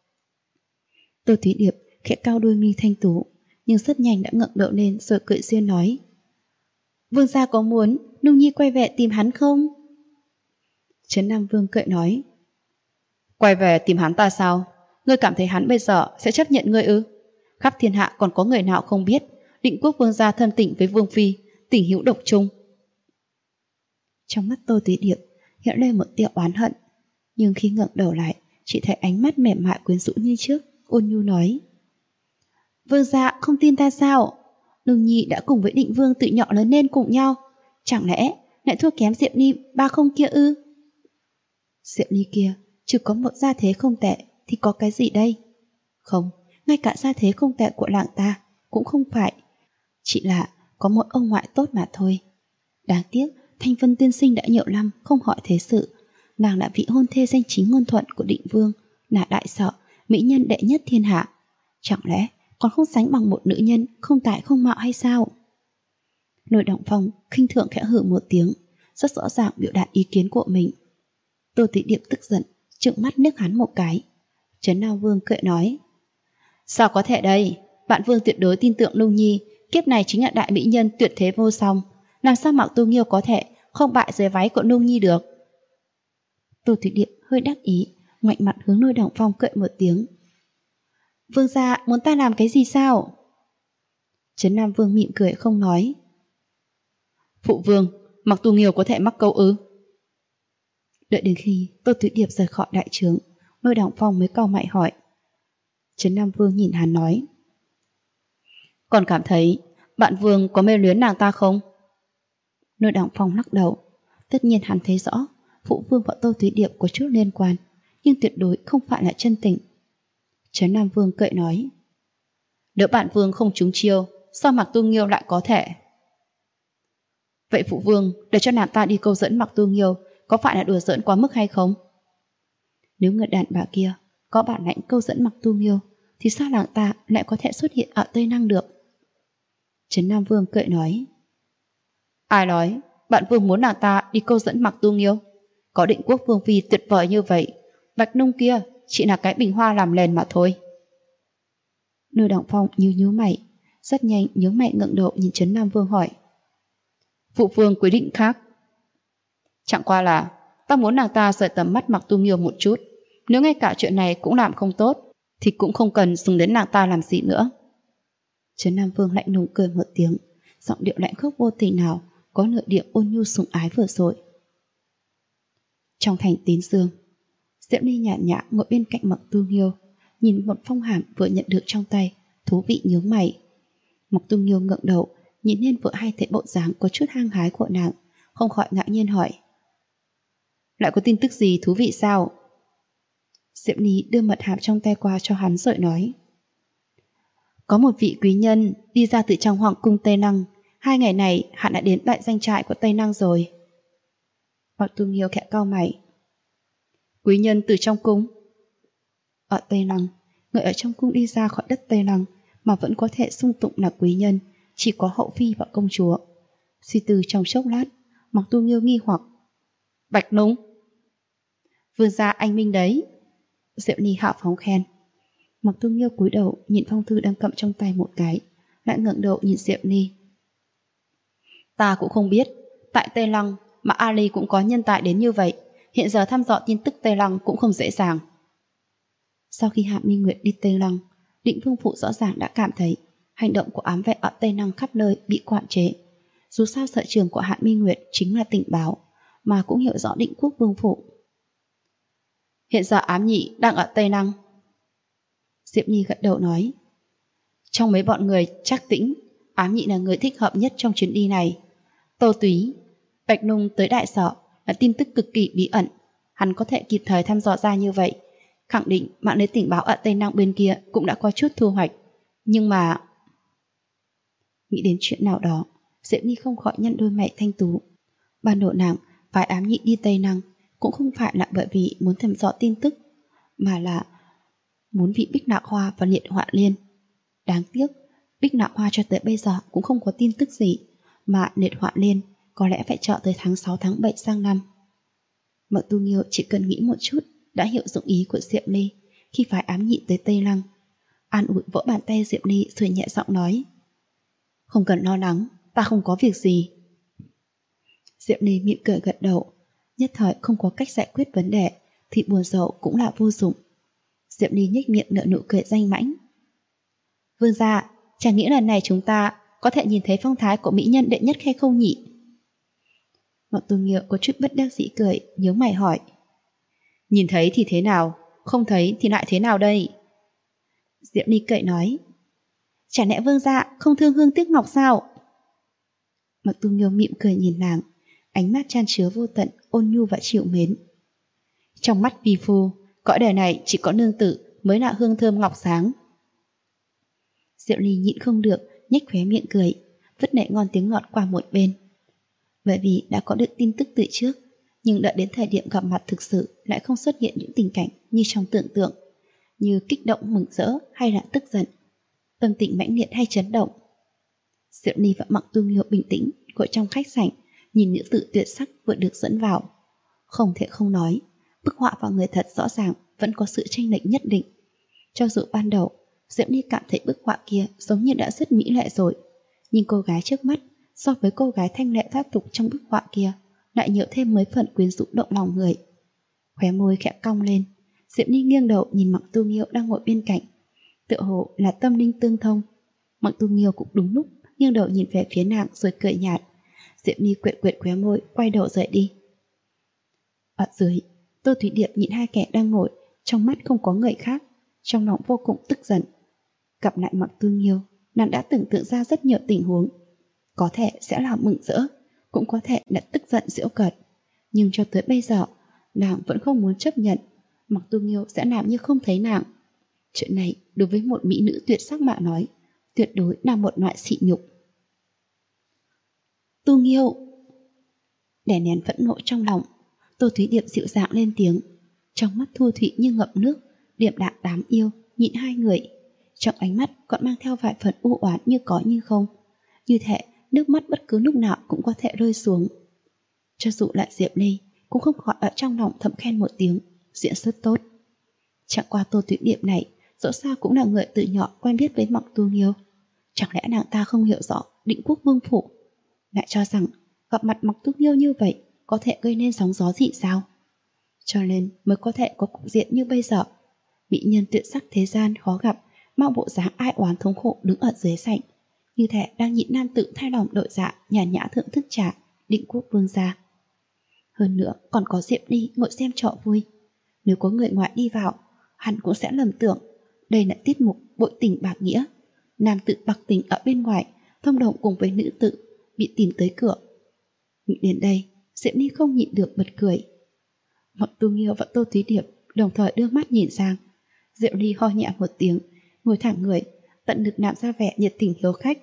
Tô Thúy Điệp khẽ cao đôi mi thanh tú, nhưng rất nhanh đã ngẩng đầu lên rồi cười duyên nói: vương gia có muốn Nung Nhi quay về tìm hắn không? Trấn Nam Vương cười nói: quay về tìm hắn ta sao? Ngươi cảm thấy hắn bây giờ sẽ chấp nhận ngươi ư? Khắp thiên hạ còn có người nào không biết Định Quốc vương gia thân tình với vương phi, tình hữu độc chung. Trong mắt Tô Thúy Điệp hiện lên một tia oán hận, nhưng khi ngẩng đầu lại chỉ thấy ánh mắt mềm mại quyến rũ như trước, ôn nhu nói: vương gia không tin ta sao? Nung Nhi đã cùng với Định Vương từ nhỏ lớn lên cùng nhau, chẳng lẽ lại thua kém Diệp Ni ba không kia ư? Diệp Ni kia chỉ có một gia thế không tệ thì có cái gì đây? Không, ngay cả gia thế không tệ của làng ta cũng không phải, chỉ là có một ông ngoại tốt mà thôi. Đáng tiếc Thanh Vân tiên sinh đã nhiều năm không hỏi thế sự, nàng là vị hôn thê danh chính ngôn thuận của Định Vương, là đại sợ mỹ nhân đệ nhất thiên hạ, chẳng lẽ còn không sánh bằng một nữ nhân không tài không mạo hay sao? Lôi Đằng Phong khinh thường khẽ hừ một tiếng, rất rõ ràng biểu đạt ý kiến của mình. Tô Thúy Điệp tức giận trợn mắt liếc hắn một cái. Trấn Nam Vương cười nói: sao có thể đây, bạn Vương tuyệt đối tin tưởng Nung Nhi, kiếp này chính là đại mỹ nhân tuyệt thế vô song, làm sao Mặc Tu Nghiêu có thể không bại dưới váy của Nung Nhi được? Tô Thúy Điệp hơi đắc ý, ngoảnh mặt hướng Lôi Đằng Phong cười một tiếng: vương gia muốn ta làm cái gì sao? Trấn Nam Vương mỉm cười không nói. Phụ vương, Mặc Tu Nghiêu có thể mắc câu ư? Đợi đến khi Tô Thúy Điệp rời khỏi đại trướng, Lôi Đằng Phong mới cau mày hỏi. Trấn Nam Vương nhìn hắn nói: còn cảm thấy bạn Vương có mê luyến nàng ta không? Lôi Đằng Phong lắc đầu. Tất nhiên hắn thấy rõ phụ vương và Tô Thúy Điệp có chút liên quan, nhưng tuyệt đối không phải là chân tình. Trấn Nam Vương cười nói: nếu bạn Vương không trúng chiêu, sao Mặc Tu Nghiêu lại có thể? Vậy phụ vương để cho nàng ta đi câu dẫn Mặc Tu Nghiêu có phải là đùa giỡn quá mức hay không? Nếu người đàn bà kia có bản lãnh câu dẫn Mặc Tu Nghiêu thì sao nàng ta lại có thể xuất hiện ở Tây Năng được? Trấn Nam Vương cười nói: ai nói bạn Vương muốn nàng ta đi câu dẫn Mặc Tu Nghiêu? Có Định Quốc vương phi tuyệt vời như vậy, Bạch Nung kia chỉ là cái bình hoa làm nền mà thôi. Lôi Đằng Phong nhíu mày, rất nhanh nhớ mày ngẩng đầu nhìn Trấn Nam Vương hỏi: phụ vương quyết định khác? Chẳng qua là ta muốn nàng ta rời tầm mắt Mặc Tu Nghiêu một chút, nếu ngay cả chuyện này cũng làm không tốt thì cũng không cần dùng đến nàng ta làm gì nữa. Trấn Nam Vương lạnh lùng cười một tiếng, giọng điệu lạnh khốc vô tình nào có nửa điệu ôn nhu sủng ái vừa rồi. Trong thành Tín Dương, Diễm Ly nhàn nhã ngồi bên cạnh Mặc Tu Nghiêu, nhìn một phong hàm vừa nhận được trong tay, thú vị nhướng mày. Mặc Tu Nghiêu ngẩng đầu nhìn lên vợ, hay thấy bộ dáng có chút hăng hái của nàng, không khỏi ngạc nhiên hỏi. Lại có tin tức gì thú vị sao? Diệp Ly đưa mật hàm trong tay qua cho hắn rồi nói. Có một vị quý nhân đi ra từ trong hoàng cung Tây Năng. 2 ngày này hắn đã đến đại danh trại của Tây Năng rồi. Mạc Tu Nghiêu khẽ cau mày. Quý nhân từ trong cung? Ở Tây Năng, người ở trong cung đi ra khỏi đất Tây Năng mà vẫn có thể xưng tụng là quý nhân, chỉ có hậu phi và công chúa. Suy tư trong chốc lát, Mạc Tu Nghiêu nghi hoặc. Bạch Nung? Vương gia anh minh đấy. Diệp Ly hào phóng khen. Mạc Tu Nghiêu cúi đầu nhìn phong thư đang cầm trong tay một cái, lại ngẩng đầu nhìn Diệp Ly. Ta cũng không biết, tại Tây Lăng mà Ali cũng có nhân tài đến như vậy, hiện giờ thăm dò tin tức Tây Lăng cũng không dễ dàng. Sau khi Hạ Minh Nguyệt đi Tây Lăng, Định Vương Phụ rõ ràng đã cảm thấy hành động của ám vệ ở Tây Lăng khắp nơi bị quản chế. Dù sao sở trường của Hạ Minh Nguyệt chính là tình báo, mà cũng hiểu rõ Định Quốc Vương Phụ. Hiện giờ ám nhị đang ở Tây Lăng. Diệp Nhi gật đầu nói. Trong mấy bọn người Trác Tĩnh, ám nhị là người thích hợp nhất trong chuyến đi này. Tô Túy, Bạch Nung tới đại sở là tin tức cực kỳ bí ẩn. Hắn có thể kịp thời thăm dò ra như vậy, khẳng định mạng lưới tình báo ở Tây Năng bên kia cũng đã có chút thu hoạch. Nhưng mà... Nghĩ đến chuyện nào đó, Diệp Nhi không khỏi nhăn đôi mày thanh tú. Ban đầu nàng phái ám nhị đi Tây Năng cũng không phải là bởi vì muốn thăm dò tin tức, mà là muốn bị Bích Nạo Hoa và Liệt Họa Liên. Đáng tiếc, Bích Nạo Hoa cho tới bây giờ cũng không có tin tức gì, mà Liệt Họa Liên có lẽ phải chờ tới tháng 6 tháng 7 sang năm. Mạc Tu Nghiêu chỉ cần nghĩ một chút đã hiểu dụng ý của Diệp Ly khi phái ám nhị tới Tây Lăng. An ủi vỗ bàn tay Diệp Ly rồi nhẹ giọng nói. Không cần lo lắng, ta không có việc gì. Diệp Ly mỉm cười gật đầu. Nhất thời không có cách giải quyết vấn đề thì buồn rầu cũng là vô dụng. Diệp Ly nhếch miệng nở nụ cười danh mãnh. Vương gia, chẳng nghĩ lần này chúng ta có thể nhìn thấy phong thái của mỹ nhân đệ nhất hay không nhỉ? Mạc Tu Nghiêu có chút bất đắc dĩ cười, nhớ mày hỏi. Nhìn thấy thì thế nào, không thấy thì lại thế nào đây? Diệp Ly cười nói. Chả lẽ vương gia không thương hương tiếc ngọc sao? Mạc Tu Nghiêu mỉm cười nhìn nàng, ánh mắt chan chứa vô tận, ôn nhu và chịu mến. Trong mắt vi phu, cõi đời này chỉ có nương tử mới là hương thơm ngọc sáng. Diệp Ly nhịn không được, nhếch khóe miệng cười, vứt nệ ngon tiếng ngọt qua một bên. Bởi vì đã có được tin tức từ trước, nhưng đợi đến thời điểm gặp mặt thực sự lại không xuất hiện những tình cảnh như trong tưởng tượng, như kích động mừng rỡ hay là tức giận, tâm tình mãnh liệt hay chấn động. Diệp Ly và Mạc Tu Nghiêu bình tĩnh ngồi trong khách sảnh, nhìn nữ tử tuyệt sắc vừa được dẫn vào. Không thể không nói, bức họa và người thật rõ ràng vẫn có sự chênh lệch nhất định. Cho dù ban đầu Diệp Ly cảm thấy bức họa kia giống như đã rất mỹ lệ rồi, nhưng cô gái trước mắt so với cô gái thanh lệ thoát tục trong bức họa kia lại nhiều thêm mấy phần quyến rũ động lòng người. Khóe môi khẽ cong lên, Diệp Ly nghiêng đầu nhìn Mạc Tu Nghiêu đang ngồi bên cạnh, tựa hồ là tâm linh tương thông. Mạc Tu Nghiêu cũng đúng lúc nghiêng đầu nhìn về phía nàng rồi cười nhạt. Diệp Ly quệt quệt khóe môi, quay đầu rời đi. Ở dưới, Tô Thủy Điệp nhìn hai kẻ đang ngồi, trong mắt không có người khác, trong lòng vô cùng tức giận. Gặp lại Mạc Tu Nghiêu, nàng đã tưởng tượng ra rất nhiều tình huống, có thể sẽ là mừng rỡ, cũng có thể là tức giận giễu cợt, nhưng cho tới bây giờ nàng vẫn không muốn chấp nhận Mạc Tu Nghiêu sẽ làm như không thấy nàng. Chuyện này đối với một mỹ nữ tuyệt sắc mà nói, tuyệt đối là một loại sỉ nhục. Tu Nghiêu! Đè nén phẫn nộ trong lòng, Tô Thúy Điệp dịu dàng lên tiếng, trong mắt Thu Thủy như ngậm nước, điềm đạm đáng yêu nhìn hai người, trong ánh mắt còn mang theo vài phần u oán như có như không, như thể nước mắt bất cứ lúc nào cũng có thể rơi xuống. Cho dù lại Diệp Ly cũng không khỏi ở trong lòng thầm khen một tiếng, diễn xuất tốt. Chẳng qua Tô Thúy Điệp này dẫu sao cũng là người từ nhỏ quen biết với Mạc Tu Nghiêu, chẳng lẽ nàng ta không hiểu rõ Định Quốc Vương Phủ, lại cho rằng gặp mặt Mạc Tu Nghiêu như vậy có thể gây nên sóng gió gì sao? Cho nên mới có thể có cục diện như bây giờ. Mỹ nhân tuyệt sắc thế gian khó gặp, mang bộ dáng ai oán thống khổ đứng ở dưới sảnh, như thể đang nhịn nam tự thay lòng đổi dạ nhàn nhã thưởng thức trà Định Quốc Vương gia. Hơn nữa còn có Diệp Ly ngồi xem trò vui. Nếu có người ngoài đi vào, hắn cũng sẽ lầm tưởng đây là tiết mục bội tình bạc nghĩa. Nam tự bạc tình ở bên ngoài thông đồng cùng với nữ tự bị tìm tới cửa. Nghĩ đến đây, Diệp Ly không nhịn được bật cười. Mặc Tu Nghiêu và Tô Thúy Điệp đồng thời đưa mắt nhìn sang. Diệp Ly ho nhẹ một tiếng, ngồi thẳng người, tận lực làm ra vẻ nhiệt tình hiếu khách.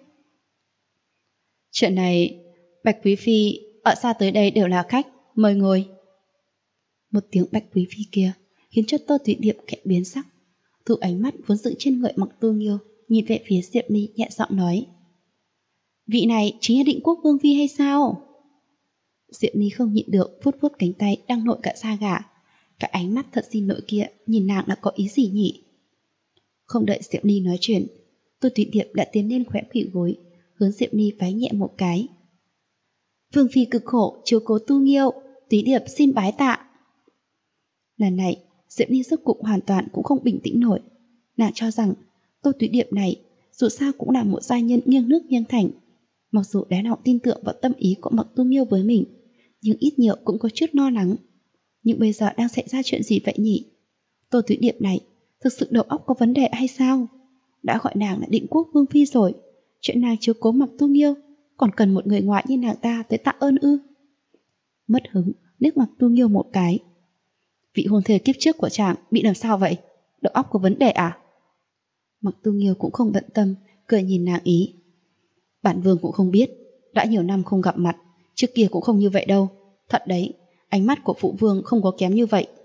Chuyện này, Bạch Quý Phi ở xa tới đây đều là khách, mời ngồi. Một tiếng Bạch Quý Phi kia khiến cho Tô Thúy Điệp khẽ biến sắc, thu ánh mắt vốn dựng trên người Mặc Tu Nghiêu, nhìn về phía Diệp Ly nhẹ giọng nói: Vị này chính là Định Quốc Vương Phi hay sao? Diệp Ly không nhịn được vuốt vuốt cánh tay đang nổi cả da gà. Cái ánh mắt thật xin lỗi kia nhìn nàng đã có ý gì nhỉ? Không đợi Diệp Ly nói chuyện, Tô Thúy Điệp đã tiến lên khẽ khuỵu gối, hướng Diệp Ly vái nhẹ một cái. Vương Phi cực khổ chiếu cố Tu Nghiêu, Thúy Điệp xin bái tạ. Lần này, Diệp Ly rốt cục hoàn toàn cũng không bình tĩnh nổi. Nàng cho rằng Tô Thúy Điệp này dù sao cũng là một giai nhân nghiêng nước nghiêng thành. Mặc dù đáy lòng tin tưởng vào tâm ý của Mặc Tu Nghiêu với mình, nhưng ít nhiều cũng có chút lo lắng. Nhưng bây giờ đang xảy ra chuyện gì vậy nhỉ? Tô Thúy Điệp này thực sự đầu óc có vấn đề hay sao? Đã gọi nàng là Định Quốc Vương Phi rồi, chuyện nàng chiếu cố Mặc Tu Nghiêu còn cần một người ngoại như nàng ta tới tạ ơn ư? Mất hứng liếc Mặc Tu Nghiêu một cái. Vị hôn thê kiếp trước của chàng bị làm sao vậy? Đầu óc có vấn đề à? Mặc Tu Nghiêu cũng không bận tâm, cười nhìn nàng ý. Bản vương cũng không biết, đã nhiều năm không gặp mặt, trước kia cũng không như vậy đâu. Thật đấy, ánh mắt của phụ vương không có kém như vậy.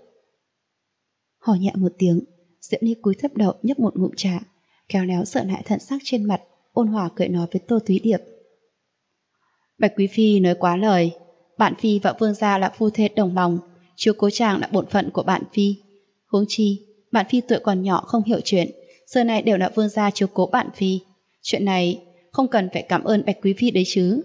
Hò nhẹ một tiếng, Diệp Ly cúi thấp đầu nhấp một ngụm trà, khéo léo sợ lại thần sắc trên mặt, ôn hòa cười nói với Tô Thúy Điệp. Bạch Quý Phi nói quá lời, bạn Phi và vương gia là phu thê đồng lòng, chiếu cố chàng là bổn phận của bạn Phi. Huống chi, bạn Phi tuổi còn nhỏ không hiểu chuyện, xưa nay đều là vương gia chiếu cố bạn Phi. Chuyện này không cần phải cảm ơn Bạch Quý Phi đấy chứ.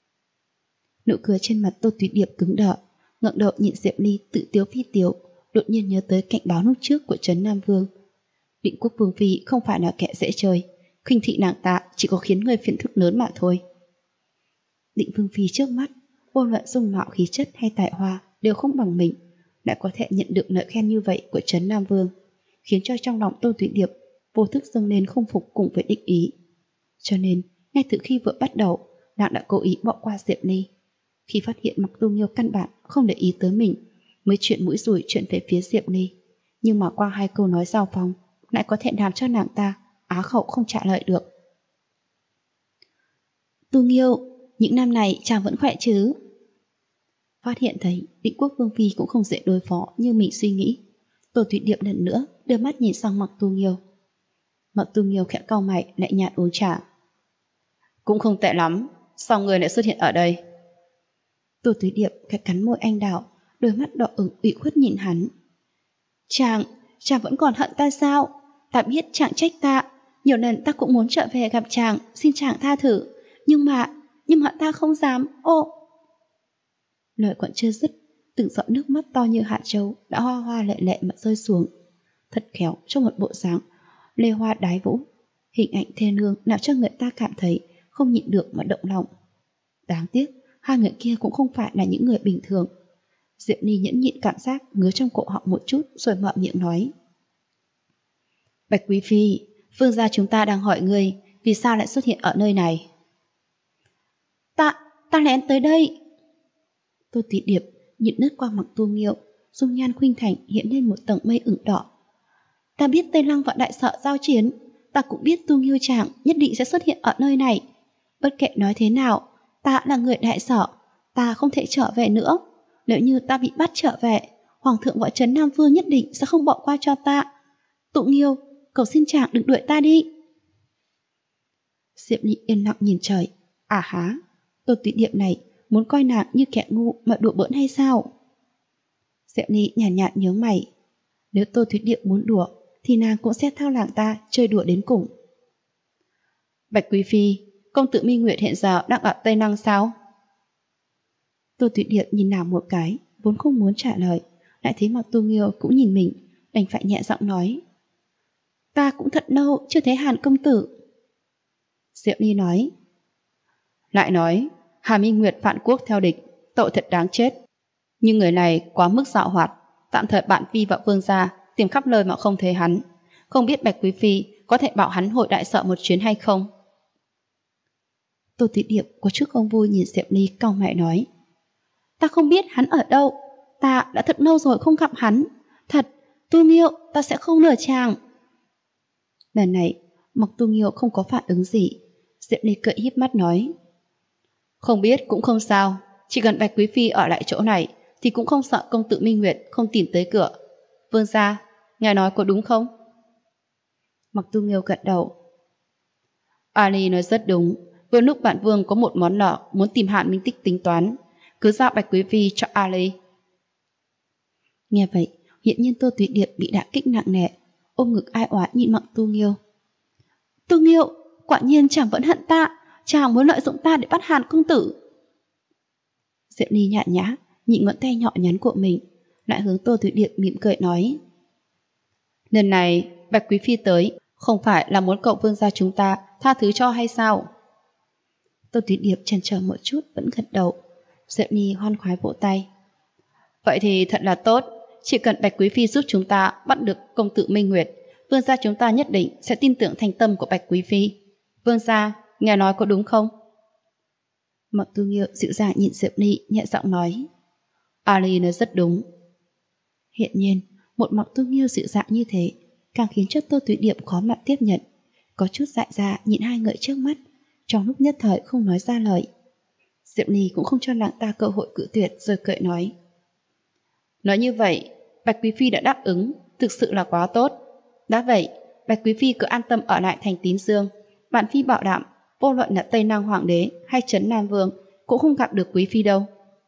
Nụ cười trên mặt Tô Thúy Điệp cứng đờ, ngẩng đầu nhìn Diệp Ly tự tiếu phi tiếu, đột nhiên nhớ tới cảnh báo lúc trước của Trấn Nam Vương. Định Quốc Vương Phi không phải là kẻ dễ chơi, khinh thị nàng ta chỉ có khiến người phiền phức lớn mà thôi. Định Vương Phi trước mắt, vô luận dung mạo khí chất hay tài hoa đều không bằng mình, lại có thể nhận được lời khen như vậy của Trấn Nam Vương, khiến cho trong lòng Tô Thúy Điệp vô thức dâng lên không phục cùng với định ý. Cho nên, ngay từ khi vừa bắt đầu, nàng đã cố ý bỏ qua Diệp Ly. Khi phát hiện Mặc Tu Nghiêu căn bản không để ý tới mình, mới chuyện mũi dùi chuyện về phía Diệp Ly. Nhưng mà qua 2 câu nói giao phong, lại có thể làm cho nàng ta á khẩu không trả lời được. Tu Nghiêu, những năm này chàng vẫn khỏe chứ? Phát hiện thấy Định Quốc Vương Phi cũng không dễ đối phó như mình suy nghĩ, Tô Thúy Điệp lần nữa đưa mắt nhìn sang Mặc Tu Nghiêu. Mặc Tu Nghiêu khẽ cau mày lại nhạt uống trà. Cũng không tệ lắm, sao người lại xuất hiện ở đây? Tô Thúy Điệp khẽ cắn môi anh đào, đôi mắt đỏ ửng ủy khuất nhìn hắn. Chàng vẫn còn hận ta sao? Ta biết chàng trách ta, nhiều lần ta cũng muốn trở về gặp chàng, xin chàng tha thứ, nhưng mà ta không dám. Ô! Lời còn chưa dứt, từng giọt nước mắt to như hạt châu đã hoa hoa lệ lệ mà rơi xuống. Thật khéo trong một bộ dáng lê hoa đái vũ, hình ảnh thê nương làm cho người ta cảm thấy không nhịn được mà động lòng. Đáng tiếc, hai người kia cũng không phải là những người bình thường. Diệp Ly nhẫn nhịn cảm giác ngứa trong cổ họng một chút rồi mở miệng nói. Bạch Quý Phi, vương gia chúng ta đang hỏi ngươi vì sao lại xuất hiện ở nơi này. Ta lén tới đây. Tô Thúy Điệp nhìn lướt qua Mặc Tu Nghiêu, dung nhan khuynh thành hiện lên một tầng mây ửng đỏ. Ta biết Tây Lăng và Đại Sở giao chiến, ta cũng biết Tu Nghiêu chàng nhất định sẽ xuất hiện ở nơi này. Bất kể nói thế nào, ta là người Đại Sở, ta không thể trở về nữa. Nếu như ta bị bắt trở về, Hoàng thượng và Trấn Nam Vương nhất định sẽ không bỏ qua cho ta. Tụ Nghiêu, cầu xin chàng đừng đuổi ta đi. Diệp Ly yên lặng nhìn trời. À há, Tô Thúy Điệp này muốn coi nàng như kẻ ngu mà đùa bỡn hay sao? Diệp Ly nhàn nhạt nhớ mày. Nếu Tô Thúy Điệp muốn đùa, thì nàng cũng sẽ theo làng ta chơi đùa đến cùng. Bạch Quý Phi, công tử Minh Nguyệt hiện giờ đang ở Tây Lăng sao? Tô Thúy Điệp nhìn nàng một cái, vốn không muốn trả lời, lại thấy Mặc Tu Nghiêu cũng nhìn mình, đành phải nhẹ giọng nói. Ta cũng thật lâu chưa thấy Hàn công tử. Diệp Ly nói. Lại nói, Hà Minh Nguyệt phản quốc theo địch, tội thật đáng chết. Nhưng người này quá mức dạo hoạt, tạm thời bạn Phi và vương gia tìm khắp nơi mà không thấy hắn. Không biết Bạch Quý Phi có thể bảo hắn hội Đại Sở một chuyến hay không? Tô Thúy Điệp có chút không vui nhìn Diệp Ly cau mày nói. Ta không biết hắn ở đâu. Ta đã thật lâu rồi không gặp hắn. Thật, Tu Nghiêu, ta sẽ không lừa chàng. Lần này, Mặc Tu Nghiêu không có phản ứng gì. Diệp Ly cười híp mắt nói. Không biết cũng không sao. Chỉ cần Bạch Quý Phi ở lại chỗ này thì cũng không sợ công tử Minh Nguyệt không tìm tới cửa. Vương gia, ngài nói có đúng không? Mặc Tu Nghiêu gật đầu. Ali nói rất đúng. Vừa lúc bản vương có một món nợ muốn tìm Hàn Minh Tích tính toán, cứ giao Bạch Quý Phi cho Ali. Nghe vậy, hiện nhiên Tô Thúy Điệp bị đả kích nặng nề, ôm ngực ai oán nhìn Mặc Tu Nghiêu. Tu Nghiêu, quả nhiên chàng vẫn hận ta, chàng muốn lợi dụng ta để bắt Hàn công tử. Diệp Ly nhạt nhã, nhịn ngón tay nhỏ nhắn của mình, lại hướng Tô Thúy Điệp mỉm cười nói. Lần này, Bạch Quý Phi tới, không phải là muốn cậu vương gia chúng ta tha thứ cho hay sao? Tô Thúy Điệp chần chờ một chút vẫn gật đầu. Diệp Ly hoan khoái vỗ tay. Vậy thì thật là tốt, chỉ cần Bạch Quý Phi giúp chúng ta bắt được công tử Minh Nguyệt, vương gia chúng ta nhất định sẽ tin tưởng thành tâm của Bạch Quý Phi. Vương gia, nghe nói có đúng không? Mặc Tu Nghiêu dịu dàng nhìn Diệp Ly, nhẹ giọng nói. Ali nói rất đúng. Hiện nhiên, một Mặc Tu Nghiêu dịu dàng như thế càng khiến cho Tô Thúy Điệp khó mà tiếp nhận, có chút dại ra nhìn hai người trước mắt, trong lúc nhất thời không nói ra lời. Diệp Ly cũng không cho nàng ta cơ hội cự tuyệt, rồi cười nói. Nói như vậy, Bạch Quý Phi đã đáp ứng, thực sự là quá tốt. Đã vậy, Bạch Quý Phi cứ an tâm ở lại thành Tín Dương. Bản Phi bảo đảm, vô luận là Tây Nam Hoàng đế hay Trấn Nam Vương cũng không gặp được Quý Phi đâu.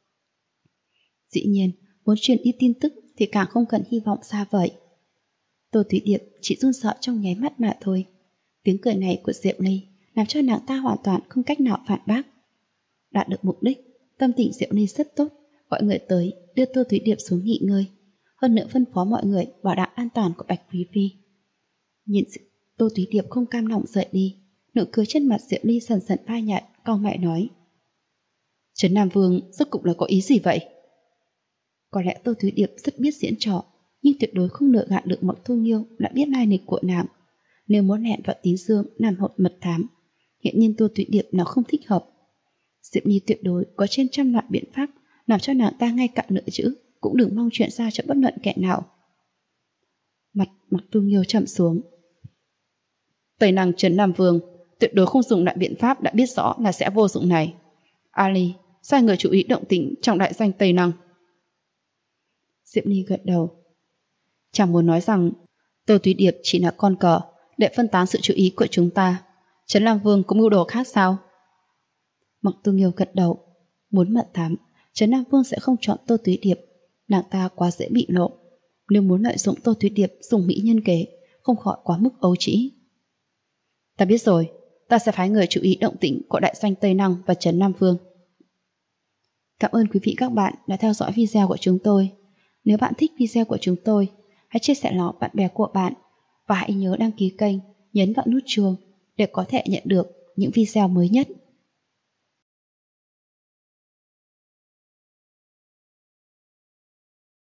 Dĩ nhiên, muốn truyền đi tin tức thì càng không cần hy vọng xa vời. Tô Thúy Điệp chỉ run sợ trong nháy mắt mà thôi. Tiếng cười này của Diệp Ly làm cho nàng ta hoàn toàn không cách nào phản bác. Đạt được mục đích, tâm tình Diệp Ly rất tốt, gọi người tới đưa Tô Thúy Điệp xuống nghỉ ngơi, hơn nữa phân phó mọi người bảo đảm an toàn của Bạch Quý Phi. Nhìn Tô Thúy Điệp không cam lòng rời đi, nụ cười trên mặt Diệp Ly sần sần phai nhạt, cau mày nói. Trấn Nam Vương rốt cục là có ý gì vậy? Có lẽ Tô Thúy Điệp rất biết diễn trò, nhưng tuyệt đối không lừa gạt được Mặc Tu Nghiêu đã biết lai lịch của nàng. Nếu muốn hẹn vào Tín Dương làm hột mật thám, hiện nhiên Tô Thúy Điệp nó không thích hợp. Diệp Ly tuyệt đối có trên trăm loại biện pháp làm cho nàng ta ngay cả nửa chữ cũng đừng mong chuyện ra cho bất luận kẻ nào. Mặt Mặc Tu Nghiêu trầm xuống. Tây Năng Trấn Nam Vương tuyệt đối không dùng loại biện pháp đã biết rõ là sẽ vô dụng này. Ali, sai người chú ý động tĩnh trong đại danh Tây Năng. Diệp Ly gật đầu. Chàng muốn nói rằng Tô Thúy Điệp chỉ là con cờ để phân tán sự chú ý của chúng ta. Trấn Nam Vương có mưu đồ khác sao? Mặc Tu Nghiêu gật đầu. Muốn mật thám, Trấn Nam Vương sẽ không chọn Tô Thúy Điệp. Nàng ta quá dễ bị lộ. Nếu muốn lợi dụng Tô Thúy Điệp dùng mỹ nhân kế, không khỏi quá mức ấu trĩ. Ta biết rồi, ta sẽ phái người chú ý động tĩnh của đại danh Tây Năng và Trấn Nam Vương. Cảm ơn quý vị các bạn đã theo dõi video của chúng tôi. Nếu bạn thích video của chúng tôi, hãy chia sẻ nó bạn bè của bạn và hãy nhớ đăng ký kênh, nhấn vào nút chuông để có thể nhận được những video mới nhất.